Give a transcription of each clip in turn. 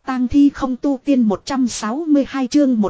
tang thi không tu tiên 162 chương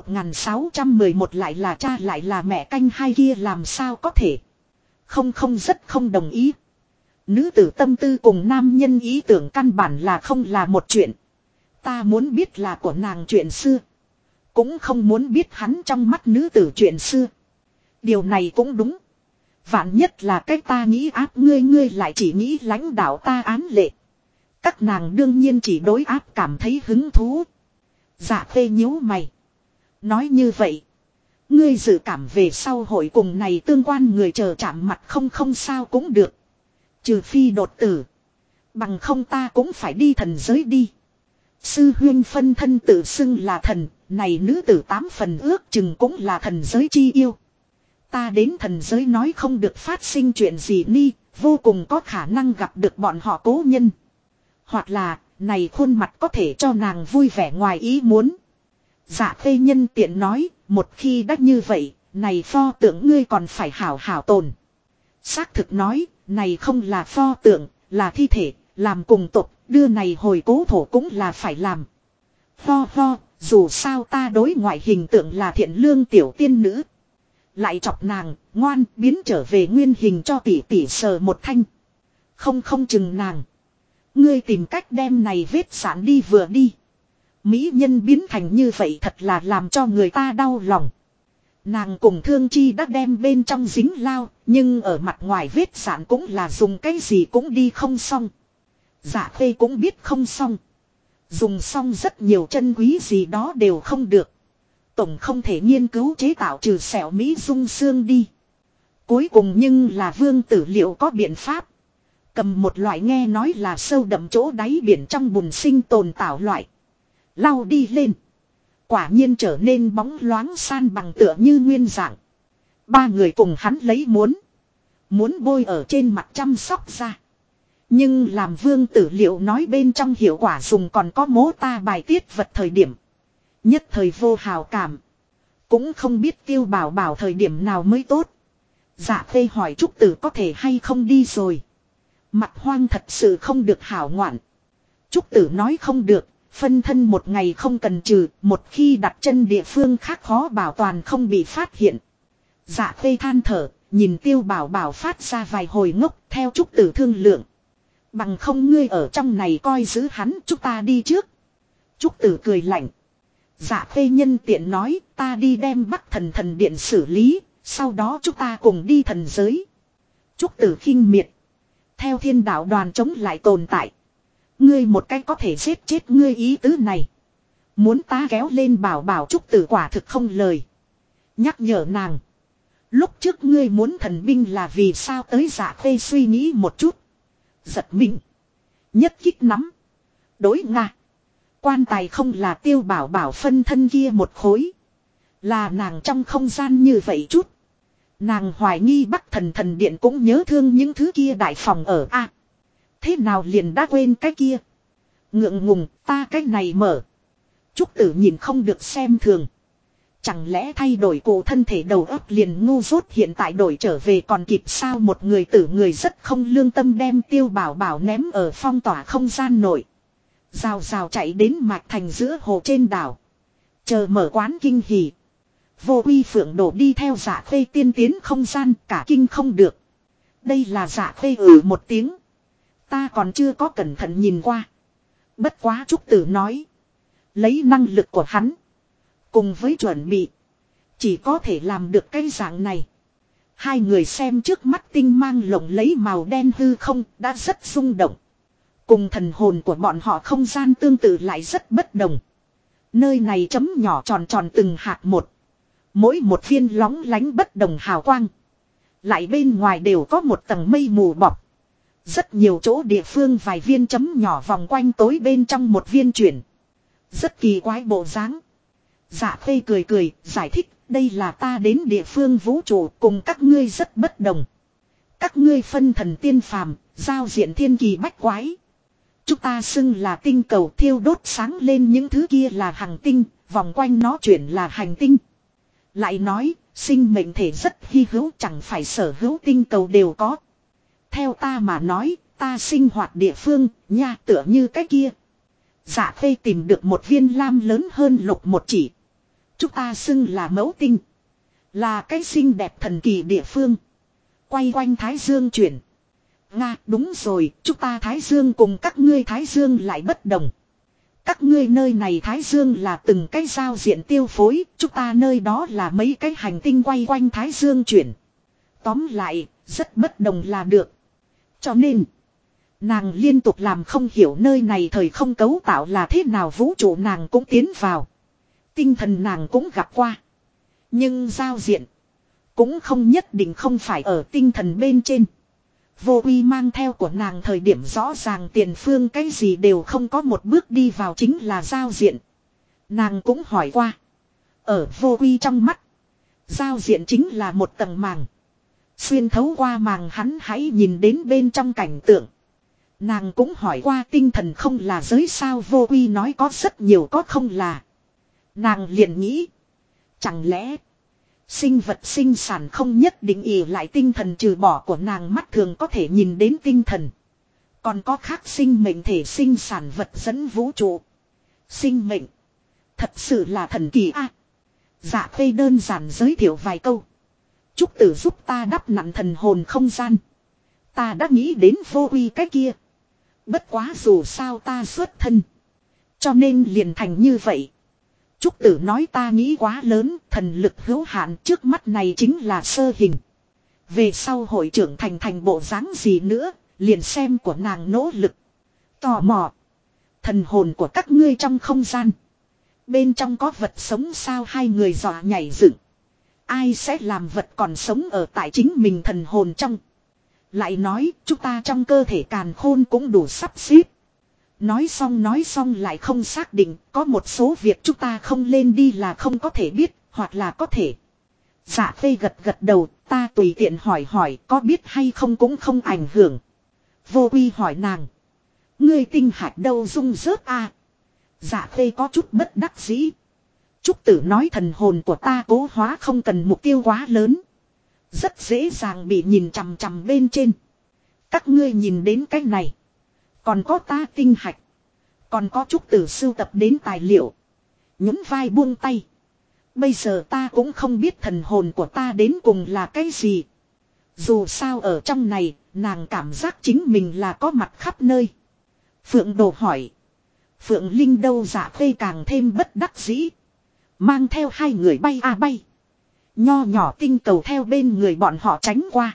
1611 lại là cha lại là mẹ canh hai kia làm sao có thể. Không rất không đồng ý. Nữ tử tâm tư cùng nam nhân ý tưởng căn bản là không là một chuyện. Ta muốn biết là của nàng chuyện xưa. Cũng không muốn biết hắn trong mắt nữ tử chuyện xưa. Điều này cũng đúng. Vạn nhất là cách ta nghĩ áp ngươi lại chỉ nghĩ lãnh đạo ta án lệ. Các nàng đương nhiên chỉ đối áp cảm thấy hứng thú. Dạ Khê nhíu mày. Nói như vậy. Ngươi dự cảm về sau hội cùng này tương quan người chờ chạm mặt không sao cũng được. Trừ phi đột tử. Bằng không ta cũng phải đi thần giới đi. Sư huyên phân thân tự xưng là thần. Này nữ tử 8 phần ước chừng cũng là thần giới chi yêu. Ta đến thần giới nói không được phát sinh chuyện gì ni. Vô cùng có khả năng gặp được bọn họ cố nhân. Hoặc là, này khuôn mặt có thể cho nàng vui vẻ ngoài ý muốn. Dạ Khê nhân tiện nói, một khi đã như vậy, này pho tượng ngươi còn phải hảo hảo tồn. Xác thực nói, này không là pho tượng, là thi thể, làm cùng tục, đưa này hồi cố thổ cũng là phải làm. Ho, dù sao ta đối ngoại hình tượng là thiện lương tiểu tiên nữ. Lại chọc nàng, ngoan, biến trở về nguyên hình cho tỷ tỷ sờ một thanh. Không chừng nàng. Ngươi tìm cách đem này vết sản đi vừa đi. Mỹ nhân biến thành như vậy thật là làm cho người ta đau lòng. Nàng cùng Thương Chi đã đem bên trong dính lao, nhưng ở mặt ngoài vết sản cũng là dùng cái gì cũng đi không xong. Dạ Khê cũng biết không xong. Dùng xong rất nhiều chân quý gì đó đều không được. Tổng không thể nghiên cứu chế tạo trừ sẹo Mỹ dung xương đi. Cuối cùng nhưng là Vương Tử Liệu có biện pháp. Cầm một loại nghe nói là sâu đậm chỗ đáy biển trong bùn sinh tồn tạo loại. Lau đi lên. Quả nhiên trở nên bóng loáng san bằng tựa như nguyên dạng. Ba người cùng hắn lấy muốn bôi ở trên mặt chăm sóc ra. Nhưng làm Vương Tử Liệu nói bên trong hiệu quả dùng còn có mố ta bài tiết vật thời điểm. Nhất thời vô hào cảm. Cũng không biết Tiêu Bảo Bảo thời điểm nào mới tốt. Dạ Khê hỏi Trúc Tử có thể hay không đi rồi. Mặt hoang thật sự không được hảo ngoạn. Trúc Tử nói không được, phân thân một ngày không cần trừ, một khi đặt chân địa phương khác khó bảo toàn không bị phát hiện. Dạ Khê than thở, nhìn Tiêu Bảo Bảo phát ra vài hồi ngốc theo Trúc Tử thương lượng. Bằng không ngươi ở trong này coi giữ hắn, chúng ta đi trước. Trúc Tử cười lạnh. Dạ Khê nhân tiện nói, ta đi đem Bắc thần điện xử lý, sau đó chúng ta cùng đi thần giới. Trúc Tử khinh miệt. Theo thiên đạo đoàn chống lại tồn tại. Ngươi một cách có thể giết chết ngươi ý tứ này. Muốn ta kéo lên Bảo Bảo Trúc Tử quả thực không lời. Nhắc nhở nàng. Lúc trước ngươi muốn thần binh là vì sao tới Dạ Khê suy nghĩ một chút. Giật mình. Nhất kích nắm. Đối Nga. Quan tài không là Tiêu Bảo Bảo phân thân kia một khối. Là nàng trong không gian như vậy chút. Nàng hoài nghi Bắc thần điện cũng nhớ thương những thứ kia đại phòng ở a. Thế nào liền đã quên cái kia. Ngượng ngùng ta cái này mở. Trúc Tử nhìn không được xem thường. Chẳng lẽ thay đổi cụ thân thể đầu óc liền ngu dốt hiện tại đổi trở về còn kịp sao một người tử người rất không lương tâm đem Tiêu Bảo Bảo ném ở phong tỏa không gian nội. Rào chạy đến Mạch Thành giữa hồ trên đảo. Chờ mở quán kinh hỉ. Vô Uy Phượng đổ đi theo Dạ Khê tiên tiến không gian cả kinh không được. Đây là Dạ Khê một tiếng. Ta còn chưa có cẩn thận nhìn qua. Bất quá Trúc Tử nói. Lấy năng lực của hắn. Cùng với chuẩn bị. Chỉ có thể làm được cái dạng này. Hai người xem trước mắt tinh mang lộng lấy màu đen hư không đã rất rung động. Cùng thần hồn của bọn họ không gian tương tự lại rất bất đồng. Nơi này chấm nhỏ tròn tròn từng hạt một. Mỗi một viên lóng lánh bất đồng hào quang. Lại bên ngoài đều có một tầng mây mù bọc. Rất nhiều chỗ địa phương vài viên chấm nhỏ vòng quanh tối bên trong một viên chuyển. Rất kỳ quái bộ dáng. Dạ Khê cười giải thích đây là ta đến địa phương vũ trụ cùng các ngươi rất bất đồng. Các ngươi phân thần tiên phàm, giao diện thiên kỳ bách quái. Chúng ta xưng là tinh cầu thiêu đốt sáng lên những thứ kia là hành tinh, vòng quanh nó chuyển là hành tinh. Lại nói, sinh mệnh thể rất hy hữu chẳng phải sở hữu tinh cầu đều có. Theo ta mà nói, ta sinh hoạt địa phương, nha tựa như cái kia. Dạ Khê tìm được một viên lam lớn hơn lục một chỉ. Chúng ta xưng là mẫu tinh. Là cái xinh đẹp thần kỳ địa phương. Quay quanh Thái Dương chuyển. Nga, đúng rồi, chúng ta Thái Dương cùng các ngươi Thái Dương lại bất đồng. Các ngươi nơi này Thái Dương là từng cái giao diện tiêu phối, chúng ta nơi đó là mấy cái hành tinh quay quanh Thái Dương chuyển. Tóm lại, rất bất đồng là được. Cho nên, nàng liên tục làm không hiểu nơi này thời không cấu tạo là thế nào, vũ trụ nàng cũng tiến vào. Tinh thần nàng cũng gặp qua. Nhưng giao diện cũng không nhất định không phải ở tinh thần bên trên. Vô Uy mang theo của nàng thời điểm rõ ràng tiền phương cái gì đều không có, một bước đi vào chính là giao diện. Nàng cũng hỏi qua. Ở Vô Uy trong mắt, giao diện chính là một tầng màng. Xuyên thấu qua màng hắn hãy nhìn đến bên trong cảnh tượng. Nàng cũng hỏi qua tinh thần không là giới sao, Vô Uy nói có rất nhiều, có không là. Nàng liền nghĩ, chẳng lẽ sinh vật sinh sản không nhất định ỷ lại tinh thần, trừ bỏ của nàng mắt thường có thể nhìn đến tinh thần. Còn có khác sinh mệnh thể sinh sản vật dẫn vũ trụ. Sinh mệnh. Thật sự là thần kỳ a. Dạ Khê đơn giản giới thiệu vài câu. Trúc Tử giúp ta đắp nặn thần hồn không gian. Ta đã nghĩ đến Vô Uy cái kia. Bất quá dù sao ta xuất thân, cho nên liền thành như vậy. Trúc Tử nói ta nghĩ quá lớn, thần lực hữu hạn, trước mắt này chính là sơ hình. Về sau hội trưởng thành bộ dáng gì nữa, liền xem của nàng nỗ lực. Tò mò. Thần hồn của các ngươi trong không gian. Bên trong có vật sống sao, hai người dọa nhảy dựng. Ai sẽ làm vật còn sống ở tại chính mình thần hồn trong. Lại nói chúng ta trong cơ thể càn khôn cũng đủ sắp xếp. Nói xong lại không xác định, có một số việc chúng ta không lên đi là không có thể biết, hoặc là có thể. Dạ Khê gật đầu, ta tùy tiện hỏi có biết hay không cũng không ảnh hưởng. Vô Uy hỏi nàng. Ngươi tinh hạch đâu rung rớt a? Dạ Khê có chút bất đắc dĩ. Trúc Tử nói thần hồn của ta cố hóa không cần mục tiêu quá lớn. Rất dễ dàng bị nhìn chằm chằm bên trên. Các ngươi nhìn đến cái này. Còn có ta tinh hạch. Còn có Trúc Tử sưu tập đến tài liệu. Nhún vai buông tay. Bây giờ ta cũng không biết thần hồn của ta đến cùng là cái gì. Dù sao ở trong này, nàng cảm giác chính mình là có mặt khắp nơi. Phượng Đồ hỏi. Phượng Linh đâu? Dạ Khê càng thêm bất đắc dĩ. Mang theo hai người bay bay. Nho nhỏ tinh cầu theo bên người bọn họ tránh qua.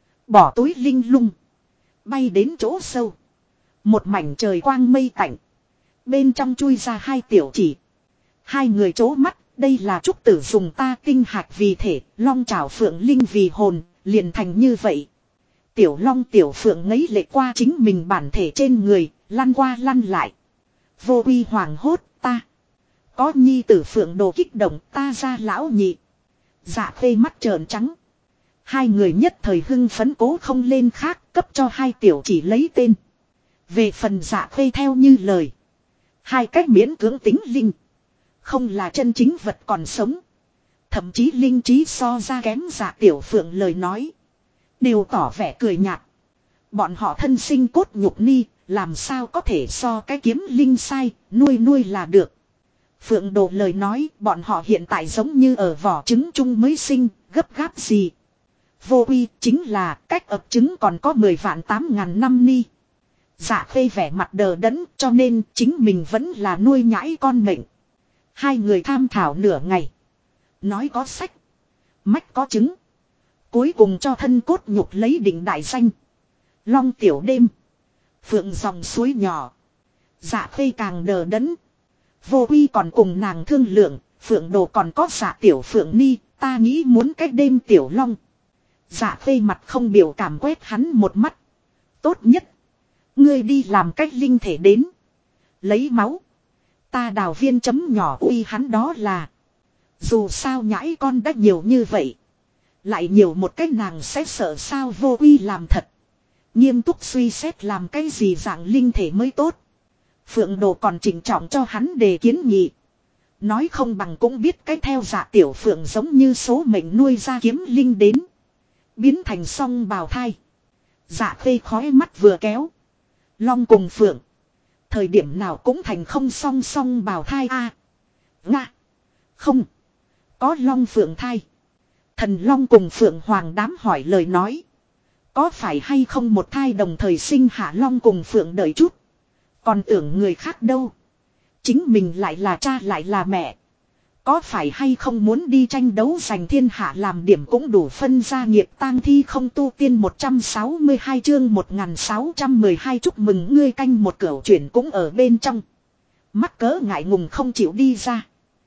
Bỏ túi linh lung. Bay đến chỗ sâu. Một mảnh trời quang mây tạnh. Bên trong chui ra hai tiểu chỉ. Hai người chố mắt. Đây là Trúc Tử dùng ta tinh hạch vì thể. Long chảo Phượng Linh vì hồn. Liền thành như vậy. Tiểu Long tiểu Phượng ngấy lệ qua chính mình bản thể trên người. Lăn qua lăn lại. Vô Uy hoàng hốt ta. Có nhi tử Phượng Đồ kích động, ta ra lão nhị. Dạ Khê mắt trợn trắng. Hai người nhất thời hưng phấn cố không lên khác, cấp cho hai tiểu chỉ lấy tên. Về phần Dạ Khê theo như lời. Hai cách miễn cưỡng tính linh. Không là chân chính vật còn sống. Thậm chí linh trí so ra kém Dạ Tiểu Phượng lời nói. Đều tỏ vẻ cười nhạt. Bọn họ thân sinh cốt nhục ni, làm sao có thể so cái kiếm linh sai, nuôi là được. Phượng Đồ lời nói, bọn họ hiện tại giống như ở vỏ trứng chung mới sinh, gấp gáp gì. Vô Uy chính là cách ấp trứng còn có 10 vạn 8.000 năm ni. Dạ Khê vẻ mặt đờ đẫn, cho nên chính mình vẫn là nuôi nhãi con mệnh. Hai người tham thảo nửa ngày. Nói có sách. Mách có trứng. Cuối cùng cho thân cốt nhục lấy định đại danh. Long tiểu đêm. Phượng dòng suối nhỏ. Dạ Khê càng đờ đẫn. Vô Uy còn cùng nàng thương lượng. Phượng Đồ còn có Dạ Tiểu Phượng ni. Ta nghĩ muốn cách đêm Tiểu Long. Dạ Khê mặt không biểu cảm quét hắn một mắt. Tốt nhất. Ngươi đi làm cách linh thể đến. Lấy máu. Ta đào viên chấm nhỏ uy hắn đó là. Dù sao nhãi con đã nhiều như vậy. Lại nhiều một cái nàng sẽ sợ sao. Vô Uy làm thật. Nghiêm túc suy xét làm cái gì dạng linh thể mới tốt. Phượng Đồ còn chỉnh trọng cho hắn đề kiến nghị. Nói không bằng cũng biết cái theo Dạ Tiểu Phượng giống như số mệnh nuôi ra kiếm linh đến. Biến thành song bào thai. Dạ Khê khói mắt vừa kéo. Long cùng Phượng. Thời điểm nào cũng thành không song song bào thai a. Nga. Không. Có long phượng thai. Thần long cùng phượng hoàng đám hỏi lời nói. Có phải hay không một thai đồng thời sinh hạ long cùng phượng đợi chút. Còn tưởng người khác đâu. Chính mình lại là cha lại là mẹ. Có phải hay không muốn đi tranh đấu giành thiên hạ làm điểm cũng đủ phân gia nghiệp tang thi không tu tiên 162 chương 1612 chúc mừng ngươi canh một cửu chuyển cũng ở bên trong. Mắc cỡ ngại ngùng không chịu đi ra.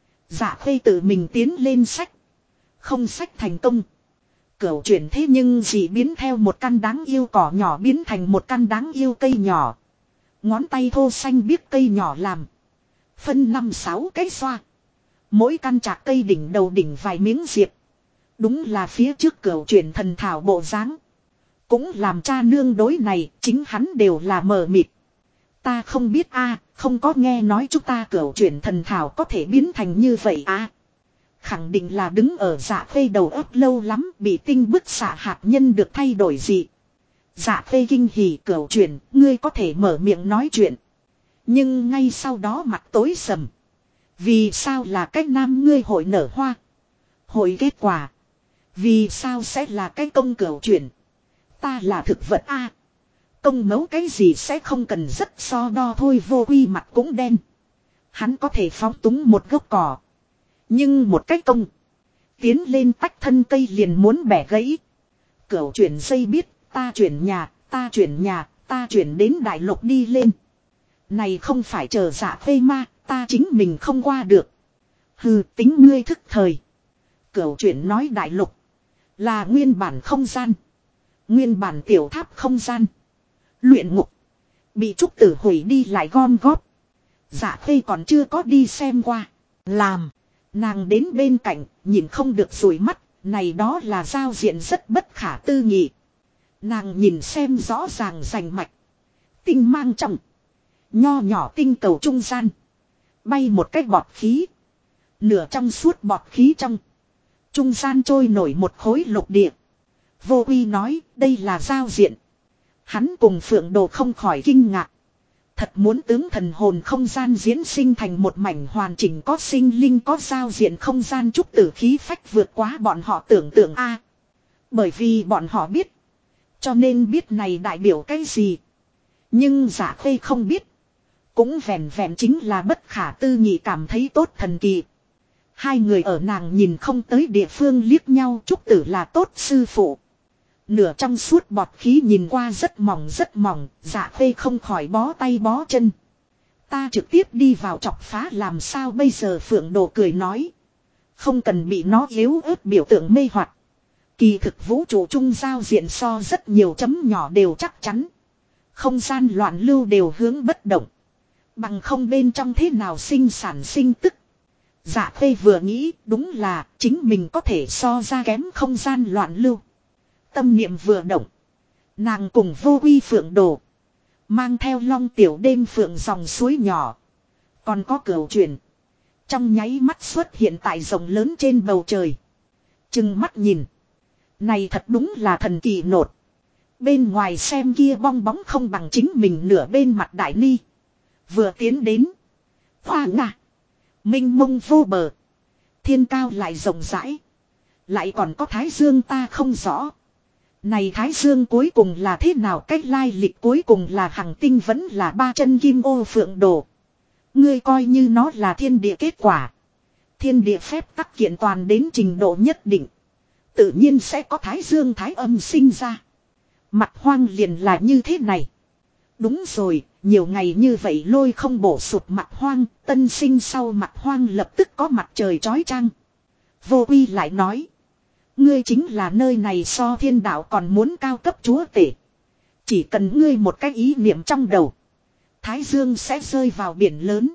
Dạ Khê tự mình tiến lên sách. Không sách thành công. Cửu chuyển thế nhưng chỉ biến theo một căn đáng yêu cỏ nhỏ biến thành một căn đáng yêu cây nhỏ. Ngón tay thô xanh biếc cây nhỏ làm. Phân 5-6 cái xoa. Mỗi căn chạc cây đỉnh đầu đỉnh vài miếng diệp. Đúng là phía trước cửu chuyển thần thảo bộ dáng. Cũng làm cha nương đối này, chính hắn đều là mờ mịt. Ta không biết a, không có nghe nói chúng ta cửu chuyển thần thảo có thể biến thành như vậy à. Khẳng định là đứng ở Dạ Khê đầu óc lâu lắm, bị tinh bức xạ hạt nhân được thay đổi gì. Dạ Khê kinh hỉ cửu chuyển, ngươi có thể mở miệng nói chuyện. Nhưng ngay sau đó mặt tối sầm. Vì sao là cách nam ngươi hội nở hoa? Hội kết quả. Vì sao sẽ là cái công cửu chuyển? Ta là thực vật a. Công mấu cái gì sẽ không cần rất so đo thôi vô quy mặt cũng đen. Hắn có thể phóng túng một gốc cỏ. Nhưng một cách công. Tiến lên tách thân cây liền muốn bẻ gãy. Cửu chuyển dây biết ta chuyển nhà, ta chuyển nhà, ta chuyển đến đại lục đi lên. Này không phải chờ Dạ Khê ma, ta chính mình không qua được. Hừ tính ngươi thức thời. Cửu chuyển nói đại lục. Là nguyên bản không gian. Nguyên bản tiểu tháp không gian. Luyện ngục. Bị trúc tử hủy đi lại gom góp. Dạ Khê còn chưa có đi xem qua. Làm. Nàng đến bên cạnh, nhìn không được rủi mắt. Này đó là giao diện rất bất khả tư nghị. Nàng nhìn xem rõ ràng rành mạch. Tinh mang trọng. Nho nhỏ tinh cầu trung gian. Bay một cái bọt khí. Nửa trong suốt bọt khí trong. Trung gian trôi nổi một khối lục địa. Vô Uy nói đây là giao diện. Hắn cùng Phượng Đồ không khỏi kinh ngạc. Thật muốn tướng thần hồn không gian diễn sinh thành một mảnh hoàn chỉnh có sinh linh có giao diện không gian trúc tử khí phách vượt quá bọn họ tưởng tượng a. Bởi vì bọn họ biết. Cho nên biết này đại biểu cái gì. Nhưng Dạ Khê không biết. Cũng vẹn vẹn chính là bất khả tư nghị cảm thấy tốt thần kỳ. Hai người ở nàng nhìn không tới địa phương liếc nhau trúc tử là tốt sư phụ. Nửa trong suốt bọt khí nhìn qua rất mỏng, Dạ Khê không khỏi bó tay bó chân. Ta trực tiếp đi vào chọc phá làm sao bây giờ Phượng Đồ cười nói. Không cần bị nó yếu ớt biểu tượng mê hoặc. Kỳ thực vũ trụ trung giao diện so rất nhiều chấm nhỏ đều chắc chắn. Không gian loạn lưu đều hướng bất động. Bằng không bên trong thế nào sinh sản sinh tức. Dạ Khê vừa nghĩ đúng là chính mình có thể so ra kém không gian loạn lưu. Tâm niệm vừa động. Nàng cùng Vô Uy Phượng Đồ. Mang theo long tiểu đêm phượng dòng suối nhỏ. Còn có cửu chuyển. Trong nháy mắt xuất hiện tại rồng lớn trên bầu trời. Chừng mắt nhìn. Này thật đúng là thần kỳ nột. Bên ngoài xem kia bong bóng không bằng chính mình nửa bên mặt đại ni. Vừa tiến đến. Hoa ngạ. Minh mông vô bờ. Thiên cao lại rộng rãi. Lại còn có thái dương ta không rõ. Này thái dương cuối cùng là thế nào cách lai lịch cuối cùng là hằng tinh vẫn là ba chân kim ô Phượng Đồ. Ngươi coi như nó là thiên địa kết quả. Thiên địa phép tắc kiện toàn đến trình độ nhất định. Tự nhiên sẽ có thái dương thái âm sinh ra. Mặt hoang liền là như thế này. Đúng rồi, nhiều ngày như vậy lôi không bổ sụt mặt hoang, tân sinh sau mặt hoang lập tức có mặt trời chói chang. Vô Uy lại nói. Ngươi chính là nơi này so thiên đạo còn muốn cao cấp chúa tể. Chỉ cần ngươi một cái ý niệm trong đầu. Thái dương sẽ rơi vào biển lớn.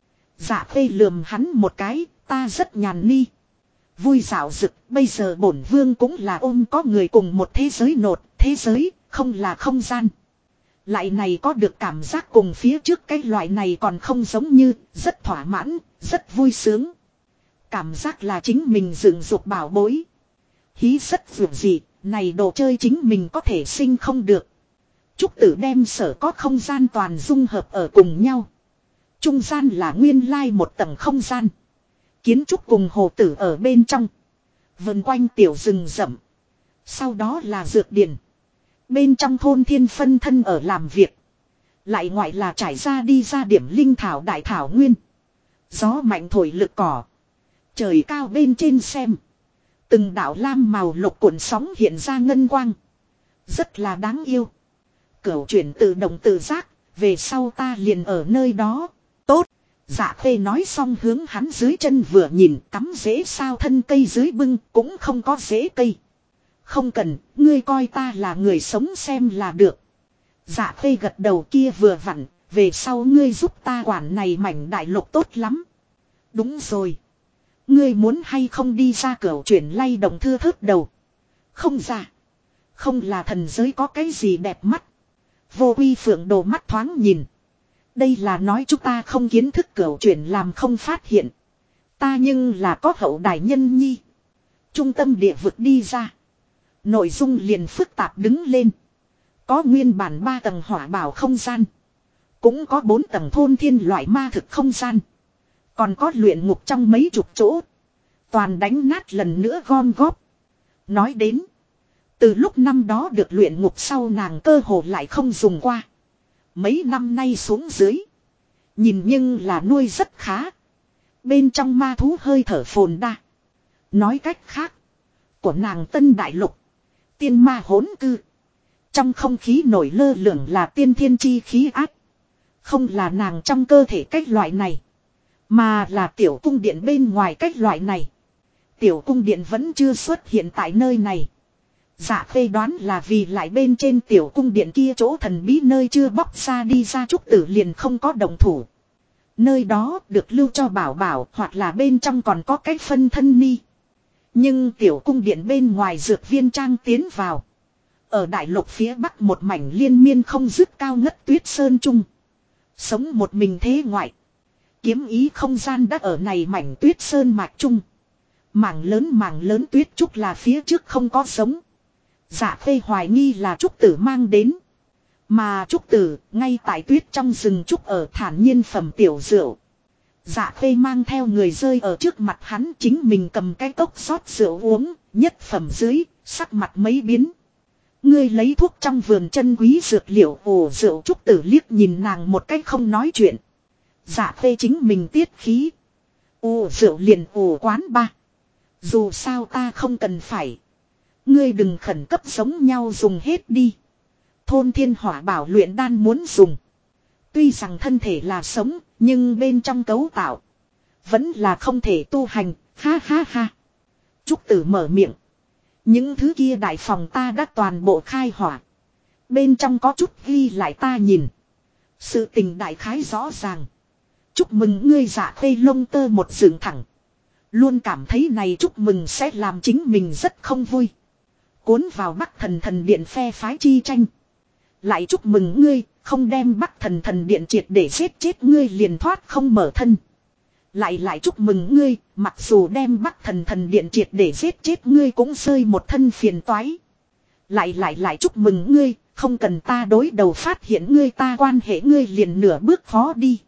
Dạ Khê lườm hắn một cái, ta rất nhàn ni. Vui dạo dực, bây giờ bổn vương cũng là ôm có người cùng một thế giới nột, thế giới, không là không gian. Lại này có được cảm giác cùng phía trước cái loại này còn không giống như, rất thỏa mãn, rất vui sướng. Cảm giác là chính mình dựng dục bảo bối. Hí rất vượt gì, này đồ chơi chính mình có thể sinh không được. Trúc Tử đem sở có không gian toàn dung hợp ở cùng nhau. Trung gian là nguyên lai một tầng không gian. Kiến trúc cùng hồ tử ở bên trong. Vần quanh tiểu rừng rậm. Sau đó là dược điển. Bên trong thôn thiên phân thân ở làm việc. Lại ngoại là trải ra đi ra điểm linh thảo đại thảo nguyên. Gió mạnh thổi lực cỏ. Trời cao bên trên xem. Từng đạo lam màu lục cuộn sóng hiện ra ngân quang. Rất là đáng yêu. Cửu chuyển tự động tự giác. Về sau ta liền ở nơi đó. Tốt. Dạ khê nói xong hướng hắn dưới chân vừa nhìn. Cắm rễ sao thân cây dưới bưng. Cũng không có rễ cây. Không cần. Ngươi coi ta là người sống xem là được. Dạ khê gật đầu kia vừa vặn. Về sau ngươi giúp ta quản này mảnh đại lục tốt lắm. Đúng rồi. Ngươi muốn hay không đi ra cửa chuyển lay động thưa thớt đầu. Không ra. Không là thần giới có cái gì đẹp mắt. Vô Uy Phượng đồ mắt thoáng nhìn. Đây là nói chúng ta không kiến thức cửa chuyển làm không phát hiện. Ta nhưng là có hậu đại nhân nhi. Trung tâm địa vực đi ra. Nội dung liền phức tạp đứng lên. Có nguyên bản 3 tầng hỏa bảo không gian. Cũng có 4 tầng thôn thiên loại ma thực không gian. Còn có luyện ngục trong mấy chục chỗ. Toàn đánh nát lần nữa gom góp. Nói đến. Từ lúc năm đó được luyện ngục sau nàng cơ hồ lại không dùng qua. Mấy năm nay xuống dưới. Nhìn nhưng là nuôi rất khá. Bên trong ma thú hơi thở phồn đa. Nói cách khác. Của nàng tân đại lục. Tiên ma hỗn cư. Trong không khí nổi lơ lửng là tiên thiên chi khí áp. Không là nàng trong cơ thể cách loại này. Mà là tiểu cung điện bên ngoài cách loại này. Tiểu cung điện vẫn chưa xuất hiện tại nơi này. Dạ phê đoán là vì lại bên trên tiểu cung điện kia chỗ thần bí nơi chưa bóc ra đi ra Trúc Tử liền không có động thủ. Nơi đó được lưu cho bảo bảo hoặc là bên trong còn có cách phân thân ni. Nhưng tiểu cung điện bên ngoài dược viên trang tiến vào. Ở đại lục phía bắc một mảnh liên miên không dứt cao ngất tuyết sơn trung. Sống một mình thế ngoại. Kiếm ý không gian đã ở này mảnh tuyết sơn mạch trung. Mảng lớn tuyết trúc là phía trước không có sống. Dạ phê hoài nghi là Trúc Tử mang đến. Mà Trúc Tử ngay tại tuyết trong rừng trúc ở thản nhiên phẩm tiểu rượu. Dạ phê mang theo người rơi ở trước mặt hắn chính mình cầm cái cốc rót rượu uống. Nhất phẩm dưới sắc mặt mấy biến. Ngươi lấy thuốc trong vườn chân quý dược liệu ủ rượu Trúc Tử liếc nhìn nàng một cách không nói chuyện. Dạ phê chính mình tiết khí. Ủ rượu liền ủ quán ba. Dù sao ta không cần phải. Ngươi đừng khẩn cấp giống nhau dùng hết đi. Thôn thiên hỏa bảo luyện đan muốn dùng. Tuy rằng thân thể là sống, nhưng bên trong cấu tạo. Vẫn là không thể tu hành, ha ha ha. Trúc Tử mở miệng. Những thứ kia đại phòng ta đã toàn bộ khai hỏa. Bên trong có chút ghi lại ta nhìn. Sự tình đại khái rõ ràng. Chúc mừng ngươi dạ khê lông tơ một dựng thẳng. Luôn cảm thấy này chúc mừng sẽ làm chính mình rất không vui. Cuốn vào Bắc Thần Thần Điện phe phái chi tranh. Lại chúc mừng ngươi, không đem Bắc Thần Thần Điện triệt để giết chết ngươi liền thoát không mở thân. Lại chúc mừng ngươi, mặc dù đem Bắc Thần Thần Điện triệt để giết chết ngươi cũng rơi một thân phiền toái. Lại chúc mừng ngươi, không cần ta đối đầu phát hiện ngươi ta quan hệ ngươi liền nửa bước khó đi.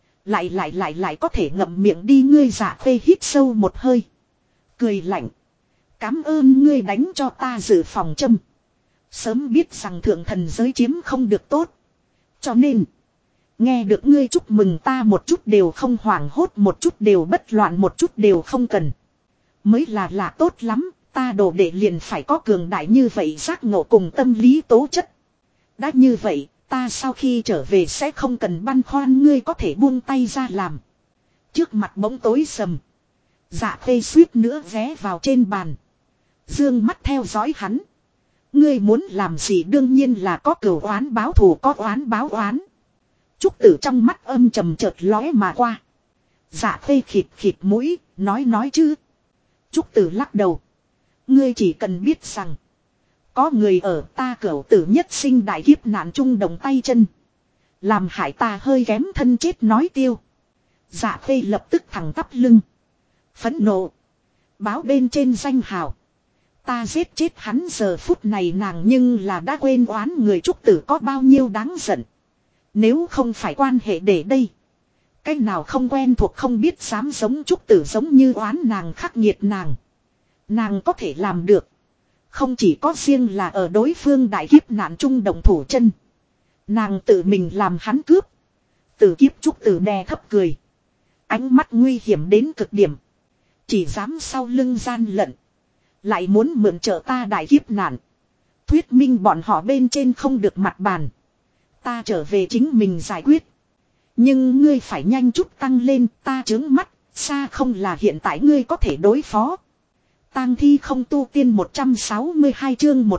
Lại có thể ngậm miệng đi ngươi dạ phê hít sâu một hơi. Cười lạnh. Cám ơn ngươi đánh cho ta dự phòng châm. Sớm biết rằng thượng thần giới chiếm không được tốt. Cho nên. Nghe được ngươi chúc mừng ta một chút đều không hoảng hốt một chút đều bất loạn một chút đều không cần. Mới là tốt lắm. Ta đổ đệ liền phải có cường đại như vậy giác ngộ cùng tâm lý tố chất. Đã như vậy. Ta sau khi trở về sẽ không cần băn khoăn ngươi có thể buông tay ra làm. Trước mặt bóng tối sầm. Dạ phê suýt nữa ghé vào trên bàn. Dương mắt theo dõi hắn. Ngươi muốn làm gì đương nhiên là có cửu oán báo thù có oán báo oán. Trúc Tử trong mắt âm trầm chợt lóe mà qua. Dạ phê khịt mũi, nói chứ. Trúc Tử lắc đầu. Ngươi chỉ cần biết rằng. Có người ở ta cửu tử nhất sinh đại kiếp nạn trung đồng tay chân. Làm hại ta hơi kém thân chết nói tiêu. Dạ phê lập tức thẳng tắp lưng. Phẫn nộ. Báo bên trên danh hào. Ta giết chết hắn giờ phút này nàng nhưng là đã quên oán người Trúc Tử có bao nhiêu đáng giận. Nếu không phải quan hệ để đây. Cái nào không quen thuộc không biết dám giống Trúc Tử giống như oán nàng khắc nghiệt nàng. Nàng có thể làm được. Không chỉ có riêng là ở đối phương đại kiếp nạn trung đồng thủ chân. Nàng tự mình làm hắn cướp. Từ kiếp Trúc Tử đè thấp cười. Ánh mắt nguy hiểm đến cực điểm. Chỉ dám sau lưng gian lận. Lại muốn mượn trợ ta đại kiếp nạn. Thuyết minh bọn họ bên trên không được mặt bàn. Ta trở về chính mình giải quyết. Nhưng ngươi phải nhanh chút tăng lên, ta trướng mắt, xa không là hiện tại ngươi có thể đối phó. Tang thi không tu tiên 162 chương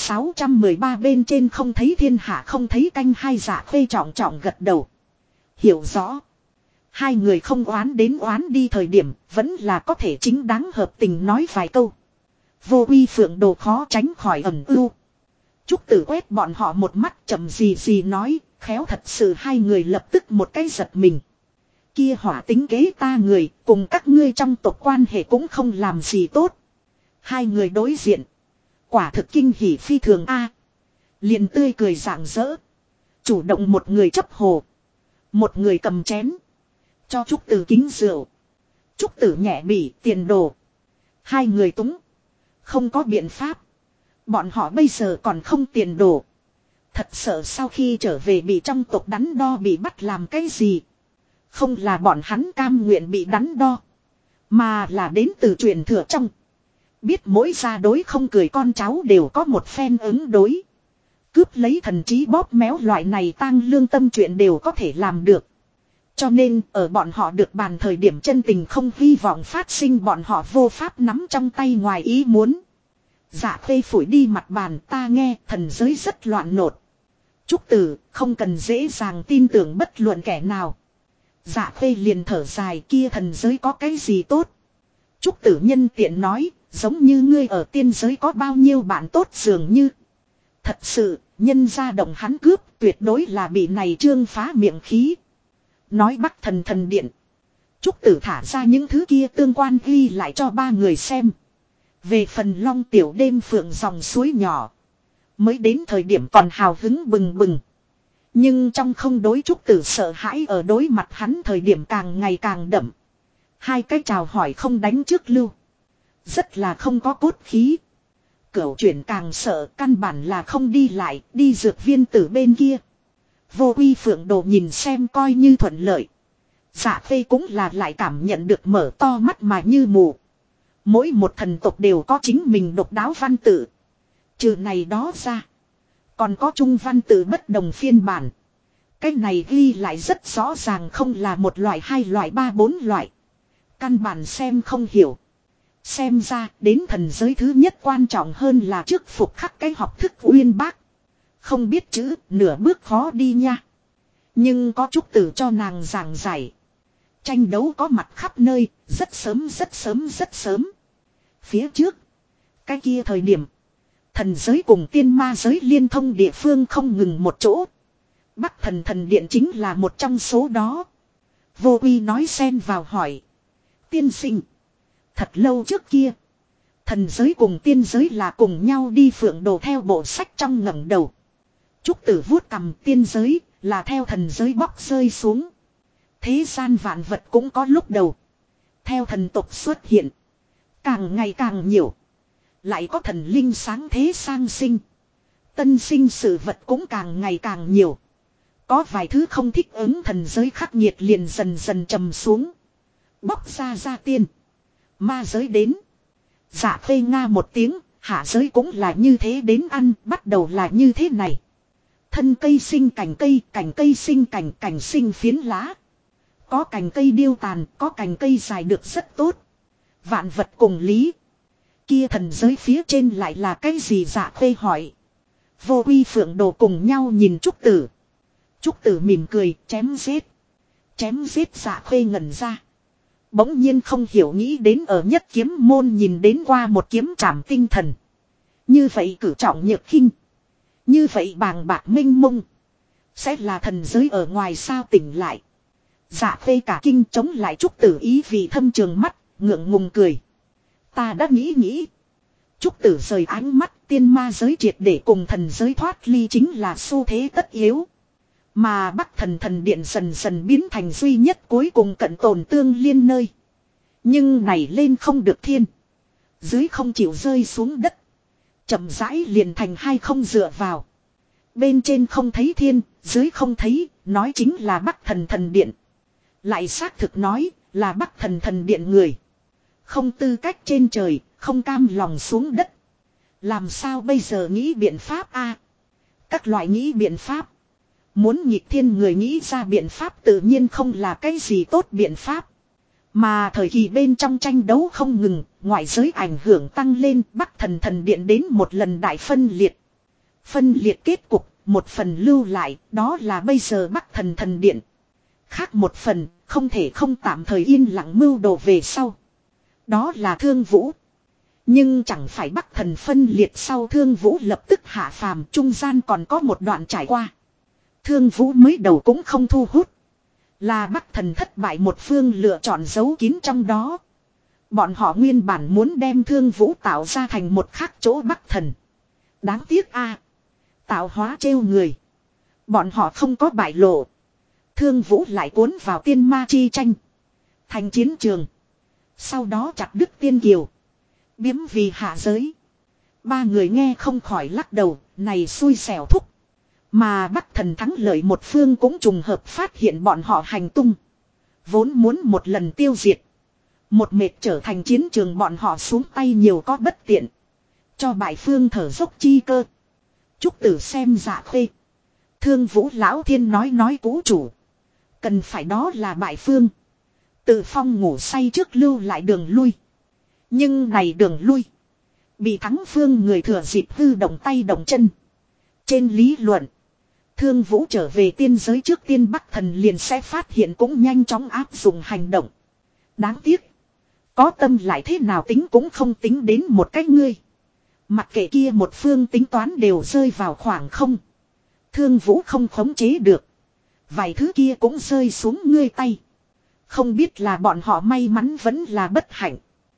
1613 bên trên không thấy thiên hạ không thấy canh hai Dạ Khê trọng trọng gật đầu. Hiểu rõ. Hai người không oán đến oán đi thời điểm, vẫn là có thể chính đáng hợp tình nói vài câu. Vô Uy Phượng Đồ khó tránh khỏi ẩn ưu. Trúc Tử quét bọn họ một mắt chậm gì nói, khéo thật sự hai người lập tức một cái giật mình. Kia hỏa tính kế ta người, cùng các ngươi trong tộc quan hệ cũng không làm gì tốt. Hai người đối diện. Quả thực kinh hỉ phi thường a. Liền tươi cười rạng rỡ. Chủ động một người chấp hồ. Một người cầm chén. Cho Trúc Tử kính rượu. Trúc Tử nhẹ bỉ tiền đồ. Hai người túng. Không có biện pháp. Bọn họ bây giờ còn không tiền đồ. Thật sợ sau khi trở về bị trong tộc đắn đo bị bắt làm cái gì. Không là bọn hắn cam nguyện bị đắn đo. Mà là đến từ truyền thừa trong. Biết mỗi gia đối không cười con cháu đều có một phen ứng đối. Cướp lấy thần trí bóp méo loại này tăng lương tâm chuyện đều có thể làm được. Cho nên ở bọn họ được bàn thời điểm chân tình không hy vọng phát sinh bọn họ vô pháp nắm trong tay ngoài ý muốn. Dạ Khê phủi đi mặt bàn ta nghe thần giới rất loạn nột. Trúc Tử không cần dễ dàng tin tưởng bất luận kẻ nào. Dạ Khê liền thở dài kia thần giới có cái gì tốt. Trúc Tử nhân tiện nói giống như ngươi ở tiên giới có bao nhiêu bạn tốt dường như. Thật sự nhân gia động hắn cướp tuyệt đối là bị này trương phá miệng khí. Nói Bắc Thần Thần Điện. Trúc Tử thả ra những thứ kia tương quan ghi lại cho ba người xem. Về phần Long Tiểu đêm phượng dòng suối nhỏ. Mới đến thời điểm còn hào hứng bừng bừng. Nhưng trong không đối Trúc Tử sợ hãi ở đối mặt hắn thời điểm càng ngày càng đậm. Hai cái chào hỏi không đánh trước lưu. Rất là không có cốt khí. Cửu chuyển càng sợ căn bản là không đi lại đi dược viên tử bên kia. Vô Uy Phượng Đồ nhìn xem coi như thuận lợi. Dạ Khê cũng là lại cảm nhận được mở to mắt mà như mù. Mỗi một thần tộc đều có chính mình độc đáo văn tự. Trừ này đó ra. Còn có trung văn tự bất đồng phiên bản. Cái này ghi lại rất rõ ràng không là một loại hai loại ba bốn loại. Căn bản xem không hiểu. Xem ra đến thần giới thứ nhất quan trọng hơn là trước phục khắc cái học thức uyên bác. Không biết chữ nửa bước khó đi nha. Nhưng có Trúc Tử cho nàng giảng giải. Tranh đấu có mặt khắp nơi, rất sớm rất sớm rất sớm. Phía trước, cái kia thời điểm, thần giới cùng tiên ma giới liên thông địa phương không ngừng một chỗ. Bắc Thần Thần Điện chính là một trong số đó. Vô Uy nói xen vào hỏi. Tiên sinh, thật lâu trước kia, thần giới cùng tiên giới là cùng nhau đi Phượng Đồ theo bộ sách trong ngẩng đầu. Trúc Tử vuốt cầm tiên giới là theo thần giới bóc rơi xuống. Thế gian vạn vật cũng có lúc đầu. Theo thần tộc xuất hiện. Càng ngày càng nhiều. Lại có thần linh sáng thế sang sinh. Tân sinh sự vật cũng càng ngày càng nhiều. Có vài thứ không thích ứng thần giới khắc nghiệt liền dần dần trầm xuống. Bóc ra tiên. Ma giới đến. Dạ Khê nga một tiếng. Hạ giới cũng là như thế đến ăn. Bắt đầu là như thế này. Thân cây sinh cành cây sinh cành sinh phiến lá. Có cành cây điêu tàn, có cành cây dài được rất tốt. Vạn vật cùng lý. Kia thần giới phía trên lại là cái gì Dạ Khê hỏi. Vô Uy Phượng Đồ cùng nhau nhìn Trúc Tử. Trúc Tử mỉm cười, chém giết. Chém giết Dạ Khê ngẩn ra. Bỗng nhiên không hiểu nghĩ đến ở Nhất Kiếm Môn nhìn đến qua một kiếm trảm tinh thần. Như vậy cử trọng nhược khinh. Như vậy bàng bạc minh mông. Sẽ là thần giới ở ngoài sao tỉnh lại. Dạ Khê cả kinh chống lại Trúc Tử ý vì thâm trường mắt, ngượng ngùng cười. Ta đã nghĩ. Trúc Tử rời ánh mắt, tiên ma giới triệt để cùng thần giới thoát ly chính là xu thế tất yếu. Mà Bắc Thần Thần Điện dần dần biến thành duy nhất cuối cùng cận tồn tương liên nơi. Nhưng này lên không được thiên. Dưới không chịu rơi xuống đất. Chậm rãi liền thành hai không dựa vào. Bên trên không thấy thiên, dưới không thấy, nói chính là Bắc Thần Thần Điện. Lại xác thực nói là Bắc Thần Thần Điện người. Không tư cách trên trời, không cam lòng xuống đất. Làm sao bây giờ nghĩ biện pháp a? Các loại nghĩ biện pháp. Muốn nghịch thiên người nghĩ ra biện pháp tự nhiên không là cái gì tốt biện pháp. Mà thời kỳ bên trong tranh đấu không ngừng, ngoại giới ảnh hưởng tăng lên, Bắc Thần Thần Điện đến một lần đại phân liệt. Phân liệt kết cục, một phần lưu lại, đó là bây giờ Bắc Thần Thần Điện. Khác một phần, không thể không tạm thời yên lặng mưu đồ về sau. Đó là Thương Vũ. Nhưng chẳng phải Bắc Thần phân liệt sau Thương Vũ lập tức hạ phàm, trung gian còn có một đoạn trải qua. Thương Vũ mới đầu cũng không thu hút. Là Bắc Thần thất bại một phương lựa chọn giấu kín trong đó. Bọn họ nguyên bản muốn đem Thương Vũ tạo ra thành một khác chỗ Bắc Thần. Đáng tiếc a, tạo hóa trêu người. Bọn họ không có bại lộ. Thương Vũ lại cuốn vào tiên ma chi tranh. Thành chiến trường. Sau đó chặt đứt tiên kiều. Biếm vì hạ giới. Ba người nghe không khỏi lắc đầu, này xui xẻo thúc. Mà Bắc Thần thắng lợi một phương cũng trùng hợp phát hiện bọn họ hành tung. Vốn muốn một lần tiêu diệt. Một mệt trở thành chiến trường bọn họ xuống tay nhiều có bất tiện. Cho bại phương thở dốc chi cơ. Trúc Tử xem Dạ Khê. Thương Vũ lão thiên nói cũ chủ. Cần phải đó là bại phương. Tự phong ngủ say trước lưu lại đường lui. Nhưng này đường lui. Bị thắng phương người thừa dịp hư động tay động chân. Trên lý luận. Thương Vũ trở về tiên giới trước tiên Bắc Thần liền sẽ phát hiện cũng nhanh chóng áp dụng hành động. Đáng tiếc. Có tâm lại thế nào tính cũng không tính đến một cách ngươi. Mặc kệ kia một phương tính toán đều rơi vào khoảng không. Thương Vũ không khống chế được. Vài thứ kia cũng rơi xuống ngươi tay. Không biết là bọn họ may mắn vẫn là bất hạnh.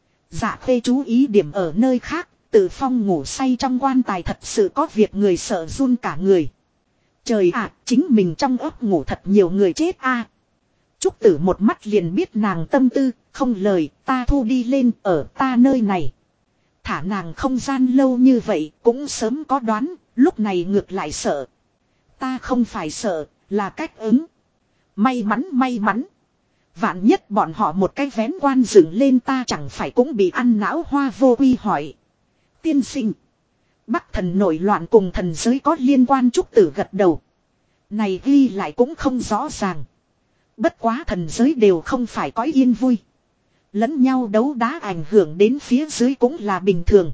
Dạ Khê chú ý điểm ở nơi khác. Tự phong ngủ say trong quan tài thật sự có việc người sợ run cả người. Trời ạ, chính mình trong ấp ngủ thật nhiều người chết a. Trúc Tử một mắt liền biết nàng tâm tư, không lời, ta thu đi lên ở ta nơi này. Thả nàng không gian lâu như vậy, cũng sớm có đoán, lúc này ngược lại sợ. Ta không phải sợ, là cách ứng. May mắn. Vạn nhất bọn họ một cái vén quan dựng lên ta chẳng phải cũng bị ăn não hoa vô quy hỏi. Tiên sinh. Bắc Thần nổi loạn cùng thần giới có liên quan. Trúc Tử gật đầu. Này ghi lại cũng không rõ ràng. Bất quá thần giới đều không phải có yên vui. Lẫn nhau đấu đá ảnh hưởng đến phía dưới cũng là bình thường.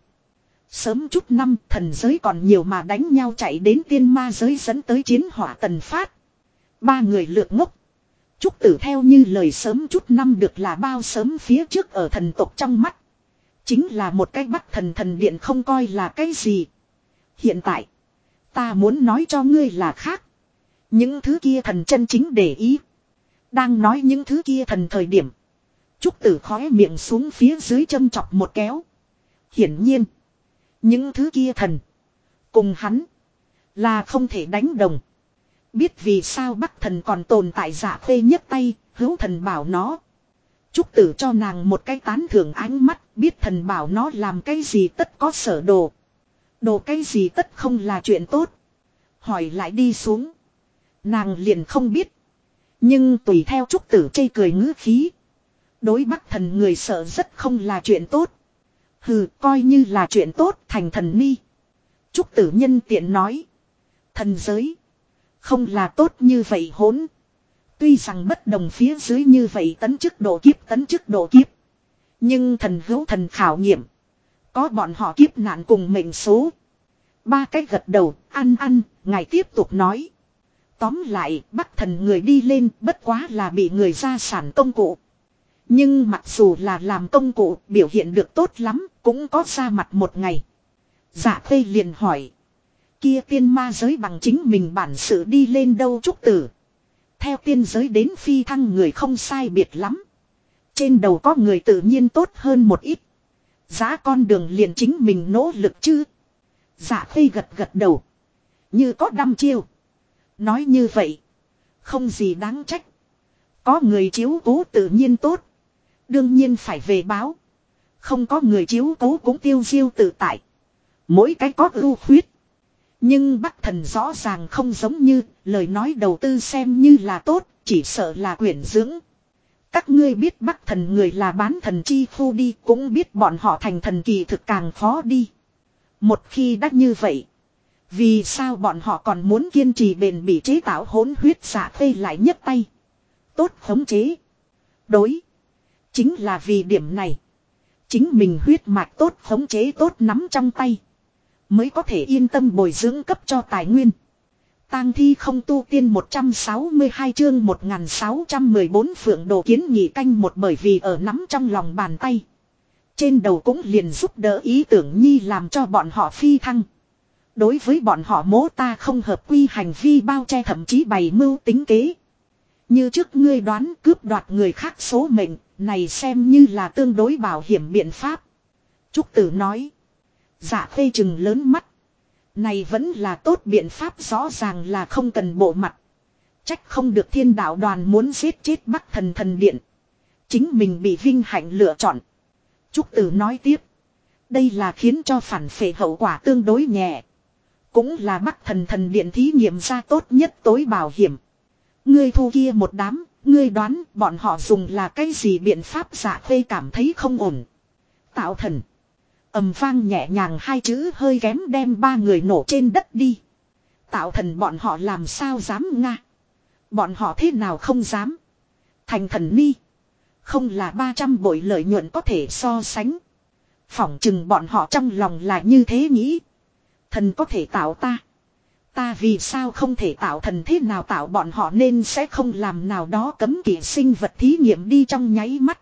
Sớm chút năm thần giới còn nhiều mà đánh nhau chạy đến tiên ma giới dẫn tới chiến hỏa tần phát. Ba người lượt ngốc. Trúc Tử theo như lời sớm chút năm được là bao sớm phía trước ở thần tộc trong mắt. Chính là một cái Bắc Thần thần điện không coi là cái gì. Hiện tại. Ta muốn nói cho ngươi là khác. Những thứ kia thần chân chính để ý. Đang nói những thứ kia thần thời điểm. Trúc Tử khóe miệng xuống phía dưới châm chọc một kéo. Hiển nhiên. Những thứ kia thần. Cùng hắn. Là không thể đánh đồng. Biết vì sao Bắc Thần còn tồn tại Dạ Khê nhấc tay. Hữu thần bảo nó. Trúc Tử cho nàng một cái tán thưởng ánh mắt. Biết thần bảo nó làm cái gì tất có sở đồ. Đồ cái gì tất không là chuyện tốt. Hỏi lại đi xuống. Nàng liền không biết. Nhưng tùy theo Trúc Tử chê cười ngữ khí. Đối Bắc Thần người sợ rất không là chuyện tốt. Hừ, coi như là chuyện tốt thành thần ni. Trúc Tử nhân tiện nói. Thần giới. Không là tốt như vậy hỗn. Tuy rằng bất đồng phía dưới như vậy tấn chức độ kiếp. Nhưng thần hữu thần khảo nghiệm. Có bọn họ kiếp nạn cùng mệnh số. Ba cách gật đầu, ăn, ngài tiếp tục nói. Tóm lại, Bắc Thần người đi lên bất quá là bị người gia sản công cụ. Nhưng mặc dù là làm công cụ biểu hiện được tốt lắm, cũng có ra mặt một ngày. Dạ Khê liền hỏi. Kia tiên ma giới bằng chính mình bản sự đi lên đâu Trúc Tử. Theo tiên giới đến phi thăng người không sai biệt lắm. Trên đầu có người tự nhiên tốt hơn một ít. Giá con đường liền chính mình nỗ lực chứ. Dạ Khê gật gật đầu. Như có đăm chiêu. Nói như vậy. Không gì đáng trách. Có người chiếu cố tự nhiên tốt. Đương nhiên phải về báo. Không có người chiếu cố cũng tiêu diêu tự tại. Mỗi cái có ưu khuyết. Nhưng Bắc Thần rõ ràng không giống như. Lời nói đầu tư xem như là tốt. Chỉ sợ là quyển dưỡng. Các ngươi biết Bắc Thần người là bán thần chi phu đi. Cũng biết bọn họ thành thần kỳ thực càng khó đi. Một khi đã như vậy. Vì sao bọn họ còn muốn kiên trì bền bỉ chế tạo hỗn huyết Dạ Khê lại nhấc tay. Tốt khống chế. Đối. Chính là vì điểm này. Chính mình huyết mạch tốt khống chế tốt nắm trong tay. Mới có thể yên tâm bồi dưỡng cấp cho tài nguyên. Tang thi không tu tiên 162 chương 1614 Phượng Đồ Kiến Nghị canh một bởi vì ở nắm trong lòng bàn tay. Trên đầu cũng liền giúp đỡ ý tưởng nhi làm cho bọn họ phi thăng. Đối với bọn họ mố ta không hợp quy hành vi bao che thậm chí bày mưu tính kế. Như trước ngươi đoán cướp đoạt người khác số mệnh, này xem như là tương đối bảo hiểm biện pháp. Trúc Tử nói. Dạ Khê chừng lớn mắt. Này vẫn là tốt biện pháp rõ ràng là không cần bộ mặt. Trách không được Thiên Đạo Đoàn muốn giết chết Bắc Thần Thần Điện. Chính mình bị vinh hạnh lựa chọn. Trúc Tử nói tiếp. Đây là khiến cho phản phệ hậu quả tương đối nhẹ. Cũng là Bắc Thần Thần Điện thí nghiệm ra tốt nhất tối bảo hiểm. Ngươi thu kia một đám, ngươi đoán bọn họ dùng là cái gì biện pháp Dạ Khê cảm thấy không ổn. Tạo thần. Ầm vang nhẹ nhàng hai chữ hơi kém đem ba người nổ trên đất đi. Tạo thần bọn họ làm sao dám nga. Bọn họ thế nào không dám. Thành thần ni. Không là 300 bội lợi nhuận có thể so sánh. Phỏng chừng bọn họ trong lòng là như thế nghĩ. Thần có thể tạo ta. Ta vì sao không thể tạo thần thế nào tạo bọn họ nên sẽ không làm nào đó cấm kỵ sinh vật thí nghiệm đi trong nháy mắt.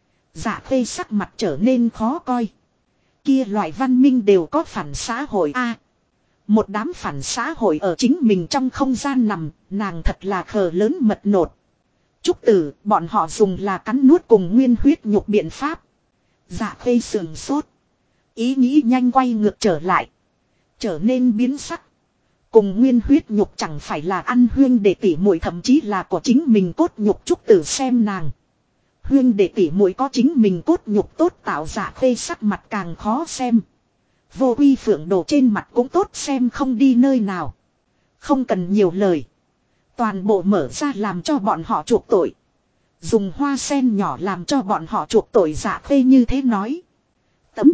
Dạ Khê sắc mặt trở nên khó coi. Kia loại văn minh đều có phản xã hội a. Một đám phản xã hội ở chính mình trong không gian nằm, nàng thật là khờ lớn mật nột. Trúc Tử, bọn họ dùng là cắn nuốt cùng nguyên huyết nhục biện pháp. Dạ Khê sườn sốt. Ý nghĩ nhanh quay ngược trở lại. Trở nên biến sắc. Cùng nguyên huyết nhục chẳng phải là ăn huyên để tỉ muội thậm chí là của chính mình cốt nhục. Trúc Tử xem nàng. Huyên để tỉ muội có chính mình cốt nhục tốt tạo Dạ Khê sắc mặt càng khó xem. Vô Quy Phượng Đồ trên mặt cũng tốt xem không đi nơi nào. Không cần nhiều lời. Toàn bộ mở ra làm cho bọn họ chuộc tội. Dùng hoa sen nhỏ làm cho bọn họ chuộc tội. Dạ Khê như thế nói. Tấm.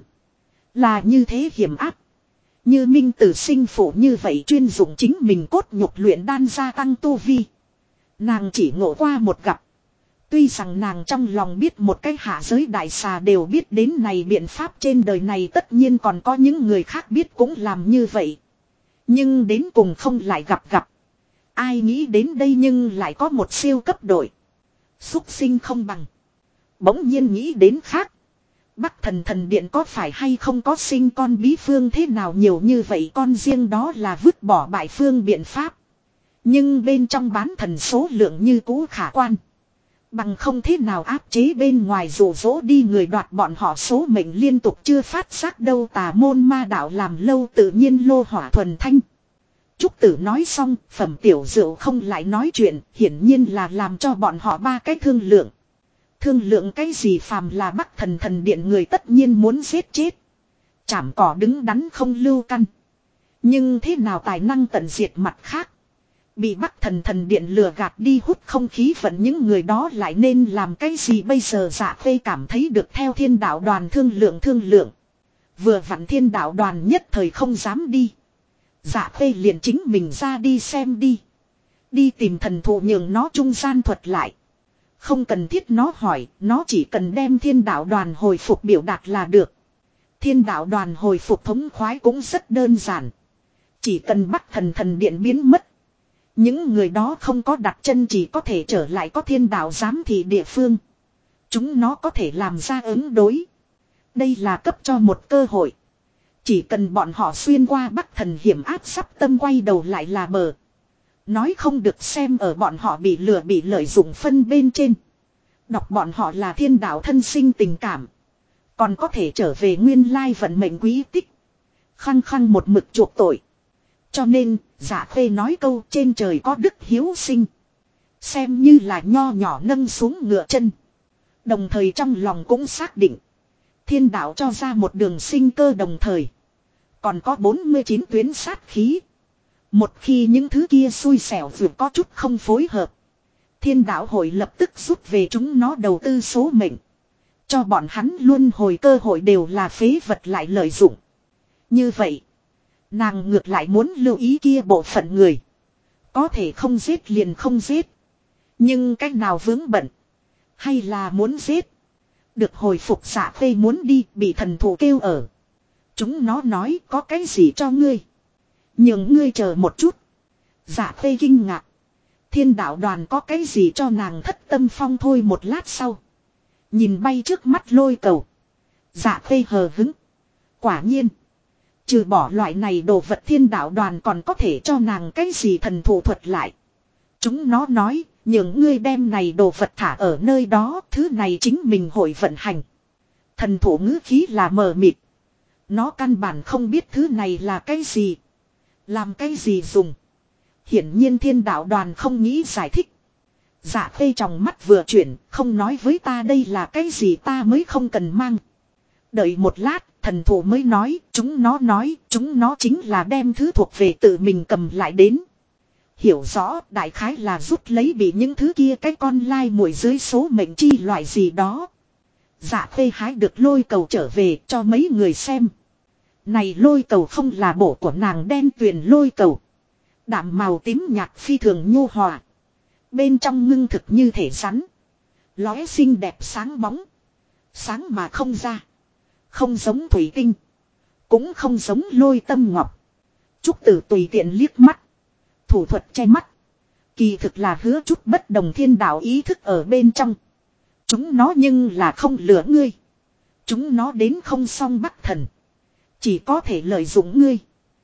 Là như thế hiểm áp. Như Minh Tử sinh phụ như vậy chuyên dụng chính mình cốt nhục luyện đan gia tăng tu vi. Nàng chỉ ngộ qua một gặp. Tuy rằng nàng trong lòng biết một cái hạ giới đại xà đều biết đến này biện pháp trên đời này tất nhiên còn có những người khác biết cũng làm như vậy. Nhưng đến cùng không lại gặp. Ai nghĩ đến đây nhưng lại có một siêu cấp đội. Xúc sinh không bằng. Bỗng nhiên nghĩ đến khác. Bắc Thần Thần Điện có phải hay không có sinh con bí phương thế nào nhiều như vậy con riêng đó là vứt bỏ bại phương biện pháp. Nhưng bên trong bán thần số lượng như cũ khả quan. Bằng không thế nào áp chế bên ngoài dụ dỗ đi người đoạt bọn họ số mệnh liên tục chưa phát giác đâu tà môn ma đạo làm lâu tự nhiên lô hỏa thuần thanh. Trúc Tử nói xong, phẩm tiểu rượu không lại nói chuyện, hiển nhiên là làm cho bọn họ ba cái thương lượng. Thương lượng cái gì phàm là Bắc Thần Thần Điện người tất nhiên muốn giết chết. Chảm cỏ đứng đắn không lưu căn. Nhưng thế nào tài năng tận diệt mặt khác. Bị Bắc Thần Thần Điện lừa gạt đi hút không khí vận những người đó lại nên làm cái gì bây giờ Dạ Khê cảm thấy được theo Thiên Đạo Đoàn thương lượng. Vừa vặn Thiên Đạo Đoàn nhất thời không dám đi. Dạ Khê liền chính mình ra đi xem đi. Đi tìm thần thụ nhường nó trung gian thuật lại. Không cần thiết nó hỏi, nó chỉ cần đem Thiên Đạo Đoàn hồi phục biểu đạt là được. Thiên Đạo Đoàn hồi phục thống khoái cũng rất đơn giản. Chỉ cần Bắc Thần Thần Điện biến mất. Những người đó không có đặt chân chỉ có thể trở lại có Thiên Đạo giám thị địa phương. Chúng nó có thể làm ra ứng đối. Đây là cấp cho một cơ hội. Chỉ cần bọn họ xuyên qua Bắc Thần hiểm áp sắp tâm quay đầu lại là bờ. Nói không được xem ở bọn họ bị lừa bị lợi dụng phân bên trên. Đọc bọn họ là Thiên Đạo thân sinh tình cảm. Còn có thể trở về nguyên lai vận mệnh quý tích. Khăng khăng một mực chuộc tội. Cho nên, Dạ Khê nói câu trên trời có đức hiếu sinh. Xem như là nho nhỏ nâng xuống ngựa chân. Đồng thời trong lòng cũng xác định. Thiên đạo cho ra một đường sinh cơ đồng thời. Còn có 49 tuyến sát khí. Một khi những thứ kia xui xẻo vừa có chút không phối hợp. Thiên đạo hội lập tức rút về chúng nó đầu tư số mệnh. Cho bọn hắn luôn hồi cơ hội đều là phế vật lại lợi dụng. Như vậy. Nàng ngược lại muốn lưu ý kia bộ phận người. Có thể không giết liền không giết. Nhưng cách nào vướng bận. Hay là muốn giết. Được hồi phục Dạ Khê muốn đi bị thần thủ kêu ở. Chúng nó nói có cái gì cho ngươi. Nhưng ngươi chờ một chút. Dạ Khê kinh ngạc. Thiên đạo đoàn có cái gì cho nàng thất tâm phong thôi một lát sau. Nhìn bay trước mắt lôi cầu. Dạ Khê hờ hứng. Quả nhiên. Trừ bỏ loại này đồ vật thiên đạo đoàn còn có thể cho nàng cái gì thần thủ thuật lại. Chúng nó nói, những ngươi đem này đồ vật thả ở nơi đó, thứ này chính mình hội vận hành. Thần thủ ngữ khí là mờ mịt. Nó căn bản không biết thứ này là cái gì. Làm cái gì dùng. Hiển nhiên thiên đạo đoàn không nghĩ giải thích. Dạ Khê trong mắt vừa chuyển, không nói với ta đây là cái gì ta mới không cần mang. Đợi một lát, thần thủ mới nói, chúng nó chính là đem thứ thuộc về tự mình cầm lại đến. Hiểu rõ, đại khái là rút lấy bị những thứ kia cái con lai mùi dưới số mệnh chi loại gì đó. Dạ Khê hái được lôi cầu trở về cho mấy người xem. Này lôi cầu không là bộ của nàng đen tuyền lôi cầu. Đạm màu tím nhạt phi thường nhu hòa. Bên trong ngưng thực như thể rắn. Lóe xinh đẹp sáng bóng. Sáng mà không ra. Không giống thủy tinh. Cũng không giống lôi tâm ngọc. Trúc Tử tùy tiện liếc mắt. Thủ thuật che mắt. Kỳ thực là hứa chút bất đồng thiên đạo ý thức ở bên trong. Chúng nó nhưng là không lừa ngươi. Chúng nó đến không xong Bắc Thần. Chỉ có thể lợi dụng ngươi.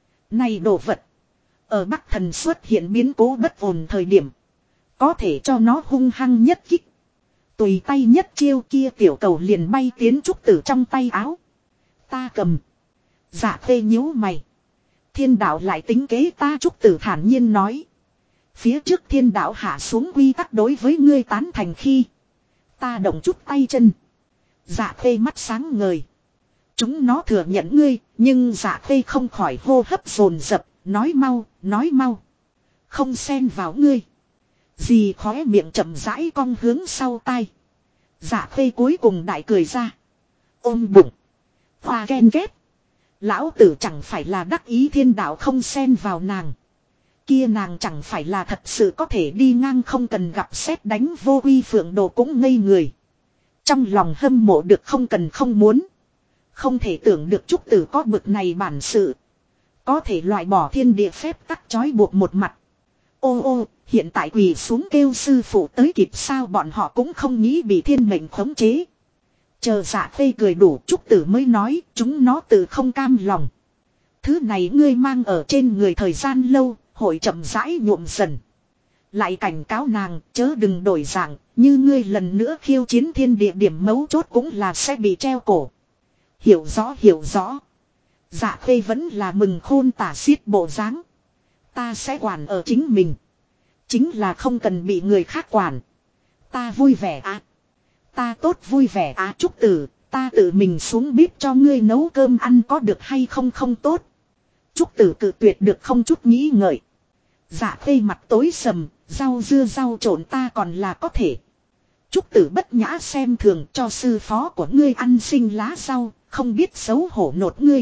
Này đồ vật. Ở Bắc Thần xuất hiện biến cố bất ổn thời điểm. Có thể cho nó hung hăng nhất kích. Tùy tay nhất chiêu kia tiểu cầu liền bay tiến Trúc Tử trong tay áo. Ta cầm. Dạ Khê nhíu mày. Thiên đạo lại tính kế ta Trúc Tử thản nhiên nói. Phía trước thiên đạo hạ xuống quy tắc đối với ngươi tán thành khi. Ta động chút tay chân. Dạ Khê mắt sáng ngời. Chúng nó thừa nhận ngươi, nhưng Dạ Khê không khỏi hô hấp dồn dập, nói mau, nói mau. Không xen vào ngươi. Dì khóe miệng chậm rãi cong hướng sau tai. Dạ Khê cuối cùng đại cười ra. Ôm bụng. Hoa ghen ghét. Lão tử chẳng phải là đắc ý thiên đạo không xen vào nàng. Kia nàng chẳng phải là thật sự có thể đi ngang không cần gặp xét đánh vô uy phượng đồ cũng ngây người. Trong lòng hâm mộ được không cần không muốn. Không thể tưởng được Trúc Tử có bực này bản sự. Có thể loại bỏ thiên địa phép tắc trói buộc một mặt. Ô ô, hiện tại quỳ xuống kêu sư phụ tới kịp sao bọn họ cũng không nghĩ bị thiên mệnh khống chế. Chờ Dạ Khê cười đủ Trúc Tử mới nói chúng nó tự không cam lòng. Thứ này ngươi mang ở trên người thời gian lâu, hội chậm rãi nhuộm dần. Lại cảnh cáo nàng chớ đừng đổi dạng, như ngươi lần nữa khiêu chiến thiên địa điểm mấu chốt cũng là sẽ bị treo cổ. Hiểu rõ hiểu rõ. Dạ Khê vẫn là mừng khôn tả xiết bộ dáng. Ta sẽ quản ở chính mình. Chính là không cần bị người khác quản. Ta vui vẻ à. Ta tốt vui vẻ à Trúc Tử. Ta tự mình xuống bếp cho ngươi nấu cơm ăn có được hay không không tốt. Trúc Tử cự tuyệt được không chút nghĩ ngợi. Dạ Khê mặt tối sầm. Rau dưa rau trộn ta còn là có thể. Trúc Tử bất nhã xem thường cho sư phó của ngươi ăn sinh lá rau. Không biết xấu hổ nột ngươi.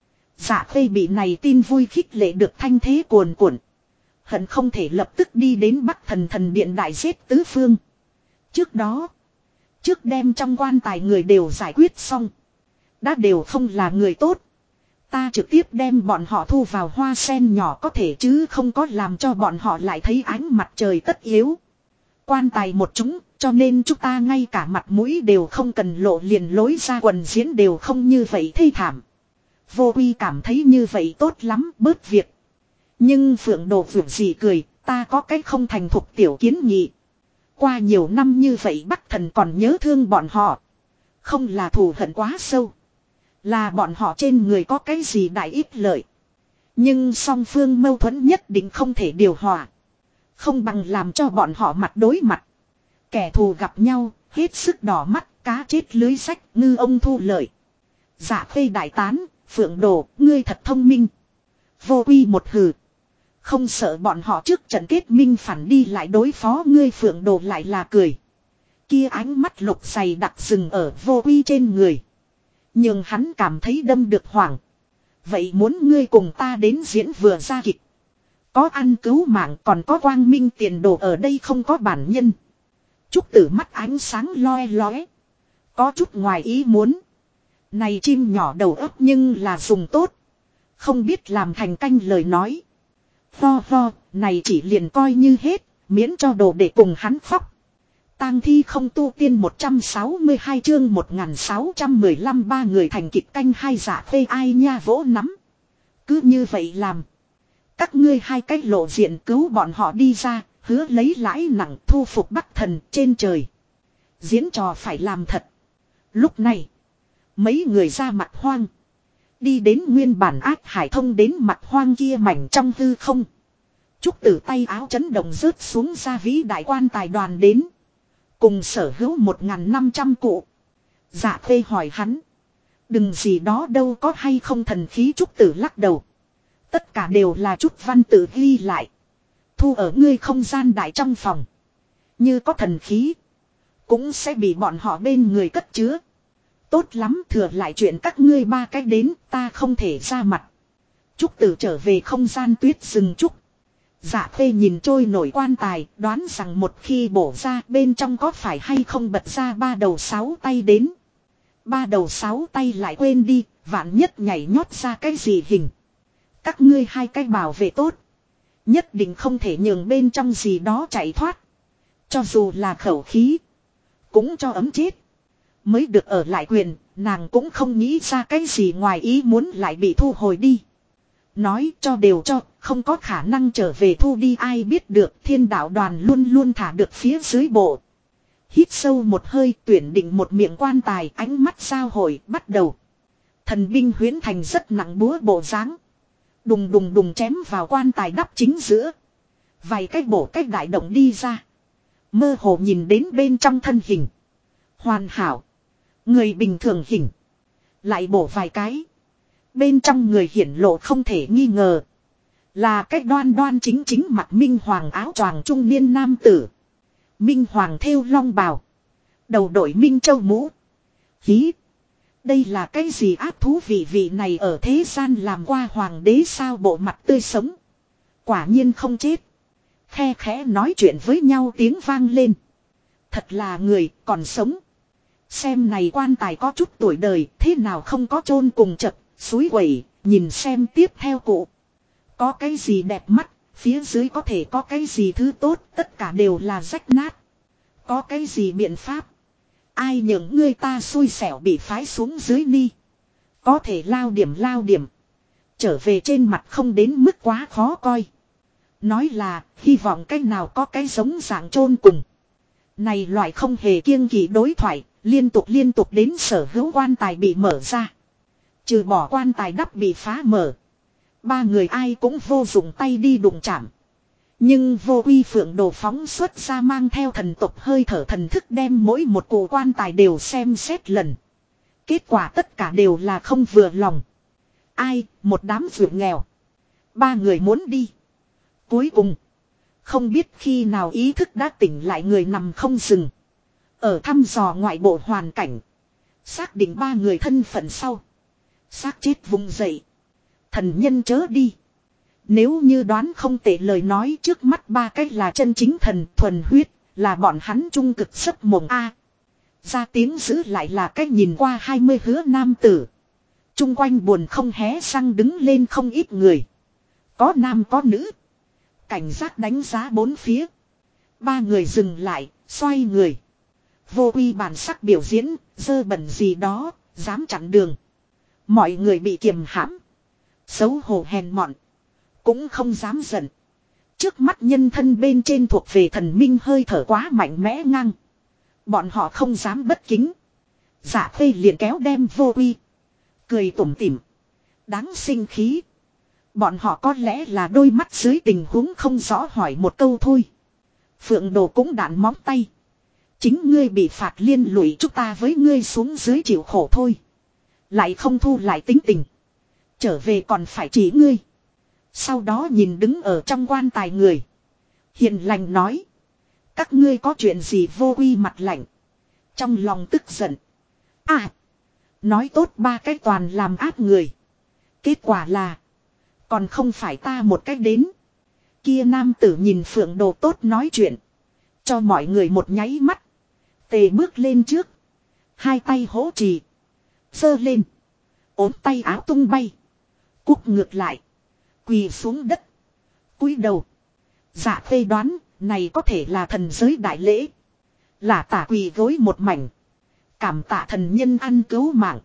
Dạ Khê bị này tin vui khích lệ được thanh thế cuồn cuộn. Hận không thể lập tức đi đến Bắc Thần thần điện đại giết tứ phương. Trước đó. Trước đem trong quan tài người đều giải quyết xong. Đã đều không là người tốt. Ta trực tiếp đem bọn họ thu vào hoa sen nhỏ có thể chứ không có làm cho bọn họ lại thấy ánh mặt trời tất yếu. Quan tài một chúng, cho nên chúng ta ngay cả mặt mũi đều không cần lộ liền lối ra quần diễn đều không như vậy thê thảm. Vô Uy cảm thấy như vậy tốt lắm, bớt việc. Nhưng Phượng Đồ Phượng gì cười, ta có cái không thành thục tiểu kiến nghị. Qua nhiều năm như vậy Bắc Thần còn nhớ thương bọn họ. Không là thù hận quá sâu. Là bọn họ trên người có cái gì đại ích lợi. Nhưng song phương mâu thuẫn nhất định không thể điều hòa. Không bằng làm cho bọn họ mặt đối mặt. Kẻ thù gặp nhau, hết sức đỏ mắt, cá chết lưới sách, ngư ông thu lợi. Dạ Khê đại tán, Phượng Đồ, ngươi thật thông minh. Vô Quy một hừ. Không sợ bọn họ trước trận kết minh phản đi lại đối phó ngươi. Phượng Đồ lại là cười. Kia ánh mắt lục dày đặc rừng ở Vô Quy trên người. Nhưng hắn cảm thấy đâm được hoảng. Vậy muốn ngươi cùng ta đến diễn vừa ra kịch. Có ăn cứu mạng còn có quang minh tiền đồ ở đây không có bản nhân. Trúc Tử mắt ánh sáng loe lóe. Có chút ngoài ý muốn. Này chim nhỏ đầu óc nhưng là dùng tốt. Không biết làm thành canh lời nói. Ho, này chỉ liền coi như hết, miễn cho đồ để cùng hắn khóc. Tang thi không tu tiên 162 chương 1615 ba người thành kịch canh hai. Dạ Khê ai nha vỗ nắm. Cứ như vậy làm. Các ngươi hai cách lộ diện cứu bọn họ đi ra, hứa lấy lãi nặng thu phục Bắc Thần trên trời. Diễn trò phải làm thật. Lúc này, mấy người ra mặt hoang. Đi đến nguyên bản ác hải thông đến mặt hoang kia mảnh trong hư không. Trúc Tử tay áo chấn động rớt xuống ra vĩ đại quan tài đoàn đến. Cùng sở hữu 1.500 cụ. Dạ Khê hỏi hắn. Đừng gì đó đâu có hay không thần khí. Trúc Tử lắc đầu. Tất cả đều là chút văn tự ghi lại. Thu ở ngươi không gian đại trong phòng. Như có thần khí. Cũng sẽ bị bọn họ bên người cất chứa. Tốt lắm thừa lại chuyện các ngươi ba cái đến ta không thể ra mặt. Trúc Tử trở về không gian tuyết rừng trúc. Dạ Khê nhìn trôi nổi quan tài đoán rằng một khi bổ ra bên trong có phải hay không bật ra ba đầu sáu tay đến. Ba đầu sáu tay lại quên đi vạn nhất nhảy nhót ra cái gì hình. Các ngươi hai cái bảo vệ tốt. Nhất định không thể nhường bên trong gì đó chạy thoát. Cho dù là khẩu khí. Cũng cho ấm chết. Mới được ở lại quyền. Nàng cũng không nghĩ ra cái gì ngoài ý muốn lại bị thu hồi đi. Nói cho đều cho. Không có khả năng trở về thu đi ai biết được. Thiên đạo đoàn luôn luôn thả được phía dưới bộ. Hít sâu một hơi tuyển định một miệng quan tài. Ánh mắt giao hội bắt đầu. Thần binh huyễn thành rất nặng búa bộ dáng. Đùng đùng đùng chém vào quan tài đắp chính giữa. Vài cái bổ cách đại động đi ra. Mơ hồ nhìn đến bên trong thân hình. Hoàn hảo. Người bình thường hình. Lại bổ vài cái. Bên trong người hiển lộ không thể nghi ngờ. Là cách đoan đoan chính chính mặt minh hoàng áo choàng trung niên nam tử. Minh hoàng thêu long bào. Đầu đội minh châu mũ. Hí. Đây là cái gì ác thú vị này ở thế gian làm qua hoàng đế sao bộ mặt tươi sống. Quả nhiên không chết. Khe khẽ nói chuyện với nhau tiếng vang lên. Thật là người còn sống. Xem này quan tài có chút tuổi đời thế nào không có chôn cùng chật, suối quẩy, nhìn xem tiếp theo cụ. Có cái gì đẹp mắt, phía dưới có thể có cái gì thứ tốt, tất cả đều là rách nát. Có cái gì biện pháp. Ai những ngươi ta xui xẻo bị phái xuống dưới ni. Có thể lao điểm. Trở về trên mặt không đến mức quá khó coi. Nói là hy vọng cách nào có cái giống dạng chôn cùng. Này loại không hề kiêng kỵ đối thoại. Liên tục đến sở hữu quan tài bị mở ra. Trừ bỏ quan tài đắp bị phá mở. Ba người ai cũng vô dụng tay đi đụng chạm. Nhưng Vô Quy Phượng Đồ phóng xuất ra mang theo thần tộc hơi thở thần thức đem mỗi một cụ quan tài đều xem xét lần. Kết quả tất cả đều là không vừa lòng. Ai, một đám ruột nghèo. Ba người muốn đi. Cuối cùng, không biết khi nào ý thức đã tỉnh lại người nằm không dừng. Ở thăm dò ngoại bộ hoàn cảnh. Xác định ba người thân phận sau. Xác chết vùng dậy. Thần nhân chớ đi. Nếu như đoán không tệ lời nói trước mắt ba cách là chân chính thần thuần huyết. Là bọn hắn trung cực sấp mộng A. Ra tiếng giữ lại là cách nhìn qua 20 hứa nam tử. Trung quanh buồn không hé răng đứng lên không ít người. Có nam có nữ. Cảnh giác đánh giá bốn phía. Ba người dừng lại, xoay người. Vô Quy bản sắc biểu diễn, dơ bẩn gì đó, dám chặn đường. Mọi người bị kiềm hãm. Xấu hổ hèn mọn. Cũng không dám giận. Trước mắt nhân thân bên trên thuộc về thần minh hơi thở quá mạnh mẽ ngang. Bọn họ không dám bất kính. Dạ Khê liền kéo đem Vô Uy. Cười tủm tỉm. Đáng sinh khí. Bọn họ có lẽ là đôi mắt dưới tình huống không rõ hỏi một câu thôi. Phượng Đồ cũng đạn móng tay. Chính ngươi bị phạt liên lụy, chúng ta với ngươi xuống dưới chịu khổ thôi. Lại không thu lại tính tình. Trở về còn phải chỉ ngươi. Sau đó nhìn đứng ở trong quan tài người. Hiền lành nói. Các ngươi có chuyện gì? Vô Uy mặt lạnh. Trong lòng tức giận. À. Nói tốt ba cái toàn làm áp người. Kết quả là. Còn không phải ta một cách đến. Kia nam tử nhìn Phượng Đồ tốt nói chuyện. Cho mọi người một nháy mắt. Tề bước lên trước. Hai tay hỗ trì. Giơ lên. Ốm tay áo tung bay. Cúc ngược lại. Quỳ xuống đất. Cúi đầu. Dạ Khê đoán. Này có thể là thần giới đại lễ. Là tả quỳ gối một mảnh. Cảm tạ thần nhân ăn cứu mạng.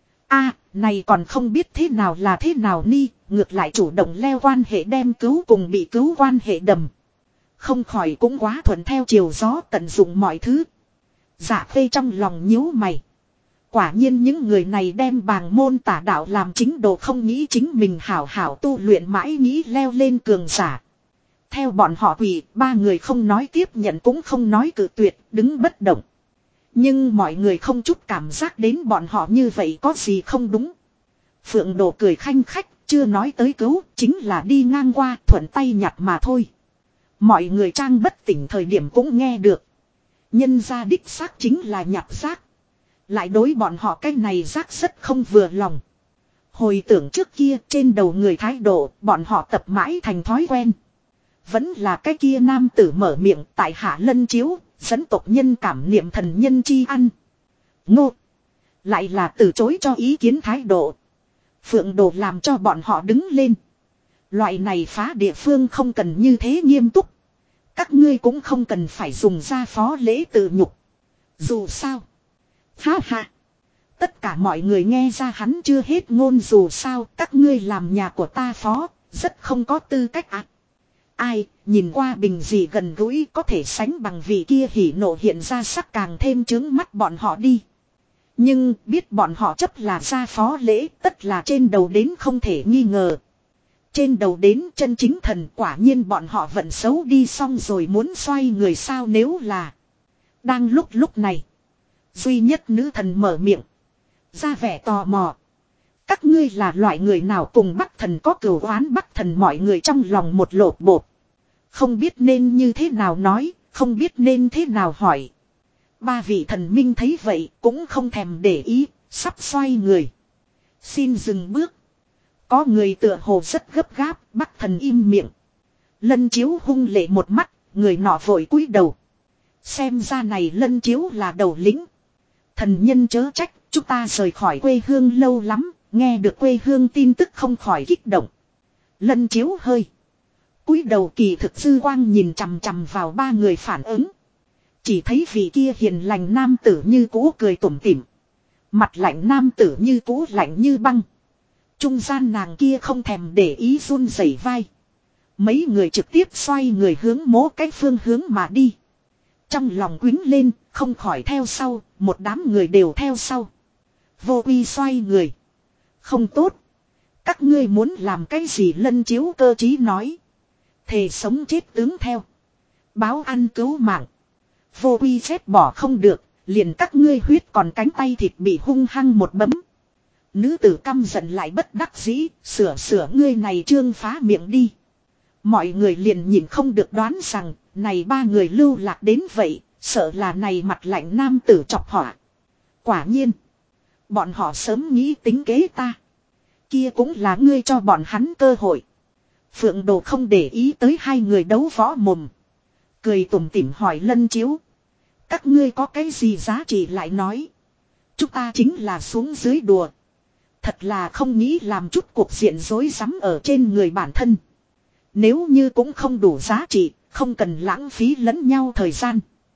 A, này còn không biết thế nào là thế nào ni. Ngược lại chủ động leo quan hệ đem cứu cùng bị cứu quan hệ đầm. Không khỏi cũng quá thuận theo chiều gió tận dụng mọi thứ. Dạ Khê trong lòng nhíu mày. Quả nhiên những người này đem bàng môn tả đạo làm chính đồ, không nghĩ chính mình hảo hảo tu luyện mãi nghĩ leo lên cường giả. Theo bọn họ quỳ, ba người không nói tiếp nhận cũng không nói cự tuyệt, đứng bất động. Nhưng mọi người không chút cảm giác đến bọn họ như vậy có gì không đúng. Phượng Đồ cười khanh khách, chưa nói tới cứu, chính là đi ngang qua thuận tay nhặt mà thôi. Mọi người trang bất tỉnh thời điểm cũng nghe được. Nhân ra đích xác chính là nhặt rác. Lại đối bọn họ cái này rác rất không vừa lòng. Hồi tưởng trước kia trên đầu người thái độ, bọn họ tập mãi thành thói quen. Vẫn là cái kia nam tử mở miệng tại hạ lân chiếu, dẫn tộc nhân cảm niệm thần nhân chi ăn. Ngô. Lại là từ chối cho ý kiến thái độ. Phượng Đồ làm cho bọn họ đứng lên. Loại này phá địa phương không cần như thế nghiêm túc. Các ngươi cũng không cần phải dùng ra phó lễ tự nhục. Dù sao. Ha ha. Tất cả mọi người nghe ra hắn chưa hết ngôn, dù sao các ngươi làm nhà của ta phó, rất không có tư cách ạ. Ai, nhìn qua bình dị gần gũi có thể sánh bằng vị kia hỉ nộ hiện ra sắc càng thêm chướng mắt bọn họ đi. Nhưng biết bọn họ chấp là ra phó lễ tất là trên đầu đến không thể nghi ngờ. Trên đầu đến chân chính thần, quả nhiên bọn họ vận xấu đi xong rồi muốn xoay người sao nếu là. Đang lúc này. Duy nhất nữ thần mở miệng. Ra vẻ tò mò. Các ngươi là loại người nào cùng Bắc thần có cừu oán? Bắc thần mọi người trong lòng một lột bột. Không biết nên như thế nào nói, không biết nên thế nào hỏi. Ba vị thần minh thấy vậy cũng không thèm để ý, sắp xoay người. Xin dừng bước. Có người tựa hồ rất gấp gáp, Bắc thần im miệng. Lân Chiếu hung lệ một mắt, người nọ vội cúi đầu. Xem ra này Lân Chiếu là đầu lĩnh. Thần nhân chớ trách, chúng ta rời khỏi quê hương lâu lắm, nghe được quê hương tin tức không khỏi kích động. Lân Chiếu hơi cúi đầu, kỳ thực dư quang nhìn chằm chằm vào ba người phản ứng. Chỉ thấy vị kia hiền lành nam tử như cũ cười tủm tỉm. Mặt lạnh nam tử như cũ lạnh như băng. Trung gian nàng kia không thèm để ý run rẩy vai. Mấy người trực tiếp xoay người hướng mố cái phương hướng mà đi. Trong lòng quýnh lên, không khỏi theo sau, một đám người đều theo sau. Vô Uy xoay người. Không tốt. Các ngươi muốn làm cái gì? Lân Chiếu cơ trí nói. Thề sống chết tướng theo. Báo ăn cứu mạng. Vô Uy phép bỏ không được, liền các ngươi huyết còn cánh tay thịt bị hung hăng một bấm. Nữ tử căm giận lại bất đắc dĩ, sửa ngươi này trương phá miệng đi. Mọi người liền nhìn không được đoán rằng, này ba người lưu lạc đến vậy, sợ là này mặt lạnh nam tử chọc họa. Quả nhiên, bọn họ sớm nghĩ tính kế ta. Kia cũng là ngươi cho bọn hắn cơ hội. Phượng Đồ không để ý tới hai người đấu võ mồm. Cười tủm tỉm hỏi Lân Chiếu. Các ngươi có cái gì giá trị lại nói. Chúng ta chính là xuống dưới đùa. Thật là không nghĩ làm chút cuộc diện rối rắm ở trên người bản thân. Nếu như cũng không đủ giá trị, không cần lãng phí lẫn nhau thời gian.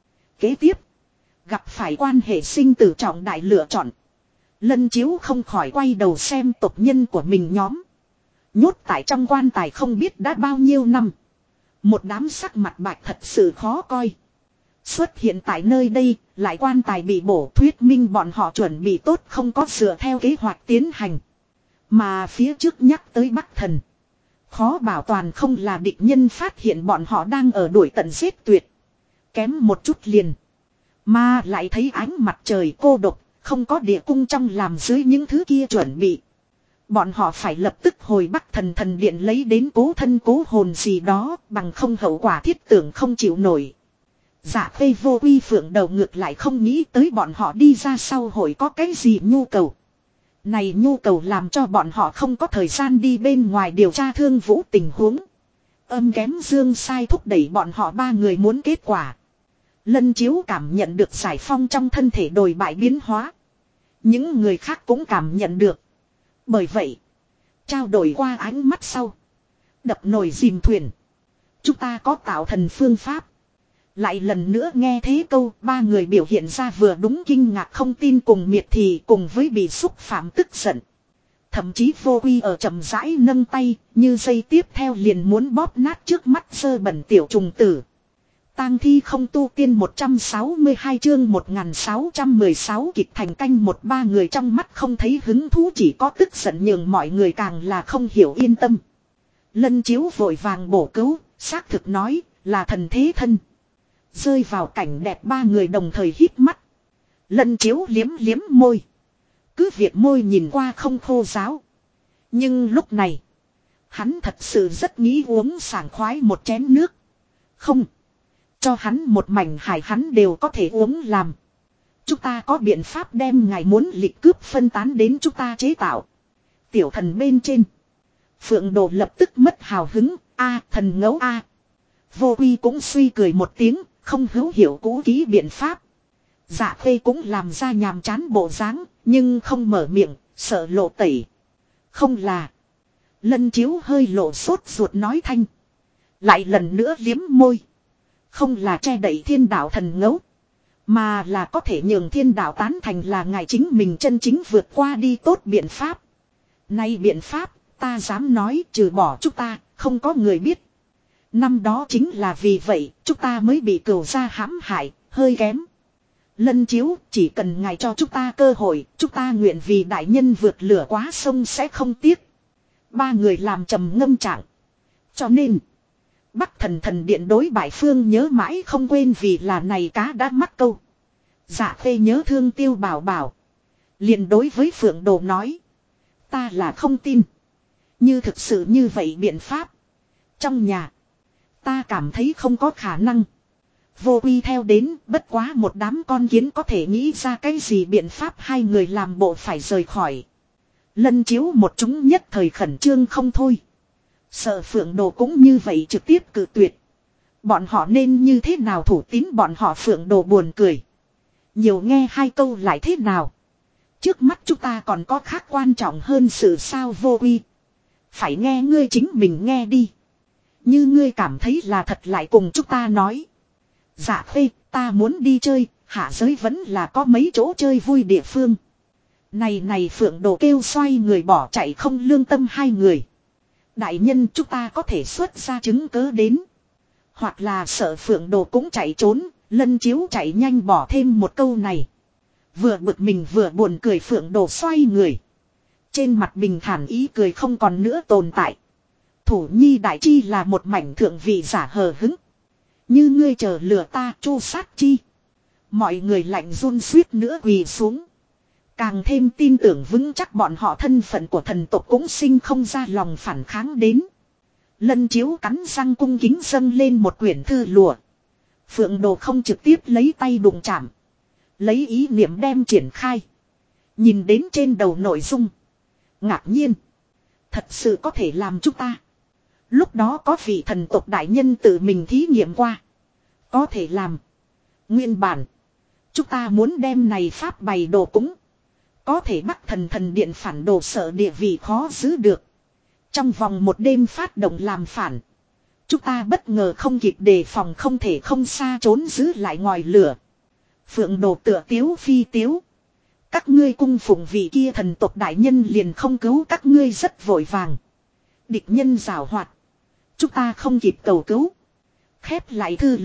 Kế tiếp, gặp phải quan hệ sinh tử trọng đại lựa chọn. Lân Chiếu không khỏi quay đầu xem tộc nhân của mình nhóm. Nhốt tại trong quan tài không biết đã bao nhiêu năm. Một đám sắc mặt bạch thật sự khó coi. Xuất hiện tại nơi đây, lại quan tài bị bổ, thuyết minh bọn họ chuẩn bị tốt không có dựa theo kế hoạch tiến hành. Mà phía trước nhắc tới Bắc Thần. Khó bảo toàn không là địch nhân phát hiện bọn họ đang ở đuổi tận giết tuyệt. Kém một chút liền. Mà lại thấy ánh mặt trời cô độc, không có địa cung trong làm dưới những thứ kia chuẩn bị. Bọn họ phải lập tức hồi Bắc Thần thần điện lấy đến cố thân cố hồn gì đó, bằng không hậu quả thiết tưởng không chịu nổi. Dạ Khê Vô Uy Phượng đầu ngược lại không nghĩ tới bọn họ đi ra sau hội có cái gì nhu cầu. Này nhu cầu làm cho bọn họ không có thời gian đi bên ngoài điều tra Thương Vũ tình huống. Âm kém dương sai thúc đẩy bọn họ ba người muốn kết quả. Lân Chiếu cảm nhận được giải phong trong thân thể đồi bại biến hóa. Những người khác cũng cảm nhận được. Bởi vậy, trao đổi qua ánh mắt sau. Đập nồi dìm thuyền. Chúng ta có tạo thần phương pháp. Lại lần nữa nghe thế câu, ba người biểu hiện ra vừa đúng kinh ngạc không tin cùng miệt thị cùng với bị xúc phạm tức giận. Thậm chí Vô Uy ở chậm rãi nâng tay, như giây tiếp theo liền muốn bóp nát trước mắt sơ bẩn tiểu trùng tử. Tang thi không tu tiên 162 chương 1616 kịch thành canh một ba người trong mắt không thấy hứng thú chỉ có tức giận nhường mọi người càng là không hiểu yên tâm. Lân Chiếu vội vàng bổ cứu, xác thực nói là thần thế thân. Rơi vào cảnh đẹp ba người đồng thời hít mắt. Lân Chiếu liếm liếm môi. Cứ việc môi nhìn qua không khô ráo. Nhưng lúc này, hắn thật sự rất nghĩ uống sảng khoái một chén nước. Không. Cho hắn một mảnh hải hắn đều có thể uống làm. Chúng ta có biện pháp đem ngài muốn lịch cướp phân tán đến chúng ta chế tạo. Tiểu thần bên trên. Phượng Đồ lập tức mất hào hứng. A thần ngấu a. Vô Uy cũng suy cười một tiếng. Không hữu hiểu cũ kỹ biện pháp. Dạ Khê cũng làm ra nhàm chán bộ dáng. Nhưng không mở miệng. Sợ lộ tẩy. Không là. Lân Chiếu hơi lộ sốt ruột nói thanh. Lại lần nữa liếm môi. Không là che đậy thiên đạo thần ngấu. Mà là có thể nhường thiên đạo tán thành là ngài chính mình chân chính vượt qua đi tốt biện pháp. Nay biện pháp, ta dám nói trừ bỏ chúng ta, không có người biết. Năm đó chính là vì vậy, chúng ta mới bị cửu gia hãm hại, hơi kém. Lân Chiếu, chỉ cần ngài cho chúng ta cơ hội, chúng ta nguyện vì đại nhân vượt lửa quá sông sẽ không tiếc. Ba người làm trầm ngâm trạng. Cho nên, Bắc Thần thần điện đối bại phương nhớ mãi không quên vì là này cá đã mắc câu. Dạ Khê nhớ thương Tiêu Bảo Bảo. Liền đối với Phượng Đồ nói. Ta là không tin. Như thực sự như vậy biện pháp. Trong nhà. Ta cảm thấy không có khả năng. Vô Uy theo đến bất quá một đám con kiến có thể nghĩ ra cái gì biện pháp hai người làm bộ phải rời khỏi. Lân Chiếu một chúng nhất thời khẩn trương không thôi. Sợ Phượng Đồ cũng như vậy trực tiếp cự tuyệt. Bọn họ nên như thế nào thủ tín bọn họ Phượng Đồ buồn cười. Nhiều nghe hai câu lại thế nào. Trước mắt chúng ta còn có khác quan trọng hơn sự sao Vô Uy. Phải nghe ngươi chính mình nghe đi. Như ngươi cảm thấy là thật lại cùng chúng ta nói. Dạ Khê, ta muốn đi chơi, hạ giới vẫn là có mấy chỗ chơi vui địa phương. Này Phượng Đồ kêu xoay người bỏ chạy không lương tâm hai người. Đại nhân chúng ta có thể xuất ra chứng cớ đến. Hoặc là sợ Phượng Đồ cũng chạy trốn, Lân Chiếu chạy nhanh bỏ thêm một câu này. Vừa bực mình vừa buồn cười Phượng Đồ xoay người. Trên mặt bình thản ý cười không còn nữa tồn tại. Thủ nhi đại chi là một mảnh thượng vị giả hờ hứng. Như ngươi chờ lừa ta chu sát chi. Mọi người lạnh run suýt nữa quỳ xuống. Càng thêm tin tưởng vững chắc bọn họ thân phận của thần tộc cũng sinh không ra lòng phản kháng đến. Lân Chiếu cắn răng cung kính dâng lên một quyển thư lụa. Phượng Đồ không trực tiếp lấy tay đụng chạm. Lấy ý niệm đem triển khai. Nhìn đến trên đầu nội dung. Ngạc nhiên. Thật sự có thể làm chúng ta. Lúc đó có vị thần tộc đại nhân tự mình thí nghiệm qua. Có thể làm. Nguyên bản. Chúng ta muốn đem này pháp bày đồ cúng. Có thể Bắc Thần thần điện phản đồ sợ địa vị khó giữ được. Trong vòng một đêm phát động làm phản. Chúng ta bất ngờ không kịp đề phòng không thể không xa trốn giữ lại ngòi lửa. Phượng Đồ tựa tiếu phi tiếu. Các ngươi cung phụng vị kia thần tộc đại nhân liền không cứu các ngươi rất vội vàng. Địch nhân giảo hoạt. Chúng ta không kịp cầu cứu. Khép lại thư lụa,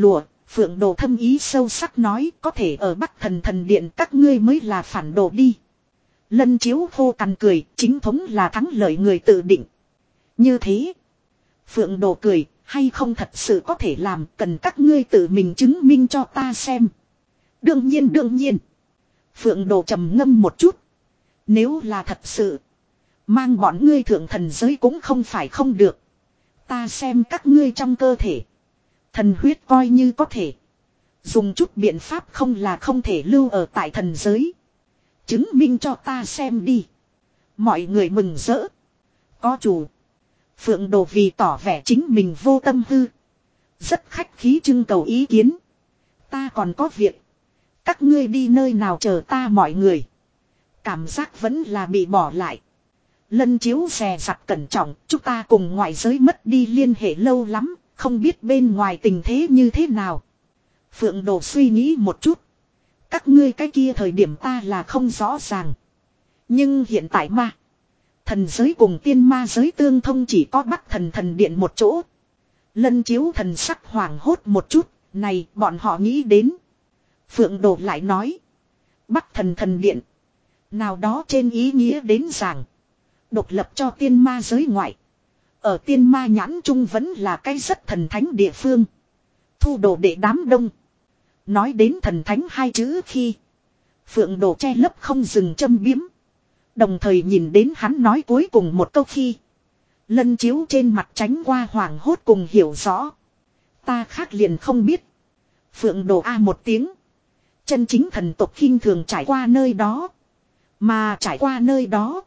Phượng Đồ thâm ý sâu sắc nói có thể ở Bắc Thần Thần Điện các ngươi mới là phản đồ đi. Lân Chiếu khô cằn cười, chính thống là thắng lợi người tự định. Như thế. Phượng Đồ cười, hay không thật sự có thể làm, cần các ngươi tự mình chứng minh cho ta xem. Đương nhiên. Phượng Đồ trầm ngâm một chút. Nếu là thật sự, mang bọn ngươi thượng thần giới cũng không phải không được. Ta xem các ngươi trong cơ thể. Thần huyết coi như có thể. Dùng chút biện pháp không là không thể lưu ở tại thần giới. Chứng minh cho ta xem đi. Mọi người mừng rỡ. Có chủ. Phượng Đồ vì tỏ vẻ chính mình vô tâm hư. Rất khách khí trưng cầu ý kiến. Ta còn có việc. Các ngươi đi nơi nào chờ ta mọi người. Cảm giác vẫn là bị bỏ lại. Lân Chiếu xè sặt cẩn trọng. Chúng ta cùng ngoại giới mất đi liên hệ lâu lắm. Không biết bên ngoài tình thế như thế nào. Phượng Đồ suy nghĩ một chút. Các ngươi cái kia thời điểm ta là không rõ ràng. Nhưng hiện tại ma. Thần giới cùng tiên ma giới tương thông chỉ có Bắc Thần Thần Điện một chỗ. Lân Chiếu thần sắc hoảng hốt một chút. Này bọn họ nghĩ đến. Phượng Đồ lại nói. Bắc Thần Thần Điện. Nào đó trên ý nghĩa đến rằng. Độc lập cho tiên ma giới ngoại. Ở tiên ma nhãn trung vẫn là cái rất thần thánh địa phương. Thu đồ để đám đông. Nói đến thần thánh hai chữ khi. Phượng Đồ che lấp không dừng châm biếm. Đồng thời nhìn đến hắn nói cuối cùng một câu khi. Lân Chiếu trên mặt tránh qua hoảng hốt cùng hiểu rõ. Ta khác liền không biết. Phượng Đồ a một tiếng. Chân chính thần tộc khinh thường trải qua nơi đó. Mà trải qua nơi đó.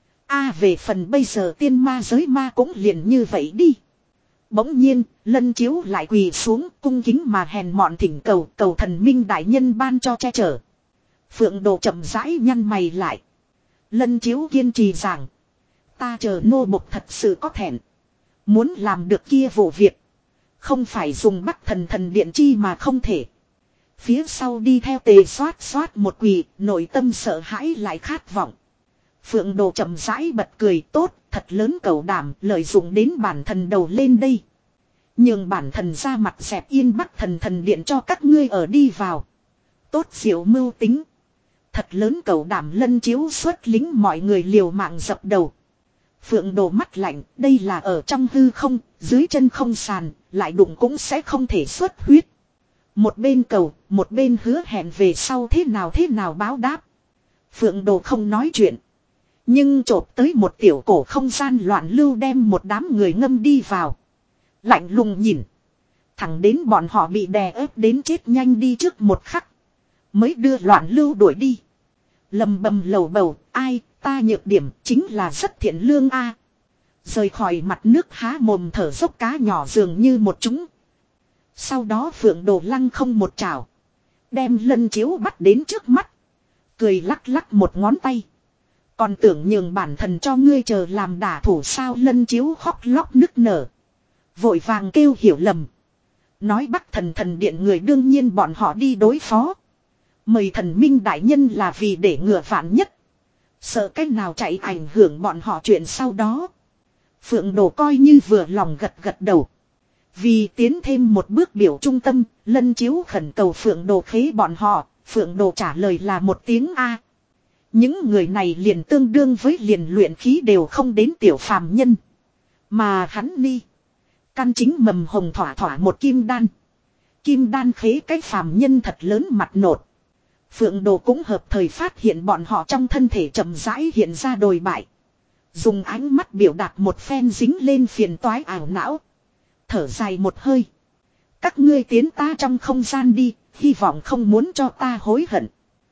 Về phần bây giờ tiên ma giới ma cũng liền như vậy đi. Bỗng nhiên, Lân Chiếu lại quỳ xuống cung kính mà hèn mọn thỉnh cầu cầu thần minh đại nhân ban cho che chở. Phượng Đồ chậm rãi nhăn mày lại. Lân Chiếu kiên trì rằng. Ta chờ nô bộc thật sự có thẹn. Muốn làm được kia vụ việc. Không phải dùng Bắc Thần Thần Điện chi mà không thể. Phía sau đi theo tề xoát một quỳ, nội tâm sợ hãi lại khát vọng. Phượng Đồ chậm rãi bật cười tốt, thật lớn cầu đảm, lợi dụng đến bản thần đầu lên đây. Nhường bản thần ra mặt dẹp yên Bắc Thần Thần Điện cho các ngươi ở đi vào. Tốt diệu mưu tính. Thật lớn cầu đảm. Lân Chiếu xuất lính mọi người liều mạng dập đầu. Phượng Đồ mắt lạnh, đây là ở trong hư không, dưới chân không sàn, lại đụng cũng sẽ không thể xuất huyết. Một bên cầu, một bên hứa hẹn về sau thế nào báo đáp. Phượng Đồ không nói chuyện. Nhưng chộp tới một tiểu cổ không gian loạn lưu đem một đám người ngâm đi vào. Lạnh lùng nhìn. Thẳng đến bọn họ bị đè ép đến chết nhanh đi trước một khắc. Mới đưa loạn lưu đuổi đi. Lầm bầm lầu bầu, ai, ta nhược điểm chính là rất thiện lương a. Rời khỏi mặt nước há mồm thở dốc cá nhỏ dường như một chúng. Sau đó Phượng Đồ lăng không một chảo. Đem Lân Chiếu bắt đến trước mắt. Cười lắc lắc một ngón tay. Còn tưởng nhường bản thần cho ngươi chờ làm đả thủ sao. Lân Chiếu khóc lóc nức nở. Vội vàng kêu hiểu lầm. Nói Bắc Thần Thần Điện người đương nhiên bọn họ đi đối phó. Mời thần minh đại nhân là vì để ngừa vạn nhất. Sợ cách nào chạy ảnh hưởng bọn họ chuyện sau đó. Phượng Đồ coi như vừa lòng gật đầu. Vì tiến thêm một bước biểu trung tâm, Lân Chiếu khẩn cầu Phượng Đồ khế bọn họ. Phượng Đồ trả lời là một tiếng A. Những người này liền tương đương với liền luyện khí đều không đến tiểu phàm nhân. Mà hắn ni. Căn chính mầm hồng thỏa một kim đan. Kim đan khế cái phàm nhân thật lớn mặt nột. Phượng Đồ cũng hợp thời phát hiện bọn họ trong thân thể chậm rãi hiện ra đồi bại. Dùng ánh mắt biểu đạt một phen dính lên phiền toái ảo não. Thở dài một hơi. Các ngươi tiến ta trong không gian đi, hy vọng không muốn cho ta hối hận.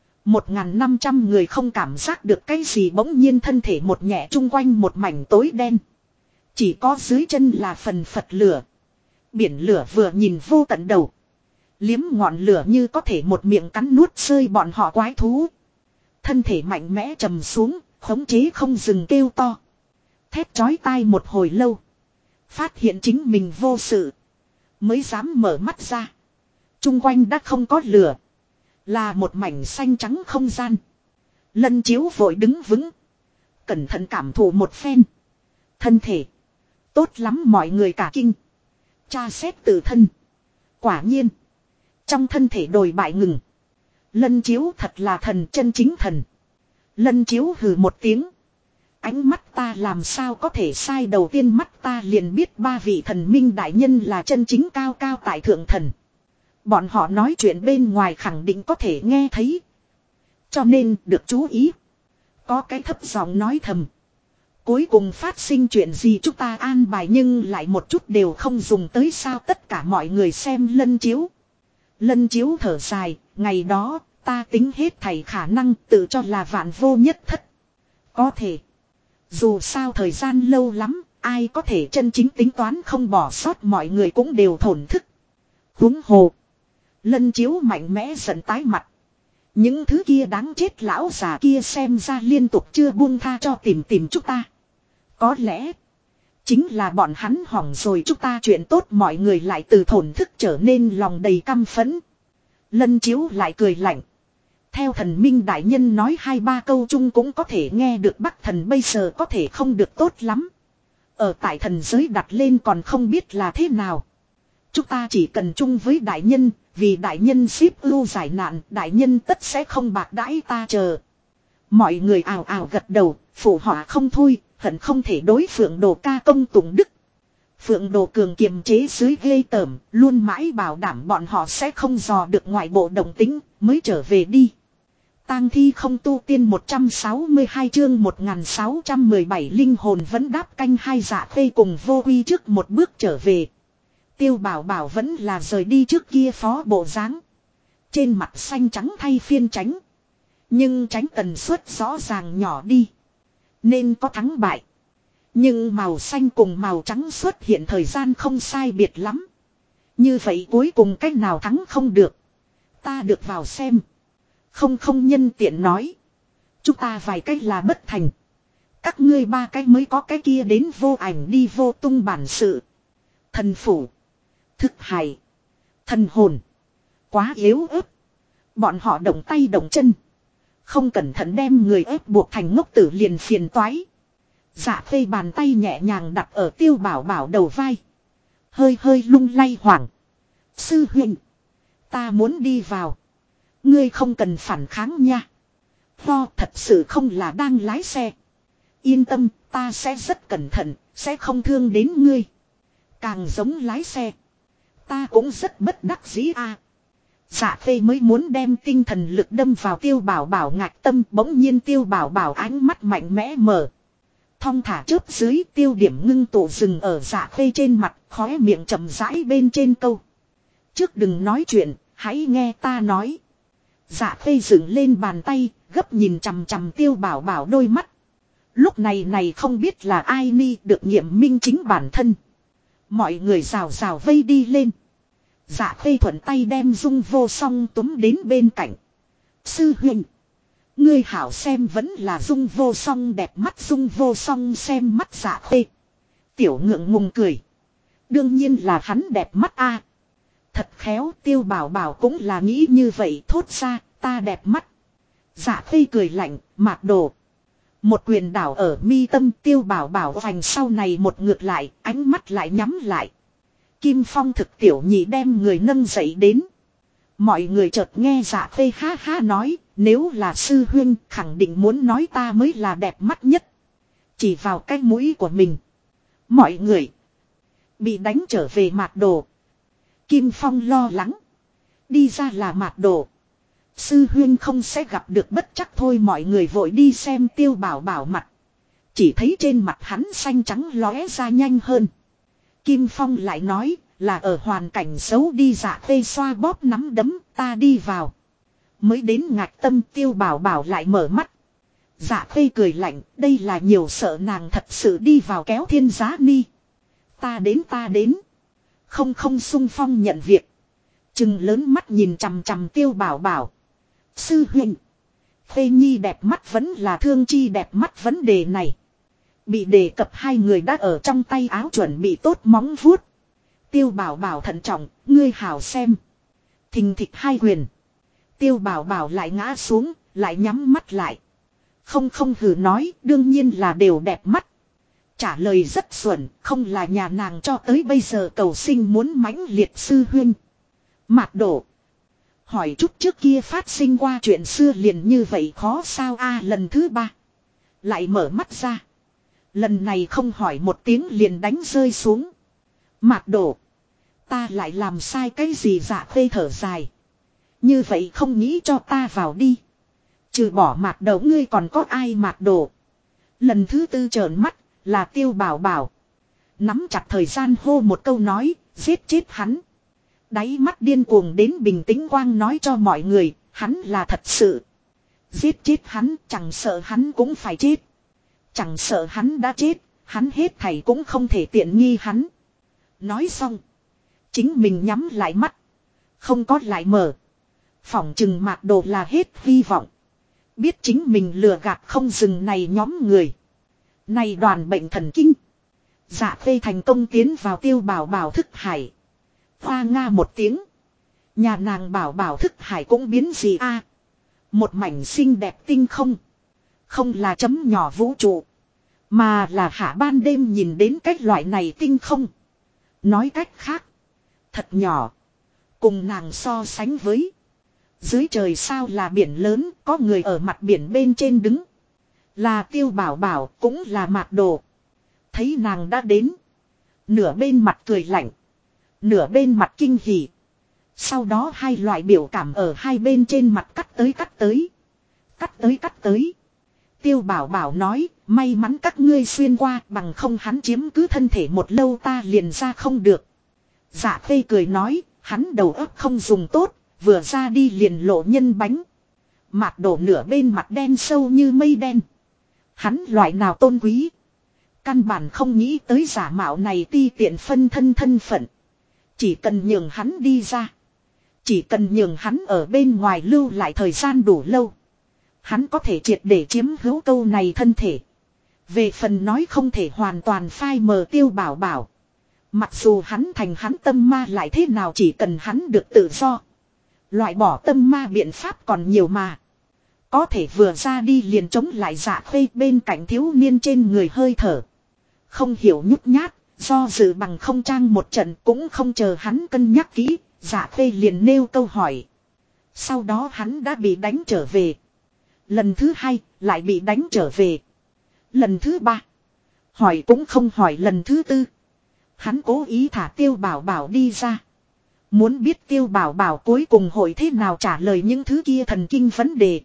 1.500 người không cảm giác được cái gì bỗng nhiên thân thể một nhẹ chung quanh một mảnh tối đen. Chỉ có dưới chân là phần phật lửa. Biển lửa vừa nhìn vô tận đầu. Liếm ngọn lửa như có thể một miệng cắn nuốt rơi bọn họ quái thú. Thân thể mạnh mẽ trầm xuống, khống chế không dừng kêu to. Thét chói tai một hồi lâu. Phát hiện chính mình vô sự. Mới dám mở mắt ra. Trung quanh đã không có lửa. Là một mảnh xanh trắng không gian. Lân Chiếu vội đứng vững. Cẩn thận cảm thụ một phen. Thân thể. Tốt lắm mọi người cả kinh. Tra xét tự thân. Quả nhiên. Trong thân thể đồi bại ngừng. Lân chiếu thật là thần, chân chính thần. Lân chiếu hừ một tiếng. Ánh mắt ta làm sao có thể sai, đầu tiên mắt ta liền biết ba vị thần minh đại nhân là chân chính cao cao tại thượng thần. Bọn họ nói chuyện bên ngoài khẳng định có thể nghe thấy. Cho nên được chú ý. Có cái thấp giọng nói thầm. Cuối cùng phát sinh chuyện gì chúng ta an bài nhưng lại một chút đều không dùng tới sao, tất cả mọi người xem lân chiếu. Lân chiếu thở dài, ngày đó ta tính hết thảy khả năng tự cho là vạn vô nhất thất. Có thể. Dù sao thời gian lâu lắm, ai có thể chân chính tính toán không bỏ sót, mọi người cũng đều thổn thức. Huống hồ. Lân chiếu mạnh mẽ giận tái mặt. Những thứ kia đáng chết lão già kia xem ra liên tục chưa buông tha cho tìm chúng ta. Có lẽ chính là bọn hắn hỏng rồi chúng ta chuyện tốt, mọi người lại từ thổn thức trở nên lòng đầy căm phẫn. Lân chiếu lại cười lạnh. Theo thần minh đại nhân nói 2-3 câu chung cũng có thể nghe được Bắc thần bây giờ có thể không được tốt lắm. Ở tại thần giới đặt lên còn không biết là thế nào. Chúng ta chỉ cần chung với đại nhân, vì đại nhân ship ưu giải nạn, đại nhân tất sẽ không bạc đãi ta chờ. Mọi người ào ào gật đầu, phụ họa không thôi, hận không thể đối Phượng Đồ ca công tụng đức. Phượng Đồ cường kiềm chế dưới ghê tởm, luôn mãi bảo đảm bọn họ sẽ không dò được ngoại bộ động tính, mới trở về đi. Tang thi không tu tiên 162 chương 1617 linh hồn vẫn đáp canh hai. Dạ Khê cùng Vô Quy trước một bước trở về. Tiêu Bảo Bảo vẫn là rời đi trước kia phó bộ dáng. Trên mặt xanh trắng thay phiên tránh. Nhưng tránh tần suất rõ ràng nhỏ đi. Nên có thắng bại. Nhưng màu xanh cùng màu trắng xuất hiện thời gian không sai biệt lắm. Như vậy cuối cùng cách nào thắng không được. Ta được vào xem. Không nhân tiện nói. Chúng ta vài cách là bất thành. Các ngươi ba cách mới có cái kia đến vô ảnh đi vô tung bản sự. Thần phủ. Thức hải. Thần hồn. Quá yếu ớt. Bọn họ động tay động chân. Không cẩn thận đem người ép buộc thành ngốc tử liền phiền toái. Dạ Khê bàn tay nhẹ nhàng đặt ở Tiêu Bảo Bảo đầu vai. Hơi hơi lung lay hoảng. Sư huynh. Ta muốn đi vào. Ngươi không cần phản kháng nha. Ho, thật sự không là đang lái xe. Yên tâm, ta sẽ rất cẩn thận, sẽ không thương đến ngươi. Càng giống lái xe. Ta cũng rất bất đắc dĩ a. Dạ Khê mới muốn đem tinh thần lực đâm vào Tiêu Bảo Bảo ngạch tâm, bỗng nhiên Tiêu Bảo Bảo ánh mắt mạnh mẽ mở. Thong thả chớp dưới, tiêu điểm ngưng tụ dừng ở Dạ Khê trên mặt, khóe miệng chậm rãi bên trên câu. Trước đừng nói chuyện, hãy nghe ta nói. Dạ Khê dựng lên bàn tay, gấp nhìn chằm chằm Tiêu Bảo Bảo đôi mắt. Lúc này không biết là ai ni được nghiệm minh chính bản thân. Mọi người rào rào vây đi lên. Dạ Khê thuận tay đem Dung Vô Song túm đến bên cạnh. Sư huynh. Ngươi hảo xem vẫn là Dung Vô Song đẹp mắt. Dung Vô Song xem mắt Dạ Khê. Tiểu ngượng ngùng cười. Đương nhiên là hắn đẹp mắt a. Thật khéo, Tiêu Bảo Bảo cũng là nghĩ như vậy, thốt ra, ta đẹp mắt. Dạ Khê cười lạnh, Mạc Đồ. Một quyền đảo ở mi tâm, Tiêu Bảo Bảo vành sau này một ngược lại, ánh mắt lại nhắm lại. Kim Phong thực tiểu nhị đem người nâng dậy đến. Mọi người chợt nghe Dạ Khê ha ha nói, nếu là sư huynh khẳng định muốn nói ta mới là đẹp mắt nhất. Chỉ vào cái mũi của mình. Mọi người bị đánh trở về Mạc Đồ. Kim Phong lo lắng. Đi ra là Mạc Đồ. Sư huynh không sẽ gặp được bất chắc thôi, mọi người vội đi xem Tiêu Bảo Bảo mặt. Chỉ thấy trên mặt hắn xanh trắng lóe ra nhanh hơn. Kim Phong lại nói là ở hoàn cảnh xấu đi. Dạ Khê xoa bóp nắm đấm, ta đi vào. Mới đến ngạch tâm, Tiêu Bảo Bảo lại mở mắt. Dạ Khê cười lạnh, đây là nhiều sợ nàng thật sự đi vào kéo Thiên Giá Ni. Ta đến. Không xung phong nhận việc. Trừng lớn mắt nhìn chằm chằm Tiêu Bảo Bảo. Sư huynh. Khê Nhi đẹp mắt vẫn là Thương Chi đẹp mắt, vấn đề này bị đề cập hai người đã ở trong tay áo chuẩn bị tốt móng vuốt. Tiêu Bảo Bảo thận trọng, ngươi hảo xem. Thình thịch hai quyền. Tiêu Bảo Bảo lại ngã xuống, lại nhắm mắt lại. Không hừ nói, đương nhiên là đều đẹp mắt. Trả lời rất xuẩn, không là nhà nàng cho tới bây giờ cầu sinh muốn mãnh liệt sư huynh. Mạc Đổ. Hỏi chút trước kia phát sinh qua chuyện xưa liền như vậy khó sao a lần thứ ba. Lại mở mắt ra. Lần này không hỏi một tiếng liền đánh rơi xuống. Mạc Đổ. Ta lại làm sai cái gì Dạ Khê thở dài. Như vậy không nghĩ cho ta vào đi. Trừ bỏ Mạc Đầu ngươi còn có ai Mạc Đổ. Lần thứ tư trợn mắt là Tiêu Bảo Bảo. Nắm chặt thời gian hô một câu nói, giết chết hắn. Đáy mắt điên cuồng đến bình tĩnh quang nói cho mọi người, hắn là thật sự. Giết chết hắn, chẳng sợ hắn cũng phải chết. Chẳng sợ hắn đã chết, hắn hết thảy cũng không thể tiện nghi hắn. Nói xong, chính mình nhắm lại mắt, không có lại mở. Phỏng chừng Mạc Đồ là hết hy vọng. Biết chính mình lừa gạt không dừng này nhóm người. Này đoàn bệnh thần kinh. Dạ Khê thành công tiến vào Tiêu Bảo Bảo thức hải. Hoa nga một tiếng. Nhà nàng Bảo Bảo thức hải cũng biến gì a? Một mảnh xinh đẹp tinh không. Không là chấm nhỏ vũ trụ. Mà là hạ ban đêm nhìn đến cách loại này tinh không. Nói cách khác. Thật nhỏ. Cùng nàng so sánh với. Dưới trời sao là biển lớn. Có người ở mặt biển bên trên đứng. Là Tiêu Bảo Bảo cũng là Mạc Đồ. Thấy nàng đã đến. Nửa bên mặt cười lạnh. Nửa bên mặt kinh hỉ. Sau đó hai loại biểu cảm ở hai bên trên mặt cắt tới cắt tới. Cắt tới cắt tới. Tiêu Bảo Bảo nói, may mắn các ngươi xuyên qua bằng không hắn chiếm cứ thân thể một lâu ta liền ra không được. Dạ Khê cười nói, hắn đầu óc không dùng tốt, vừa ra đi liền lộ nhân bánh. Mạc Đổ nửa bên mặt đen sâu như mây đen. Hắn loại nào tôn quý. Căn bản không nghĩ tới giả mạo này ti tiện phân thân thân phận. Chỉ cần nhường hắn đi ra. Chỉ cần nhường hắn ở bên ngoài lưu lại thời gian đủ lâu. Hắn có thể triệt để chiếm hữu câu này thân thể. Về phần nói không thể hoàn toàn phai mờ Tiêu Bảo Bảo. Mặc dù hắn thành hắn tâm ma lại thế nào chỉ cần hắn được tự do. Loại bỏ tâm ma biện pháp còn nhiều mà. Có thể vừa ra đi liền chống lại Dạ Khê bên cạnh thiếu niên trên người hơi thở. Không hiểu nhút nhát, do dự bằng không trang một trận cũng không chờ hắn cân nhắc kỹ, Dạ Khê liền nêu câu hỏi. Sau đó hắn đã bị đánh trở về. Lần thứ hai, lại bị đánh trở về. Lần thứ ba, hỏi cũng không hỏi lần thứ tư. Hắn cố ý thả Tiêu Bảo Bảo đi ra. Muốn biết Tiêu Bảo Bảo cuối cùng hội thế nào trả lời những thứ kia thần kinh vấn đề.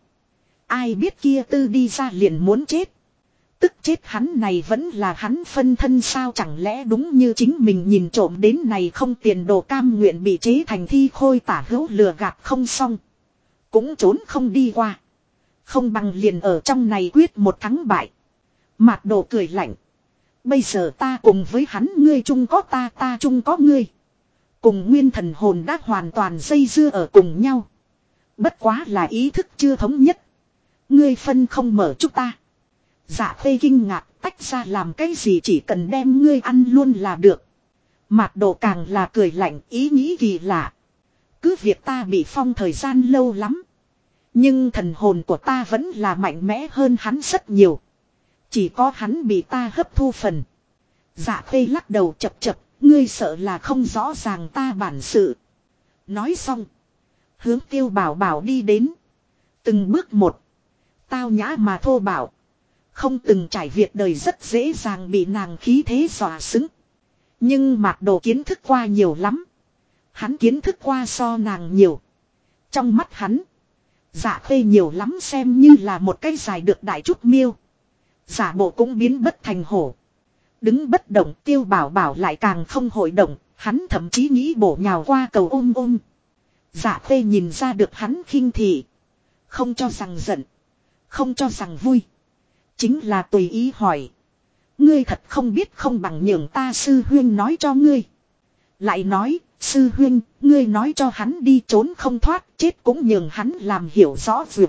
Ai biết kia tư đi ra liền muốn chết. Tức chết hắn này vẫn là hắn phân thân sao chẳng lẽ đúng như chính mình nhìn trộm đến này không tiền đồ cam nguyện bị chế thành thi khôi tả hữu lừa gạt không xong. Cũng trốn không đi qua. Không bằng liền ở trong này quyết một thắng bại. Mạc Đồ cười lạnh. Bây giờ ta cùng với hắn ngươi chung có ta ta chung có ngươi. Cùng nguyên thần hồn đã hoàn toàn dây dưa ở cùng nhau. Bất quá là ý thức chưa thống nhất. Ngươi phân không mở chúng ta. Dạ Khê kinh ngạc tách ra làm cái gì chỉ cần đem ngươi ăn luôn là được. Mạc Đồ càng là cười lạnh ý nghĩ kỳ lạ. Cứ việc ta bị phong thời gian lâu lắm. Nhưng thần hồn của ta vẫn là mạnh mẽ hơn hắn rất nhiều. Chỉ có hắn bị ta hấp thu phần. Dạ Khê lắc đầu chập chập. Ngươi sợ là không rõ ràng ta bản sự. Nói xong. Hướng Tiêu Bảo Bảo đi đến. Từng bước một. Tao nhã mà thô bạo. Không từng trải việc đời rất dễ dàng bị nàng khí thế dọa sững. Nhưng Mạc Đồ kiến thức qua nhiều lắm. Hắn kiến thức qua so nàng nhiều. Trong mắt hắn. Dạ Khê nhiều lắm xem như là một cái dài được đại chút miêu. Giả bộ cũng biến bất thành hổ. Đứng bất động Tiêu Bảo Bảo lại càng không hội động. Hắn thậm chí nghĩ bổ nhào qua cầu ôm ôm. Dạ Khê nhìn ra được hắn khinh thị. Không cho rằng giận. Không cho rằng vui. Chính là tùy ý hỏi. Ngươi thật không biết không bằng nhường ta sư huyên nói cho ngươi. Lại nói, sư huyên, ngươi nói cho hắn đi trốn không thoát, chết cũng nhường hắn làm hiểu rõ việc.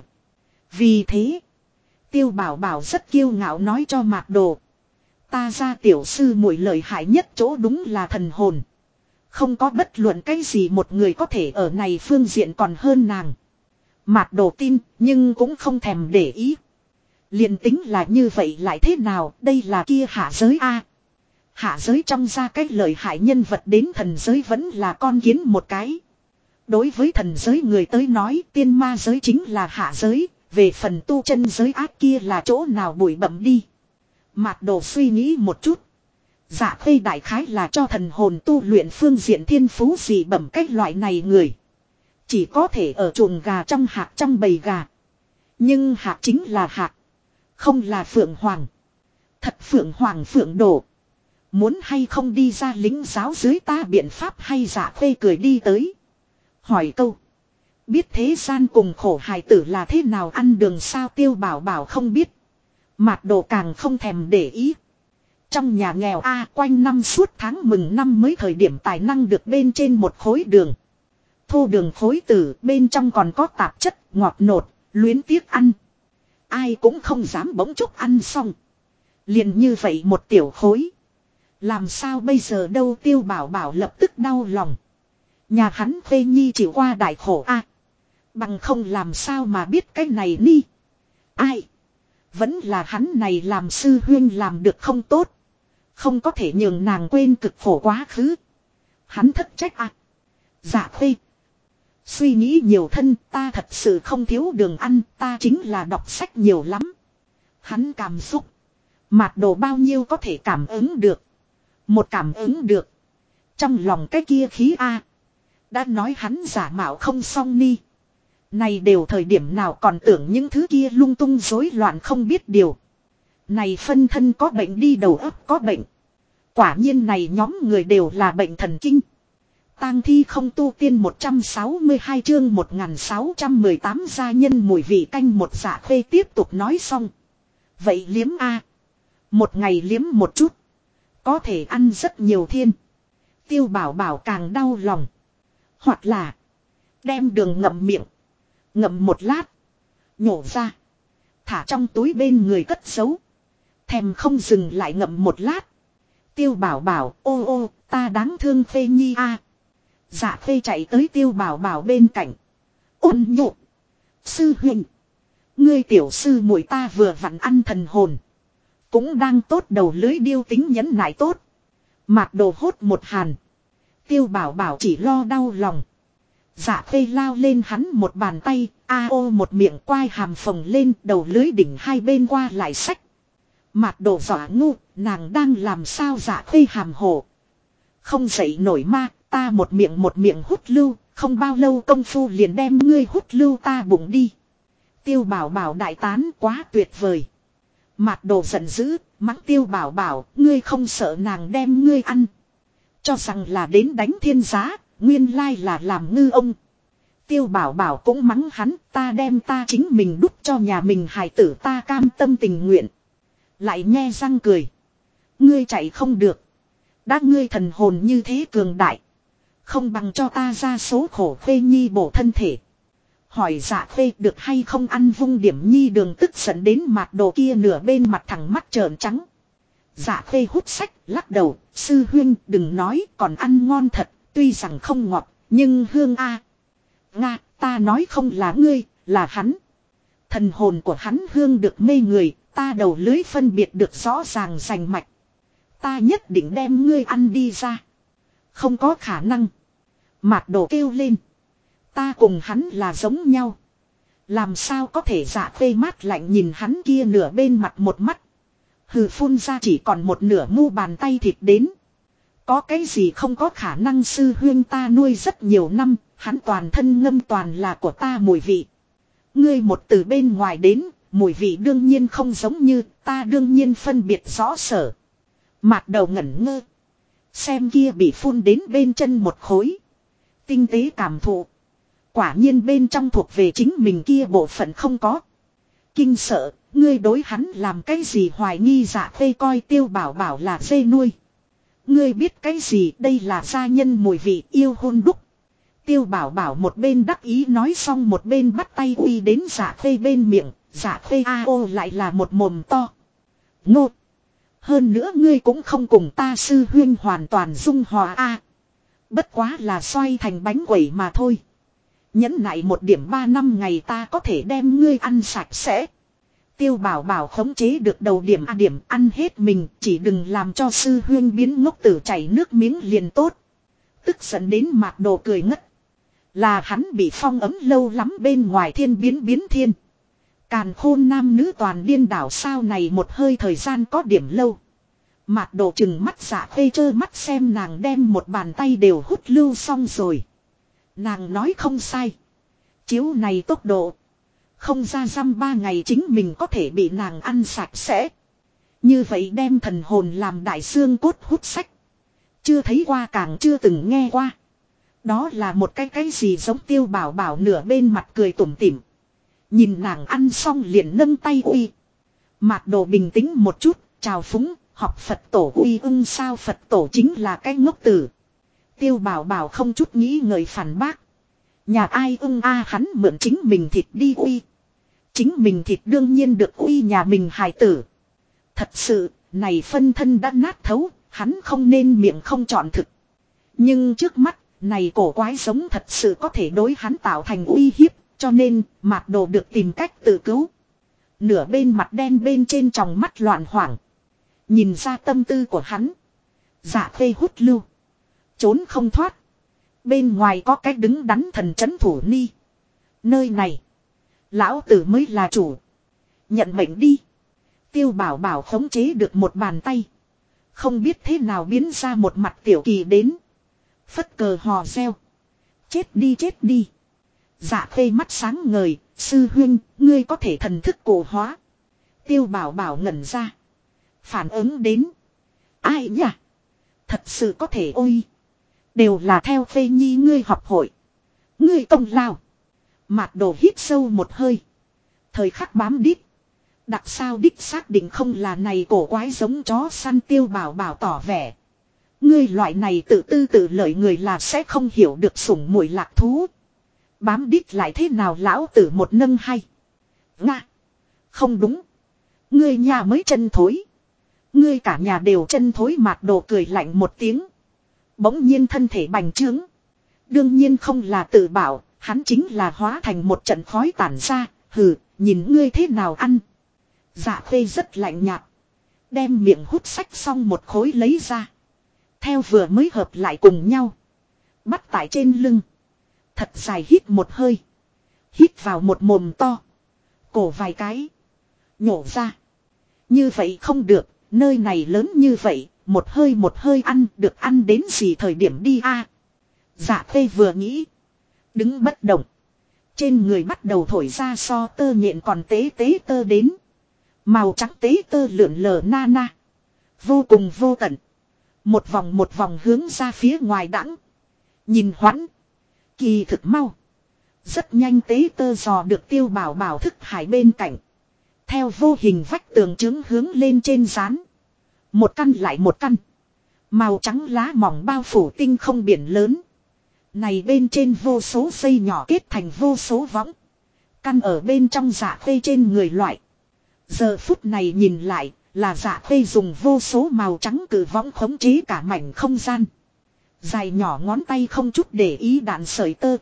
Vì thế, Tiêu Bảo Bảo rất kiêu ngạo nói cho Mạc Đồ. Ta ra tiểu sư muội lợi hại nhất chỗ đúng là thần hồn. Không có bất luận cái gì một người có thể ở này phương diện còn hơn nàng. Mạc Đồ tin, nhưng cũng không thèm để ý. Liền tính là như vậy lại thế nào, đây là kia hạ giới a. Hạ giới trong ra cái lợi hại nhân vật đến thần giới vẫn là con kiến một cái. Đối với thần giới người tới nói tiên ma giới chính là hạ giới. Về phần tu chân giới ác kia là chỗ nào bụi bặm đi. Mạt Đồ suy nghĩ một chút. Dạ Khê đại khái là cho thần hồn tu luyện phương diện thiên phú gì bẩm cách loại này người. Chỉ có thể ở chuồng gà trong hạc trong bầy gà. Nhưng hạc chính là hạc. Không là phượng hoàng. Thật phượng hoàng phượng đồ. Muốn hay không đi ra lính giáo dưới ta biện pháp hay Dạ Khê cười đi tới. Hỏi câu. Biết thế gian cùng khổ hài tử là thế nào ăn đường sao Tiêu Bảo Bảo không biết. Mạt Đồ càng không thèm để ý. Trong nhà nghèo quanh năm suốt tháng mừng năm mới thời điểm tài năng được bên trên một khối đường. Thô đường khối tử bên trong còn có tạp chất ngọt nột, luyến tiếc ăn. Ai cũng không dám bỗng chốc ăn xong. Liền như vậy một tiểu khối. Làm sao bây giờ đâu Tiêu Bảo Bảo lập tức đau lòng. Nhà hắn Khê Nhi chịu qua đại khổ bằng không làm sao mà biết cái này ni. Ai? Vẫn là hắn này làm sư huyên làm được không tốt. Không có thể nhường nàng quên cực khổ quá khứ. Hắn thất trách Dạ Khê. Suy nghĩ nhiều thân ta thật sự không thiếu đường ăn. Ta chính là đọc sách nhiều lắm. Hắn cảm xúc. Mạt Đồ bao nhiêu có thể cảm ứng được. Một cảm ứng được. Trong lòng cái kia khí đã nói hắn giả mạo không xong ni. Này đều thời điểm nào còn tưởng những thứ kia lung tung rối loạn không biết điều. Này phân thân có bệnh đi đầu óc có bệnh. Quả nhiên này nhóm người đều là bệnh thần kinh. Tang thi không tu tiên 162 chương 1618 gia nhân mùi vị canh một Dạ Khê tiếp tục nói xong. Vậy liếm một ngày liếm một chút. Có thể ăn rất nhiều thiên. Tiêu Bảo Bảo càng đau lòng. Hoặc là đem đường ngậm miệng. Ngậm một lát. Nhổ ra. Thả trong túi bên người cất giấu. Thèm không dừng lại ngậm một lát. Tiêu Bảo Bảo ô ta đáng thương Khê Nhi Dạ Khê chạy tới Tiêu Bảo Bảo bên cạnh. Ôn nhụ. Sư huynh. Ngươi tiểu sư muội ta vừa vặn ăn thần hồn. Cũng đang tốt đầu lưới điêu tính nhẫn nại tốt. Mạt Đồ hốt một hàn. Tiêu Bảo Bảo chỉ lo đau lòng. Dạ Khê lao lên hắn một bàn tay, một miệng quai hàm phồng lên đầu lưới đỉnh hai bên qua lại sách. Mạt Đồ dọa ngu, nàng đang làm sao Dạ Khê hàm hồ. Không dậy nổi ma, ta một miệng hút lưu, không bao lâu công phu liền đem ngươi hút lưu ta bụng đi. Tiêu Bảo Bảo đại tán quá tuyệt vời. Mạt Đồ giận dữ, mắng Tiêu Bảo Bảo, ngươi không sợ nàng đem ngươi ăn. Cho rằng là đến đánh thiên giá. Nguyên lai là làm ngư ông. Tiêu Bảo Bảo cũng mắng hắn. Ta đem ta chính mình đút cho nhà mình hài tử ta cam tâm tình nguyện. Lại nhe răng cười. Ngươi chạy không được. Đã ngươi thần hồn như thế cường đại. Không bằng cho ta ra số khổ Khê Nhi bổ thân thể. Hỏi Dạ Khê được hay không ăn vung điểm nhi đường tức giận đến Mạt Đồ kia nửa bên mặt thẳng mắt trợn trắng. Dạ Khê hút sách lắc đầu. Sư huynh đừng nói còn ăn ngon thật. Tuy rằng không ngọt, nhưng hương Nga, ta nói không là ngươi, là hắn. Thần hồn của hắn hương được mê người, ta đầu lưới phân biệt được rõ ràng rành mạch. Ta nhất định đem ngươi ăn đi ra. Không có khả năng. Mạt Đồ kêu lên. Ta cùng hắn là giống nhau. Làm sao có thể Dạ Khê mát lạnh nhìn hắn kia nửa bên mặt một mắt. Hừ phun ra chỉ còn một nửa mu bàn tay thịt đến. Có cái gì không có khả năng sư huyên ta nuôi rất nhiều năm, hắn toàn thân ngâm toàn là của ta mùi vị. Ngươi một từ bên ngoài đến, mùi vị đương nhiên không giống như, ta đương nhiên phân biệt rõ sở. Mạt Đầu ngẩn ngơ. Xem kia bị phun đến bên chân một khối. Tinh tế cảm thụ. Quả nhiên bên trong thuộc về chính mình kia bộ phận không có. Kinh sợ, ngươi đối hắn làm cái gì hoài nghi Dạ Khê coi Tiêu Bảo Bảo là dê nuôi. Ngươi biết cái gì đây là gia nhân mùi vị yêu hôn đúc. Tiêu Bảo Bảo một bên đắc ý nói xong một bên bắt tay uy đến Dạ Khê bên miệng. Dạ Khê lại là một mồm to. Ngô. Hơn nữa ngươi cũng không cùng ta sư huyên hoàn toàn dung hòa Bất quá là xoay thành bánh quẩy mà thôi. Nhẫn nại một điểm 3 năm ngày ta có thể đem ngươi ăn sạch sẽ. Tiêu Bảo Bảo khống chế được đầu điểm điểm ăn hết mình, chỉ đừng làm cho sư huyên biến ngốc tử chảy nước miếng liền tốt. Tức giận đến Mạt Đồ cười ngất. Là hắn bị phong ấm lâu lắm bên ngoài thiên biến thiên. Càn khôn nam nữ toàn điên đảo sao này một hơi thời gian có điểm lâu. Mạt Đồ chừng mắt Dạ Khê trơ mắt xem nàng đem một bàn tay đều hút lưu xong rồi. Nàng nói không sai. Chiếu này tốc độ. Không ra dăm 3 ngày chính mình có thể bị nàng ăn sạch sẽ. Như vậy đem thần hồn làm đại xương cốt hút sách. Chưa thấy qua càng chưa từng nghe qua. Đó là một cái gì giống Tiêu Bảo Bảo nửa bên mặt cười tủm tỉm. Nhìn nàng ăn xong liền nâng tay uy. Mạt Đồ bình tĩnh một chút, chào phúng, học Phật tổ uy ưng sao Phật tổ chính là cái ngốc tử. Tiêu Bảo Bảo không chút nghĩ ngợi phản bác. Nhà ai ưng a hắn mượn chính mình thịt đi uy. Chính mình thịt đương nhiên được uy nhà mình hài tử. Thật sự, này phân thân đã nát thấu, hắn không nên miệng không chọn thực. Nhưng trước mắt, này cổ quái giống thật sự có thể đối hắn tạo thành uy hiếp, cho nên Mạt Đồ được tìm cách tự cứu. Nửa bên mặt đen bên trên tròng mắt loạn hoảng. Nhìn ra tâm tư của hắn. Dạ Khê hút lưu. Trốn không thoát. Bên ngoài có cái đứng đắn thần trấn thủ ni. Nơi này. Lão tử mới là chủ. Nhận mệnh đi. Tiêu Bảo Bảo khống chế được một bàn tay. Không biết thế nào biến ra một mặt tiểu kỳ đến. Phất cờ hò reo. Chết đi. Dạ Khê mắt sáng ngời. Sư huynh, ngươi có thể thần thức cổ hóa. Tiêu Bảo Bảo ngẩn ra. Phản ứng đến. Ai nhỉ? Thật sự có thể ôi. Đều là theo Khê Nhi ngươi học hội. Ngươi công lao. Mạt Đồ hít sâu một hơi. Thời khắc bám đít. Đặc sao đích xác định không là này cổ quái giống chó săn. Tiêu Bảo Bảo tỏ vẻ. Ngươi loại này tự tư tự lợi người là sẽ không hiểu được sủng mùi lạc thú. Bám đít lại thế nào lão tử một nâng hay. Nga. Không đúng. Ngươi nhà mới chân thối. Ngươi cả nhà đều chân thối. Mạt Đồ cười lạnh một tiếng. Bỗng nhiên thân thể bành trướng. Đương nhiên không là tự bảo. Hắn chính là hóa thành một trận khói tản ra. Hừ, nhìn ngươi thế nào ăn. Dạ Khê rất lạnh nhạt. Đem miệng hút sách xong một khối lấy ra. Theo vừa mới hợp lại cùng nhau. Bắt tại trên lưng. Thật dài hít một hơi. Hít vào một mồm to. Cổ vài cái. Nhổ ra. Như vậy không được. Nơi này lớn như vậy. Một hơi ăn. Được ăn đến gì thời điểm đi a? Dạ Khê vừa nghĩ. Đứng bất động. Trên người bắt đầu thổi ra so tơ nhện còn tế tơ đến. Màu trắng tế tơ lượn lờ na na. Vô cùng vô tận. Một vòng hướng ra phía ngoài đãng. Nhìn hoãn. Kỳ thực mau. Rất nhanh tế tơ dò được Tiêu Bảo Bảo thức hải bên cạnh. Theo vô hình vách tường chứng hướng lên trên rán. Một căn lại một căn. Màu trắng lá mỏng bao phủ tinh không biển lớn. Này bên trên vô số dây nhỏ kết thành vô số võng. Căn ở bên trong Dạ Khê trên người loại. Giờ phút này nhìn lại là Dạ Khê dùng vô số màu trắng cử võng khống chế cả mảnh không gian. Dài nhỏ ngón tay không chút để ý đạn sợi tơ.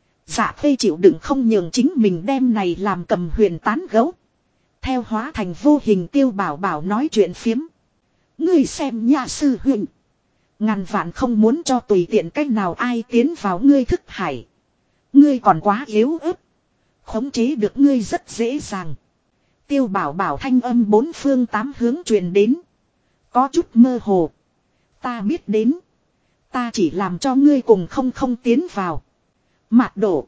Dạ Khê chịu đựng không nhường chính mình đem này làm cầm huyền tán gấu. Theo hóa thành vô hình Tiêu Bảo Bảo nói chuyện phiếm. Ngươi xem nhà sư huynh. Ngàn vạn không muốn cho tùy tiện cách nào ai tiến vào ngươi thức hải. Ngươi còn quá yếu ớt. Khống chế được ngươi rất dễ dàng. Tiêu Bảo Bảo thanh âm bốn phương tám hướng truyền đến. Có chút mơ hồ. Ta biết đến. Ta chỉ làm cho ngươi cùng không tiến vào. Mạt Đồ.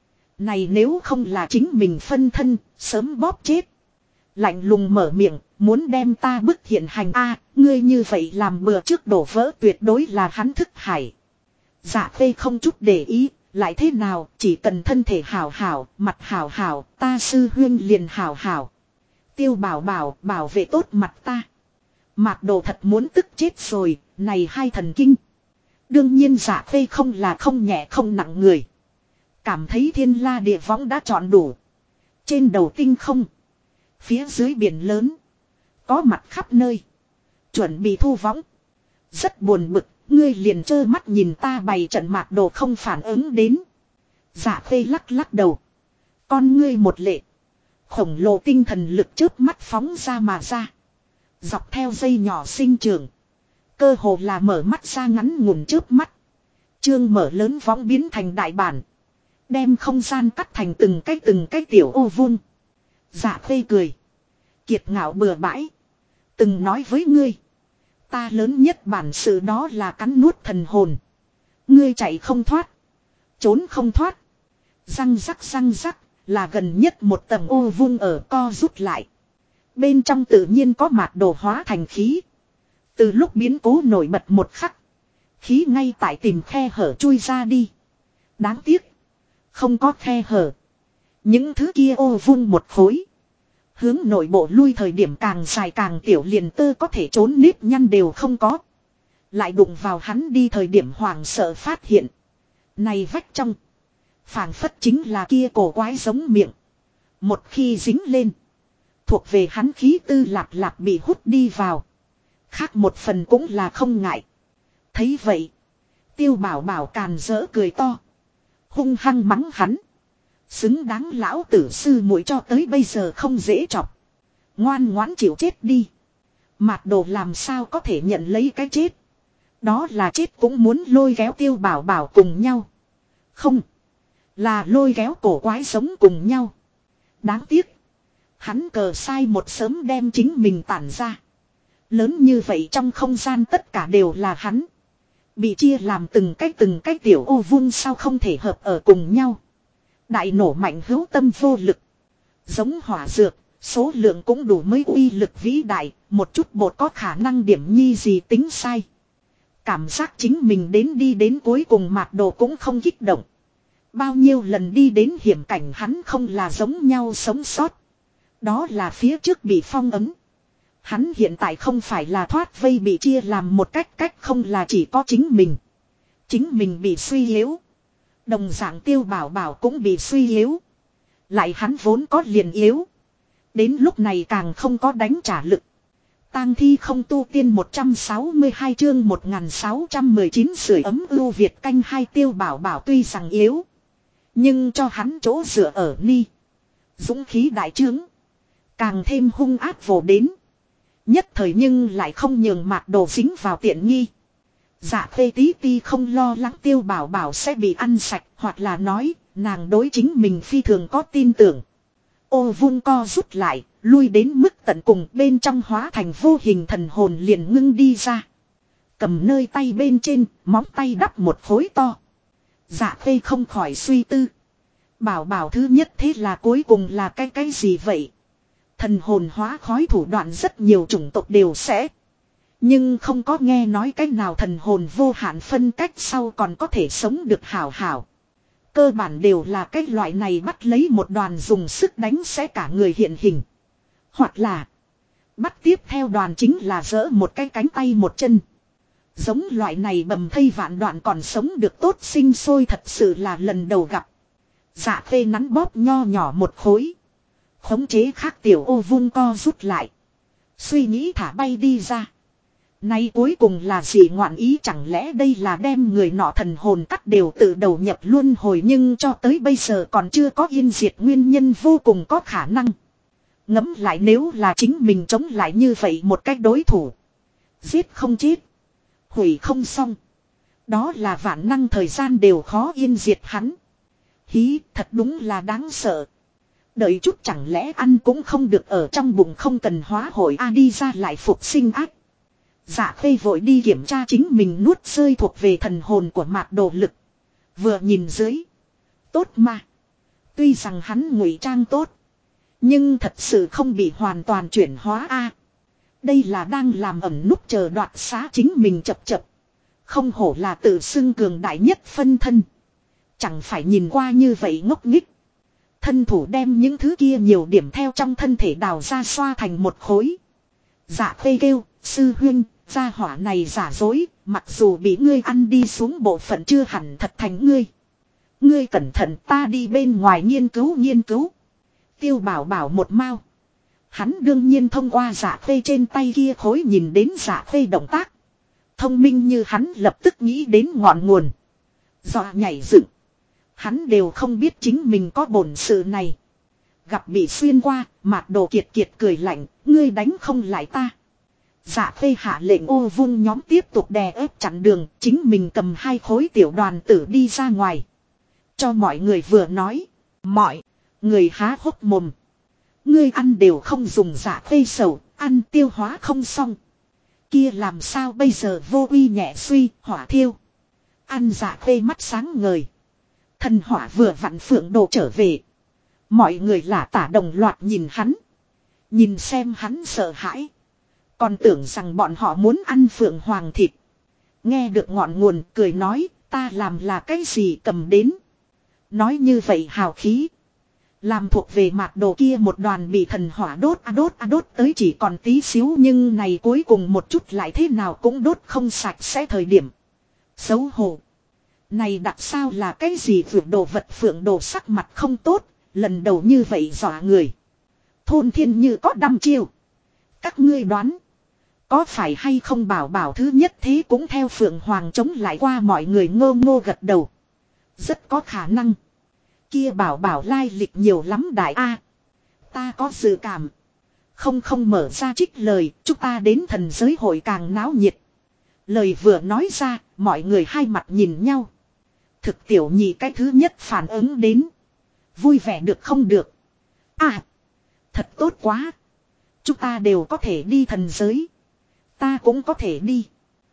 Này nếu không là chính mình phân thân, sớm bóp chết. Lạnh lùng mở miệng, muốn đem ta bức hiện hành a, ngươi như vậy làm bừa trước đổ vỡ tuyệt đối là hắn thức hải. Dạ Khê không chút để ý, lại thế nào, chỉ cần thân thể hảo hảo, mặt hảo hảo, ta sư huyên liền hảo hảo. Tiêu Bảo Bảo bảo vệ tốt mặt ta. Mạt Đồ thật muốn tức chết rồi, này hai thần kinh. Đương nhiên Dạ Khê không là không nhẹ không nặng người. Cảm thấy thiên la địa võng đã chọn đủ. Trên đầu tinh không. Phía dưới biển lớn. Có mặt khắp nơi. Chuẩn bị thu võng. Rất buồn bực, ngươi liền trơ mắt nhìn ta bày trận. Mạt Đồ không phản ứng đến. Dạ Khê lắc đầu. Con ngươi một lệ. Khổng lồ tinh thần lực chớp mắt phóng ra mà ra. Dọc theo dây nhỏ sinh trường. Cơ hồ là mở mắt ra ngắn ngủn chớp mắt. Chương mở lớn võng biến thành đại bản. Đem không gian cắt thành từng cái tiểu ô vuông. Dạ Khê cười. Kiệt ngạo bừa bãi. Từng nói với ngươi. Ta lớn nhất bản sự đó là cắn nuốt thần hồn. Ngươi chạy không thoát. Trốn không thoát. Răng rắc là gần nhất một tầng ô vuông ở co rút lại. Bên trong tự nhiên có mạt đồ hóa thành khí. Từ lúc biến cố nổi bật một khắc. Khí ngay tại tìm khe hở chui ra đi. Đáng tiếc. Không có khe hở. Những thứ kia ô vuông một khối. Hướng nội bộ lui thời điểm càng dài càng tiểu, liền tơ có thể trốn nếp nhăn đều không có. Lại đụng vào hắn đi thời điểm hoảng sợ phát hiện. Này vách trong. Phảng phất chính là kia cổ quái giống miệng. Một khi dính lên. Thuộc về hắn khí tư lạp lạp bị hút đi vào. Khác một phần cũng là không ngại. Thấy vậy. Tiêu bảo bảo càn rỡ cười to. Hung hăng mắng hắn. Xứng đáng lão tử sư muội cho tới bây giờ không dễ chọc. Ngoan ngoãn chịu chết đi. Mạt đồ làm sao có thể nhận lấy cái chết. Đó là chết cũng muốn lôi kéo tiêu bảo bảo cùng nhau. Không. Là lôi kéo cổ quái sống cùng nhau. Đáng tiếc. Hắn cờ sai một sớm đem chính mình tản ra. Lớn như vậy trong không gian tất cả đều là hắn. Bị chia làm từng cái tiểu ô vuông sao không thể hợp ở cùng nhau. Đại nổ mạnh hữu tâm vô lực. Giống hỏa dược, số lượng cũng đủ mới uy lực vĩ đại, một chút bột có khả năng điểm nhi gì tính sai. Cảm giác chính mình đi đến cuối cùng mạt đồ cũng không kích động. Bao nhiêu lần đi đến hiểm cảnh hắn không là giống nhau sống sót. Đó là phía trước bị phong ấn. Hắn hiện tại không phải là thoát vây bị chia làm một cách không là chỉ có chính mình. Chính mình bị suy yếu. Đồng dạng tiêu bảo bảo cũng bị suy yếu. Lại hắn vốn có liền yếu. Đến lúc này càng không có đánh trả lực. Tang thi không tu tiên 162 chương 1619 sưởi ấm ưu Việt canh hai tiêu bảo bảo tuy rằng yếu. Nhưng cho hắn chỗ dựa ở ni. Dũng khí đại trướng. Càng thêm hung ác vồ đến. Nhất thời nhưng lại không nhường mạt đồ dính vào tiện nghi. Dạ Khê tí ti không lo lắng tiêu bảo bảo sẽ bị ăn sạch, hoặc là nói, nàng đối chính mình phi thường có tin tưởng. Ô vuông co rút lại, lui đến mức tận cùng bên trong hóa thành vô hình thần hồn liền ngưng đi ra. Cầm nơi tay bên trên, móng tay đắp một khối to. Dạ Khê không khỏi suy tư. Bảo bảo thứ nhất thế là cuối cùng là cái gì vậy? Thần hồn hóa khói thủ đoạn rất nhiều chủng tộc đều sẽ. Nhưng không có nghe nói cái nào thần hồn vô hạn phân cách sau còn có thể sống được hảo hảo. Cơ bản đều là cái loại này bắt lấy một đoàn dùng sức đánh sẽ cả người hiện hình. Hoặc là bắt tiếp theo đoàn chính là giỡ một cái cánh tay một chân. Giống loại này bầm thây vạn đoạn còn sống được tốt sinh sôi thật sự là lần đầu gặp. Dạ Khê nắn bóp nho nhỏ một khối. Khống chế khác tiểu ô vuông co rút lại. Suy nghĩ thả bay đi ra. Nay cuối cùng là gì ngoạn ý, chẳng lẽ đây là đem người nọ thần hồn cắt đều tự đầu nhập luân hồi, nhưng cho tới bây giờ còn chưa có yên diệt nguyên nhân vô cùng có khả năng. Ngẫm lại nếu là chính mình chống lại như vậy một cách đối thủ. Giết không chết. Hủy không xong. Đó là vạn năng thời gian đều khó yên diệt hắn. Hí, thật đúng là đáng sợ. Đợi chút chẳng lẽ ăn cũng không được ở trong bụng không cần hóa hồi a đi ra lại phục sinh ác. Dạ Khê vội đi kiểm tra chính mình nuốt rơi thuộc về thần hồn của mạt đồ lực. Vừa nhìn dưới. Tốt mà. Tuy rằng hắn ngụy trang tốt. Nhưng thật sự không bị hoàn toàn chuyển hóa a. Đây là đang làm ẩn núp chờ đoạt xá chính mình chập chập. Không hổ là tự xưng cường đại nhất phân thân. Chẳng phải nhìn qua như vậy ngốc nghích. Thân thủ đem những thứ kia nhiều điểm theo trong thân thể đào ra xoa thành một khối. Dạ Khê kêu, sư huynh, gia hỏa này giả dối, mặc dù bị ngươi ăn đi xuống bộ phận chưa hẳn thật thành ngươi. Ngươi cẩn thận, ta đi bên ngoài nghiên cứu. Tiêu bảo bảo một mau. Hắn đương nhiên thông qua Dạ Khê trên tay kia khối nhìn đến Dạ Khê động tác. Thông minh như hắn lập tức nghĩ đến ngọn nguồn. Dọa nhảy dựng. Hắn đều không biết chính mình có bổn sự này. Gặp bị xuyên qua, mạt đồ kiệt cười lạnh, ngươi đánh không lại ta. Dạ Khê hạ lệnh ô vuông nhóm tiếp tục đè ép chặn đường, chính mình cầm hai khối tiểu đoàn tử đi ra ngoài. cho mọi người vừa nói. Mọi người há hốc mồm. Ngươi ăn đều không dùng dạ khê sầu, ăn tiêu hóa không xong. Kia làm sao bây giờ vô uy nhẹ suy, hỏa thiêu. Ăn dạ khê mắt sáng ngời. Thần hỏa vừa vặn Phượng Đồ trở về. Mọi người lả tả đồng loạt nhìn hắn. Nhìn xem hắn sợ hãi. Còn tưởng rằng bọn họ muốn ăn Phượng Hoàng thịt. Nghe được ngọn nguồn cười nói, ta làm là cái gì cầm đến. Nói như vậy hào khí. Làm thuộc về mạt đồ kia một đoàn bị thần hỏa đốt tới chỉ còn tí xíu, nhưng này cuối cùng một chút lại thế nào cũng đốt không sạch sẽ thời điểm. Xấu hổ. Này đặt sao là cái gì Phượng Đồ vật Phượng Đồ sắc mặt không tốt, lần đầu như vậy dọa người. Thôn thiên như có đăm chiêu. Các ngươi đoán. Có phải hay không bảo bảo thứ nhất thế cũng theo Phượng Hoàng chống lại qua mọi người ngô ngô gật đầu. Rất có khả năng. Kia bảo bảo lai lịch nhiều lắm đại A. Ta có dự cảm. Không mở ra trích lời, chúng ta đến thần giới hội càng náo nhiệt. Lời vừa nói ra, mọi người hai mặt nhìn nhau. Thực tiểu nhị cái thứ nhất phản ứng đến. Vui vẻ được không được. À, thật tốt quá. Chúng ta đều có thể đi thần giới. Ta cũng có thể đi.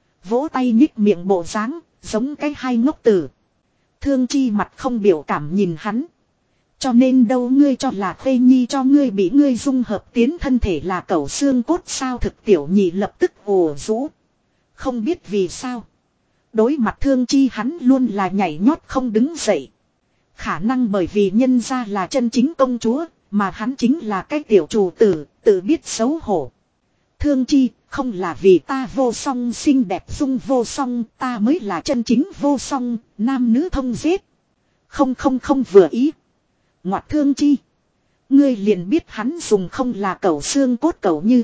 Vỗ tay nhích miệng bộ dáng, giống cái hai ngốc tử. Thương Chi mặt không biểu cảm nhìn hắn. Cho nên đâu ngươi cho là Khê Nhi cho ngươi bị ngươi dung hợp tiến thân thể là cẩu xương cốt sao thực tiểu nhị lập tức ồ rũ. Không biết vì sao. Đối mặt Thương Chi hắn luôn là nhảy nhót không đứng dậy. Khả năng bởi vì nhân ra là chân chính công chúa, mà hắn chính là cái tiểu chủ tử, tự biết xấu hổ. Thương Chi, không là vì ta vô song xinh đẹp dung vô song, ta mới là chân chính vô song, nam nữ thông giết. Không vừa ý. Ngoặt Thương Chi. Ngươi liền biết hắn dùng không là cẩu xương cốt cẩu như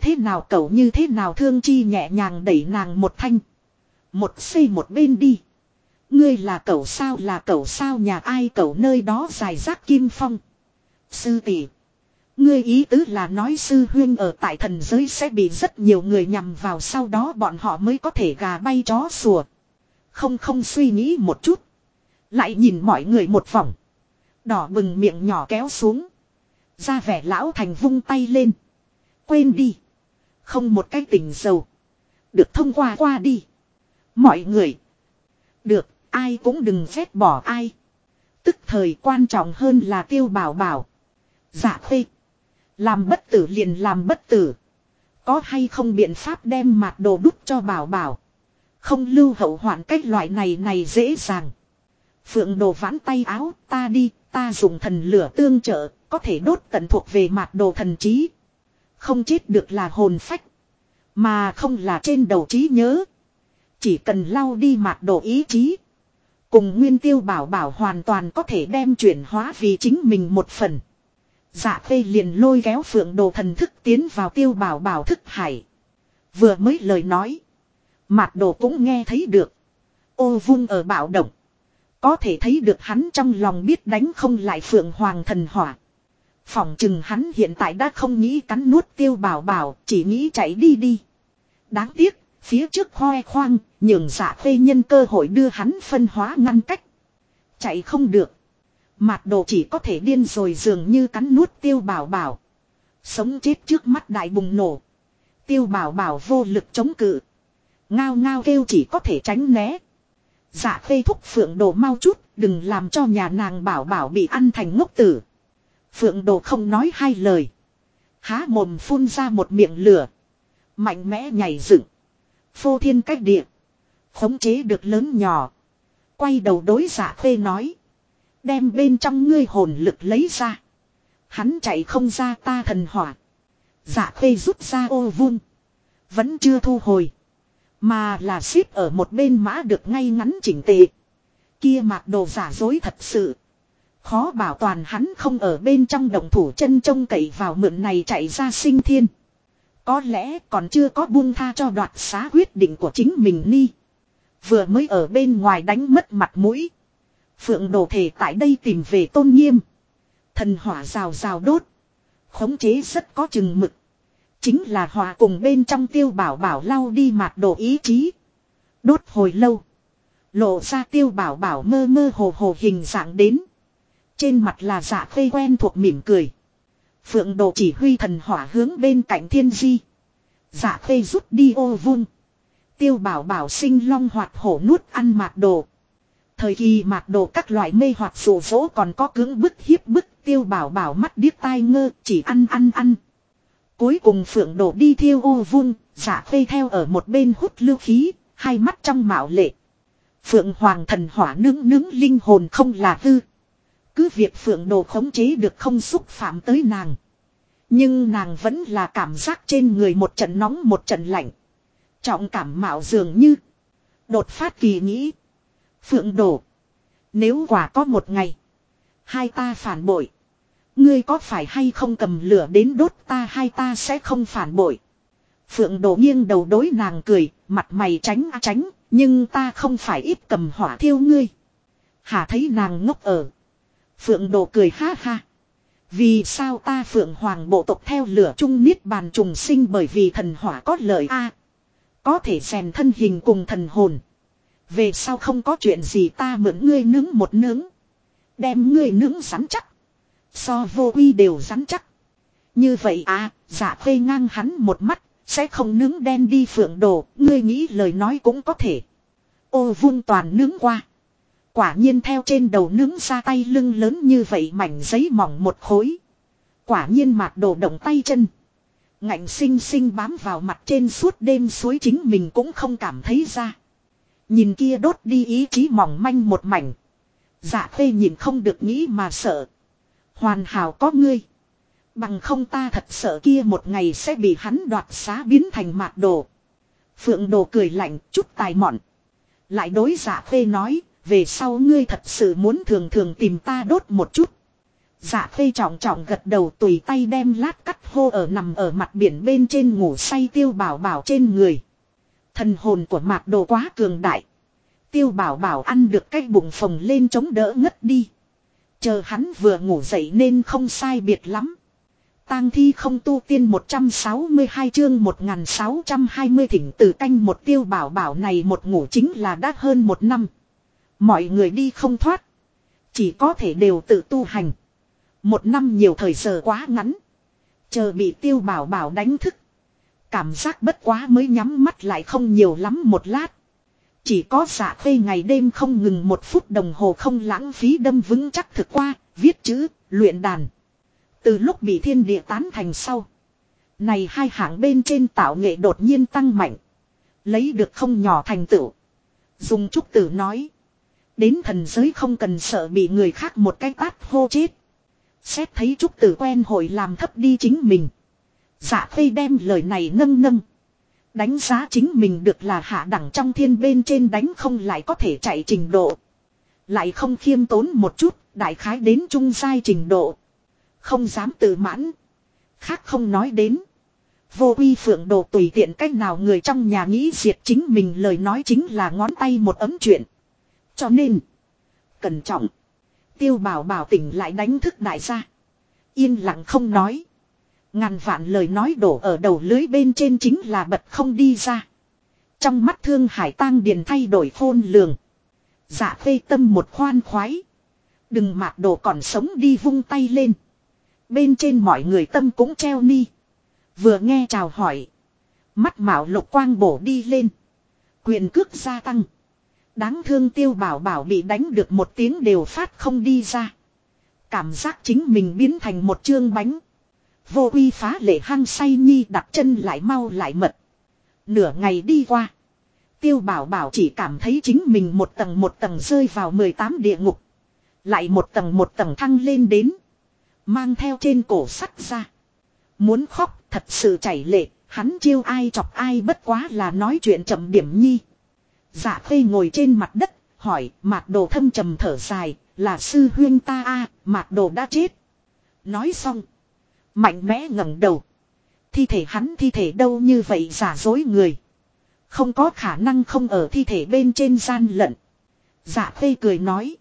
thế nào Thương Chi nhẹ nhàng đẩy nàng một thanh. Một xây một bên đi. Ngươi là cẩu sao nhà ai cẩu nơi đó dài rác kim phong. Sư tỷ. Ngươi ý tứ là nói sư huyên ở tại thần giới sẽ bị rất nhiều người nhằm vào sau đó bọn họ mới có thể gà bay chó sủa. Không suy nghĩ một chút. Lại nhìn mọi người một vòng. Đỏ bừng miệng nhỏ kéo xuống. Ra vẻ lão thành vung tay lên. Quên đi. Không một cái tình dầu. Được thông qua đi. Mọi người. Được, ai cũng đừng ghét bỏ ai. Tức thời quan trọng hơn là Tiêu Bảo Bảo. Dạ Khê. Làm bất tử liền làm bất tử. Có hay không biện pháp đem mạt đồ đút cho Bảo Bảo. Không lưu hậu hoạn cách loại này dễ dàng. Phượng Đồ vãn tay áo, ta đi, ta dùng thần lửa tương trợ, có thể đốt tận thuộc về mạt đồ thần trí. Không chết được là hồn phách. Mà không là trên đầu trí nhớ. Chỉ cần lau đi mạt đồ ý chí. Cùng Nguyên Tiêu Bảo Bảo hoàn toàn có thể đem chuyển hóa vì chính mình một phần. Dạ Khê liền lôi kéo Phượng Đồ thần thức tiến vào Tiêu Bảo Bảo thức hải. Vừa mới lời nói. Mạt đồ cũng nghe thấy được. Ô vung ở bạo động. Có thể thấy được hắn trong lòng biết đánh không lại Phượng Hoàng thần hỏa. Phỏng chừng hắn hiện tại đã không nghĩ cắn nuốt Tiêu Bảo Bảo, chỉ nghĩ chạy đi. Đáng tiếc, phía trước hoe khoang, nhường Dạ Khê nhân cơ hội đưa hắn phân hóa ngăn cách. Chạy không được. Mạt đồ chỉ có thể điên rồi dường như cắn nuốt Tiêu Bảo Bảo. Sống chết trước mắt đại bùng nổ. Tiêu Bảo Bảo vô lực chống cự. Ngao ngao kêu chỉ có thể tránh né. Dạ Khê thúc Phượng Đồ mau chút, đừng làm cho nhà nàng Bảo Bảo bị ăn thành ngốc tử. Phượng Đồ không nói hai lời. Há mồm phun ra một miệng lửa. Mạnh mẽ nhảy dựng. Phô thiên cách địa. Khống chế được lớn nhỏ. Quay đầu đối Dạ Khê nói. Đem bên trong ngươi hồn lực lấy ra. Hắn chạy không ra ta thần hỏa. Dạ Khê rút ra ô vung. Vẫn chưa thu hồi. Mà là xếp ở một bên mã được ngay ngắn chỉnh tề. Kia mạc đồ giả dối thật sự. Khó bảo toàn hắn không ở bên trong động thủ chân trông cậy vào mượn này chạy ra sinh thiên. Có lẽ còn chưa có buông tha cho đoạt xá quyết định của chính mình ni. Vừa mới ở bên ngoài đánh mất mặt mũi. Phượng Đồ thể tại đây tìm về tôn nghiêm. Thần hỏa rào rào đốt. Khống chế rất có chừng mực. Chính là hòa cùng bên trong Tiêu Bảo Bảo lau đi mạt đồ ý chí. Đốt hồi lâu. Lộ ra Tiêu Bảo Bảo mơ mơ hồ hồ hình dạng đến. trên mặt là Dạ Khê quen thuộc mỉm cười. Phượng Đồ chỉ huy thần hỏa hướng bên cạnh Thiên Di. Dạ Khê rút đi ô vung. Tiêu Bảo Bảo sinh long hoạt hổ nuốt ăn Mạc Đồ. Thời kỳ Mạc Đồ các loại mê hoặc dụ dỗ còn có cưỡng bức hiếp bức. Tiêu Bảo Bảo mắt điếc tai ngơ chỉ ăn. Cuối cùng Phượng Đồ đi thiêu ô vung. Dạ Khê theo ở một bên hút lưu khí. Hai mắt trong mạo lệ. Phượng Hoàng thần hỏa nướng linh hồn không là hư. Cứ việc Phượng Đồ khống chế được không xúc phạm tới nàng. Nhưng nàng vẫn là cảm giác trên người một trận nóng một trận lạnh. Trọng cảm mạo dường như. Đột phát kỳ nghĩ. Phượng Đồ. Nếu quả có một ngày. Hai ta phản bội. Ngươi có phải hay không cầm lửa đến đốt ta hay ta sẽ không phản bội. Phượng Đồ nghiêng đầu đối nàng cười. Mặt mày tránh. Nhưng ta không phải ít cầm hỏa thiêu ngươi. Hả thấy nàng ngốc ở. Phượng Đồ cười ha ha. Vì sao ta Phượng Hoàng bộ tộc theo lửa chung niết bàn trùng sinh bởi vì thần hỏa có lợi a, có thể rèn thân hình cùng thần hồn. Về sau không có chuyện gì ta mượn ngươi nướng một nướng. Đem ngươi nướng rắn chắc. So vô uy đều rắn chắc. Như vậy à, Dạ Khê ngang hắn một mắt. Sẽ không nướng đen đi Phượng Đồ, ngươi nghĩ lời nói cũng có thể. Ô vung toàn nướng qua. Quả nhiên theo trên đầu nướng ra tay lưng lớn như vậy mảnh giấy mỏng một khối. Quả nhiên Mạc Đồ động tay chân. Ngạnh xinh xinh bám vào mặt trên suốt đêm suối chính mình cũng không cảm thấy ra. Nhìn kia đốt đi ý chí mỏng manh một mảnh. Dạ Khê nhìn không được nghĩ mà sợ. Hoàn hảo có ngươi. Bằng không ta thật sợ kia một ngày sẽ bị hắn đoạt xá biến thành Mạc Đồ. Phượng Đồ cười lạnh chút tài mọn. Lại đối Dạ Khê nói. Về sau ngươi thật sự muốn thường thường tìm ta đốt một chút. Dạ Khê trọng gật đầu tùy tay đem lát cắt hô ở nằm ở mặt biển bên trên ngủ say Tiêu Bảo Bảo trên người. Thần hồn của Mạc Đồ quá cường đại. Tiêu Bảo Bảo ăn được cái bụng phồng lên chống đỡ ngất đi. Chờ hắn vừa ngủ dậy nên không sai biệt lắm. Tang thi không tu tiên 162 chương 1620 thỉnh từ canh một Tiêu Bảo Bảo này một ngủ chính là đã hơn một năm. Mọi người đi không thoát. Chỉ có thể đều tự tu hành. Một năm nhiều thời giờ quá ngắn. Chờ bị Tiêu Bảo Bảo đánh thức. Cảm giác bất quá mới nhắm mắt lại không nhiều lắm một lát. Chỉ có Dạ Khê ngày đêm không ngừng một phút đồng hồ không lãng phí đâm vững chắc thực qua, viết chữ, luyện đàn. Từ lúc bị thiên địa tán thành sau. Này hai hạng bên trên tạo nghệ đột nhiên tăng mạnh. Lấy được không nhỏ thành tựu. Dùng Trúc Tử nói. Đến thần giới không cần sợ bị người khác một cái tát hô chết. Xét thấy Trúc Tử quen hội làm thấp đi chính mình. Dạ Khê đem lời này nâng. Đánh giá chính mình được là hạ đẳng trong thiên bên trên đánh không lại có thể chạy trình độ. Lại không khiêm tốn một chút, đại khái đến trung giai trình độ. Không dám tự mãn. Khác không nói đến. Vô uy Phượng Đồ tùy tiện cách nào người trong nhà nghĩ diệt chính mình lời nói chính là ngón tay một ấm chuyện. Cho nên, cẩn trọng. Tiêu Bảo Bảo tỉnh lại đánh thức đại gia. Yên lặng không nói. Ngàn vạn lời nói đổ ở đầu lưới bên trên chính là bật không đi ra. Trong mắt Thương Hải Tang Điền thay đổi khôn lường. Dạ Khê tâm một khoan khoái. Đừng Mạc Đồ còn sống đi vung tay lên. Bên trên mọi người tâm cũng treo ni. Vừa nghe chào hỏi. Mắt mạo lục quang bổ đi lên. Quyền cước gia tăng. Đáng thương Tiêu Bảo Bảo bị đánh được một tiếng đều phát không đi ra. Cảm giác chính mình biến thành một chương bánh. Vô uy phá lệ hăng say nhi đặt chân lại mau lại mật. Nửa ngày đi qua. Tiêu Bảo Bảo chỉ cảm thấy chính mình một tầng rơi vào 18 địa ngục. Lại một tầng thăng lên đến. Mang theo trên cổ sắt ra. Muốn khóc thật sự chảy lệ. Hắn chiêu ai chọc ai bất quá là nói chuyện chậm điểm nhi. Dạ Khê ngồi trên mặt đất. Hỏi Mạc Đồ thâm trầm thở dài. Là sư huyên ta a, Mạc Đồ đã chết. Nói xong. Mạnh mẽ ngẩng đầu. Thi thể hắn thi thể đâu như vậy giả dối người. Không có khả năng không ở thi thể bên trên gian lận. Dạ Khê cười nói.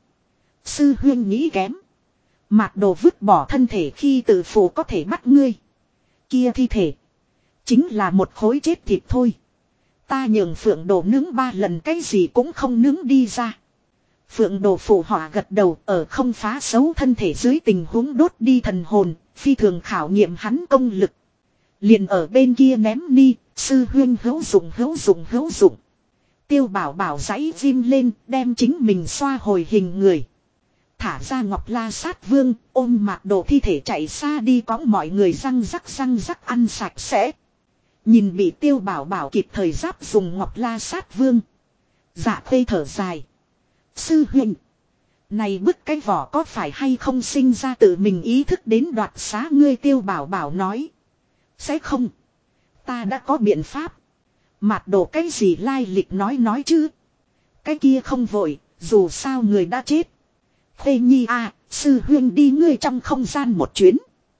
Sư huyên nghĩ kém. Mạc Đồ vứt bỏ thân thể khi tự phụ có thể bắt ngươi. Kia thi thể. Chính là một khối chết thịt thôi. Ta nhường Phượng Đồ nướng 3 lần cái gì cũng không nướng đi ra. Phượng Đồ phụ họa gật đầu, ở không phá xấu thân thể dưới tình huống đốt đi thần hồn, phi thường khảo nghiệm hắn công lực. Liền ở bên kia ném ni, sư huyên hữu dụng. Tiêu Bảo Bảo giãy ghim lên, đem chính mình xoa hồi hình người. Thả ra Ngọc La Sát Vương, ôm Mạc Đồ thi thể chạy xa đi, có mọi người răng rắc ăn sạch sẽ. Nhìn bị Tiêu Bảo Bảo kịp thời giáp dùng Ngọc La Sát Vương. Dạ Khê thở dài. Sư huynh, này bức cái vỏ có phải hay không sinh ra tự mình ý thức đến đoạt xá ngươi? Tiêu Bảo Bảo nói. Sẽ không. Ta đã có biện pháp. Mạc Đồ cái gì lai lịch nói chứ. Cái kia không vội, dù sao người đã chết. Khê Nhi à, sư huynh đi ngươi trong không gian một chuyến.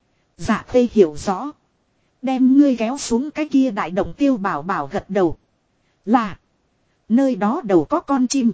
Dạ Khê hiểu rõ. Đem ngươi kéo xuống cái kia đại động. Tiêu Bảo Bảo gật đầu. Là. Nơi đó đầu có con chim.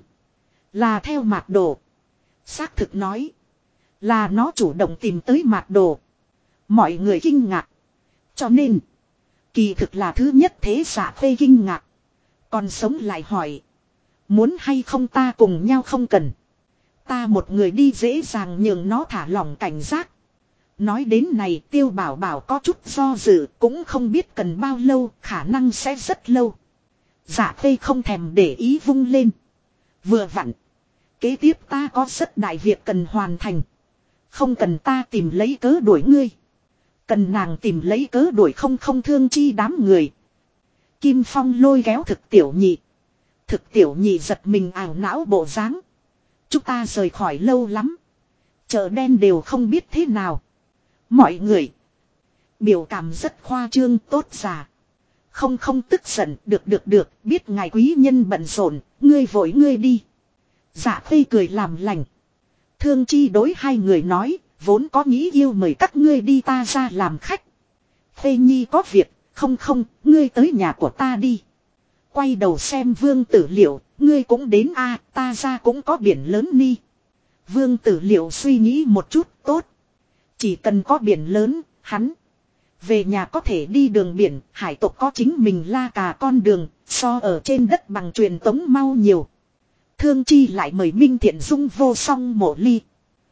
Là theo Mạc Đồ. Xác thực nói. Là nó chủ động tìm tới Mạc Đồ. Mọi người kinh ngạc. Cho nên. Kỳ thực là thứ nhất thế. Dạ Khê kinh ngạc. Còn sống lại hỏi. Muốn hay không ta cùng nhau? Không cần. Ta một người đi dễ dàng nhường nó thả lỏng cảnh giác. Nói đến này Tiêu Bảo Bảo có chút do dự, cũng không biết cần bao lâu, khả năng sẽ rất lâu. Dạ Khê không thèm để ý vung lên. Vừa vặn. Kế tiếp ta có rất đại việc cần hoàn thành. Không cần ta tìm lấy cớ đuổi ngươi. Cần nàng tìm lấy cớ đuổi không thương chi đám người. Kim Phong lôi kéo Thực Tiểu Nhị. Thực Tiểu Nhị giật mình ảo não bộ dáng. Chúng ta rời khỏi lâu lắm. Chợ đen đều không biết thế nào. Mọi người. Biểu cảm rất khoa trương tốt già. Không tức giận. Được. Biết ngài quý nhân bận rộn. Ngươi vội ngươi đi. Dạ Khê cười làm lành. Thương Chi đối hai người nói. Vốn có nghĩ yêu mời các ngươi đi ta ra làm khách. Khê Nhi có việc. Không, ngươi tới nhà của ta đi. Quay đầu xem Vương Tử Liệu. Ngươi cũng đến a, ta ra cũng có biển lớn ni. Vương Tử Liệu suy nghĩ một chút, tốt. Chỉ cần có biển lớn, hắn. Về nhà có thể đi đường biển, hải tộc có chính mình la cà con đường, so ở trên đất bằng truyền tống mau nhiều. Thương Chi lại mời Minh Thiện Dung vô song Mộ Ly.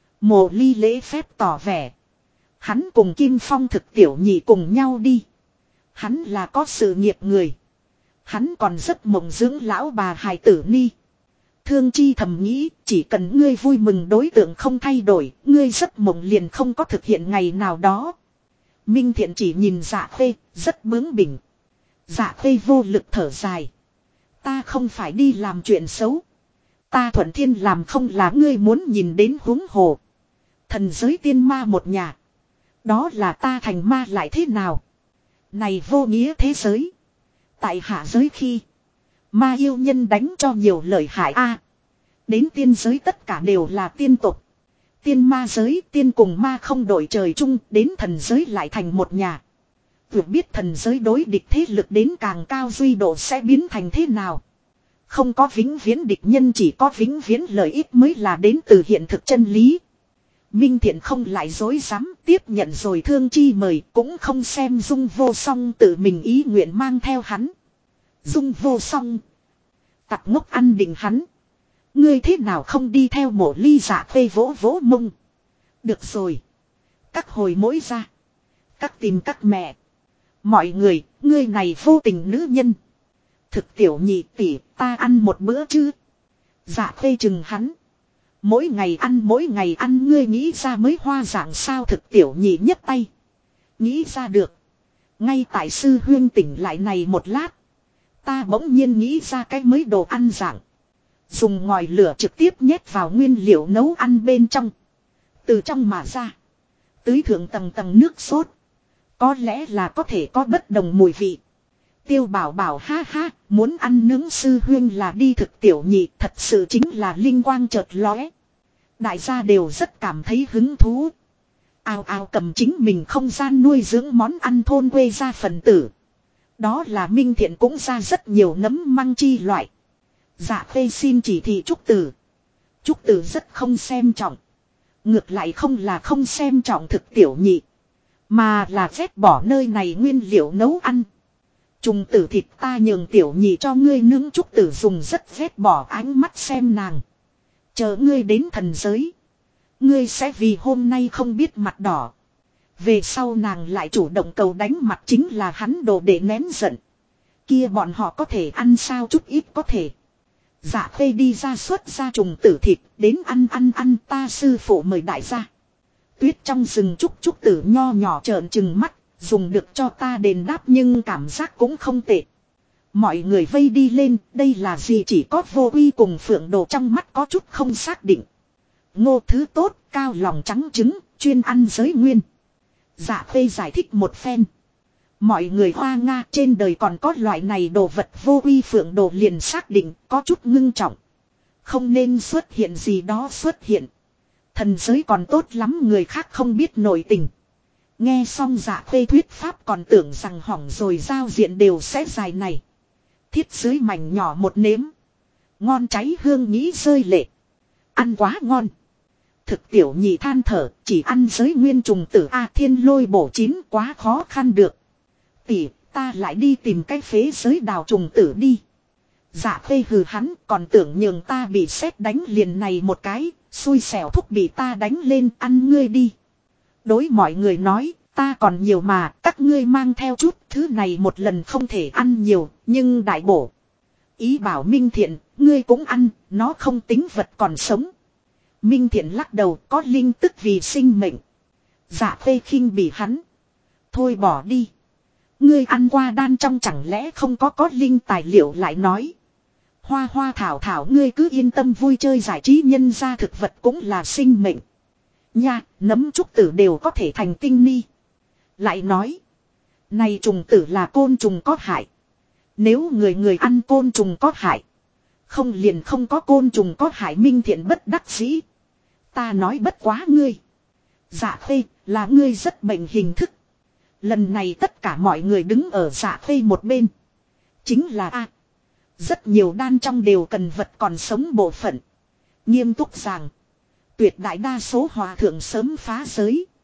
Mộ Ly lễ phép tỏ vẻ. Hắn cùng Kim Phong Thực Tiểu Nhị cùng nhau đi. Hắn là có sự nghiệp người. Hắn còn rất mộng dưỡng lão bà hài tử ni. Thương Chi thầm nghĩ, chỉ cần ngươi vui mừng đối tượng không thay đổi, ngươi giấc mộng liền không có thực hiện ngày nào đó. Minh Thiện chỉ nhìn Dạ Khê, rất bướng bỉnh. Dạ Khê vô lực thở dài. Ta không phải đi làm chuyện xấu. Ta thuận thiên làm không là ngươi muốn nhìn đến huống hồ. Thần giới tiên ma một nhà. Đó là ta thành ma lại thế nào? Này vô nghĩa thế giới. Tại hạ giới khi ma yêu nhân đánh cho nhiều lợi hại a. Đến tiên giới tất cả đều là tiên tục. Tiên ma giới tiên cùng ma không đổi trời chung, đến thần giới lại thành một nhà. Vừa biết thần giới đối địch thế lực đến càng cao duy độ sẽ biến thành thế nào. Không có vĩnh viễn địch nhân, chỉ có vĩnh viễn lợi ích mới là đến từ hiện thực chân lý. Minh Thiện không lại dối dám, tiếp nhận rồi Thương Chi mời, cũng không xem Dung vô song tự mình ý nguyện mang theo hắn. Dung vô song. Tặc ngốc ăn định hắn. Ngươi thế nào không đi theo Mộ Ly? Dạ Khê vỗ vỗ mông. Được rồi. Các hồi mỗi ra. Các tìm các mẹ. Mọi người, ngươi này vô tình nữ nhân. Thực Tiểu Nhị tỷ, ta ăn một bữa chứ? Dạ Khê chừng hắn. Mỗi ngày ăn ngươi nghĩ ra mới hoa dạng sao? Thực Tiểu Nhị nhấc tay. Nghĩ ra được. Ngay tại sư huyên tỉnh lại này một lát. Ta bỗng nhiên nghĩ ra cái mới đồ ăn dạng. Dùng ngòi lửa trực tiếp nhét vào nguyên liệu nấu ăn bên trong. Từ trong mà ra. Tưới thượng tầng tầng nước sốt. Có lẽ là có thể có bất đồng mùi vị. Tiêu Bảo Bảo ha ha, muốn ăn nướng sư huyên là đi. Thực Tiểu Nhị thật sự chính là linh quang chợt lóe. Đại gia đều rất cảm thấy hứng thú. Ào ào cầm chính mình không gian nuôi dưỡng món ăn thôn quê ra phần tử. Đó là Minh Thiện cũng ra rất nhiều nấm măng chi loại. Dạ Khê xin chỉ thị Trúc Tử. Trúc Tử rất không xem trọng. Ngược lại không là không xem trọng Thực Tiểu Nhị. Mà là ghét bỏ nơi này nguyên liệu nấu ăn. Trùng tử thịt ta nhường Tiểu Nhị cho ngươi nướng. Trúc Tử dùng rất ghét bỏ ánh mắt xem nàng. Chờ ngươi đến thần giới. Ngươi sẽ vì hôm nay không biết mặt đỏ. Về sau nàng lại chủ động cầu đánh mặt chính là hắn đồ để nén giận. Kia bọn họ có thể ăn sao chút ít có thể. Dạ Khê đi ra xuất ra trùng tử thịt đến ăn ta sư phụ mời đại gia. Tuyết trong rừng trúc tử nho nhỏ trợn trừng mắt. Dùng được cho ta đền đáp nhưng cảm giác cũng không tệ. Mọi người vây đi lên, đây là gì chỉ có Vô Uy cùng Phượng Đồ trong mắt có chút không xác định. Ngô thứ tốt, cao lòng trắng trứng, chuyên ăn giới nguyên. Dạ Khê giải thích một phen. Mọi người hoa nga trên đời còn có loại này đồ vật. Vô Uy Phượng Đồ liền xác định có chút ngưng trọng. Không nên xuất hiện gì đó xuất hiện. Thần giới còn tốt lắm người khác không biết nội tình. Nghe xong Dạ Khê thuyết pháp còn tưởng rằng hỏng rồi giao diện đều sẽ dài này. Thiết dưới mảnh nhỏ một nếm. Ngon cháy hương nhĩ rơi lệ. Ăn quá ngon. Thực tiểu nhị than thở chỉ ăn giới nguyên trùng tử A Thiên Lôi bổ chín quá khó khăn được. Tỷ ta lại đi tìm cái phế giới đào trùng tử đi. Dạ Khê hừ hắn còn tưởng nhường ta bị sét đánh liền này một cái. Xui xẻo thúc bị ta đánh lên ăn ngươi đi. Đối mọi người nói, ta còn nhiều mà, các ngươi mang theo chút, thứ này một lần không thể ăn nhiều, nhưng đại bổ. Ý bảo Minh Thiện, ngươi cũng ăn, nó không tính vật còn sống. Minh Thiện lắc đầu, có linh tức vì sinh mệnh. Dạ Khê khinh bỉ hắn. Thôi bỏ đi. Ngươi ăn qua đan trong chẳng lẽ không có linh tài liệu lại nói. Hoa hoa thảo thảo ngươi cứ yên tâm vui chơi giải trí nhân ra thực vật cũng là sinh mệnh. Nha, nấm trúc tử đều có thể thành tinh ni. Lại nói. Này trùng tử là côn trùng có hại. Nếu người ăn côn trùng có hại. Không liền không có côn trùng có hại. Minh Thiện bất đắc dĩ. Ta nói bất quá ngươi. Dạ Khê là ngươi rất bệnh hình thức. Lần này tất cả mọi người đứng ở Dạ Khê một bên. Chính là A. Rất nhiều đan trong đều cần vật còn sống bộ phận. Nghiêm túc rằng. Tuyệt đại đa số hòa thượng sớm phá giới.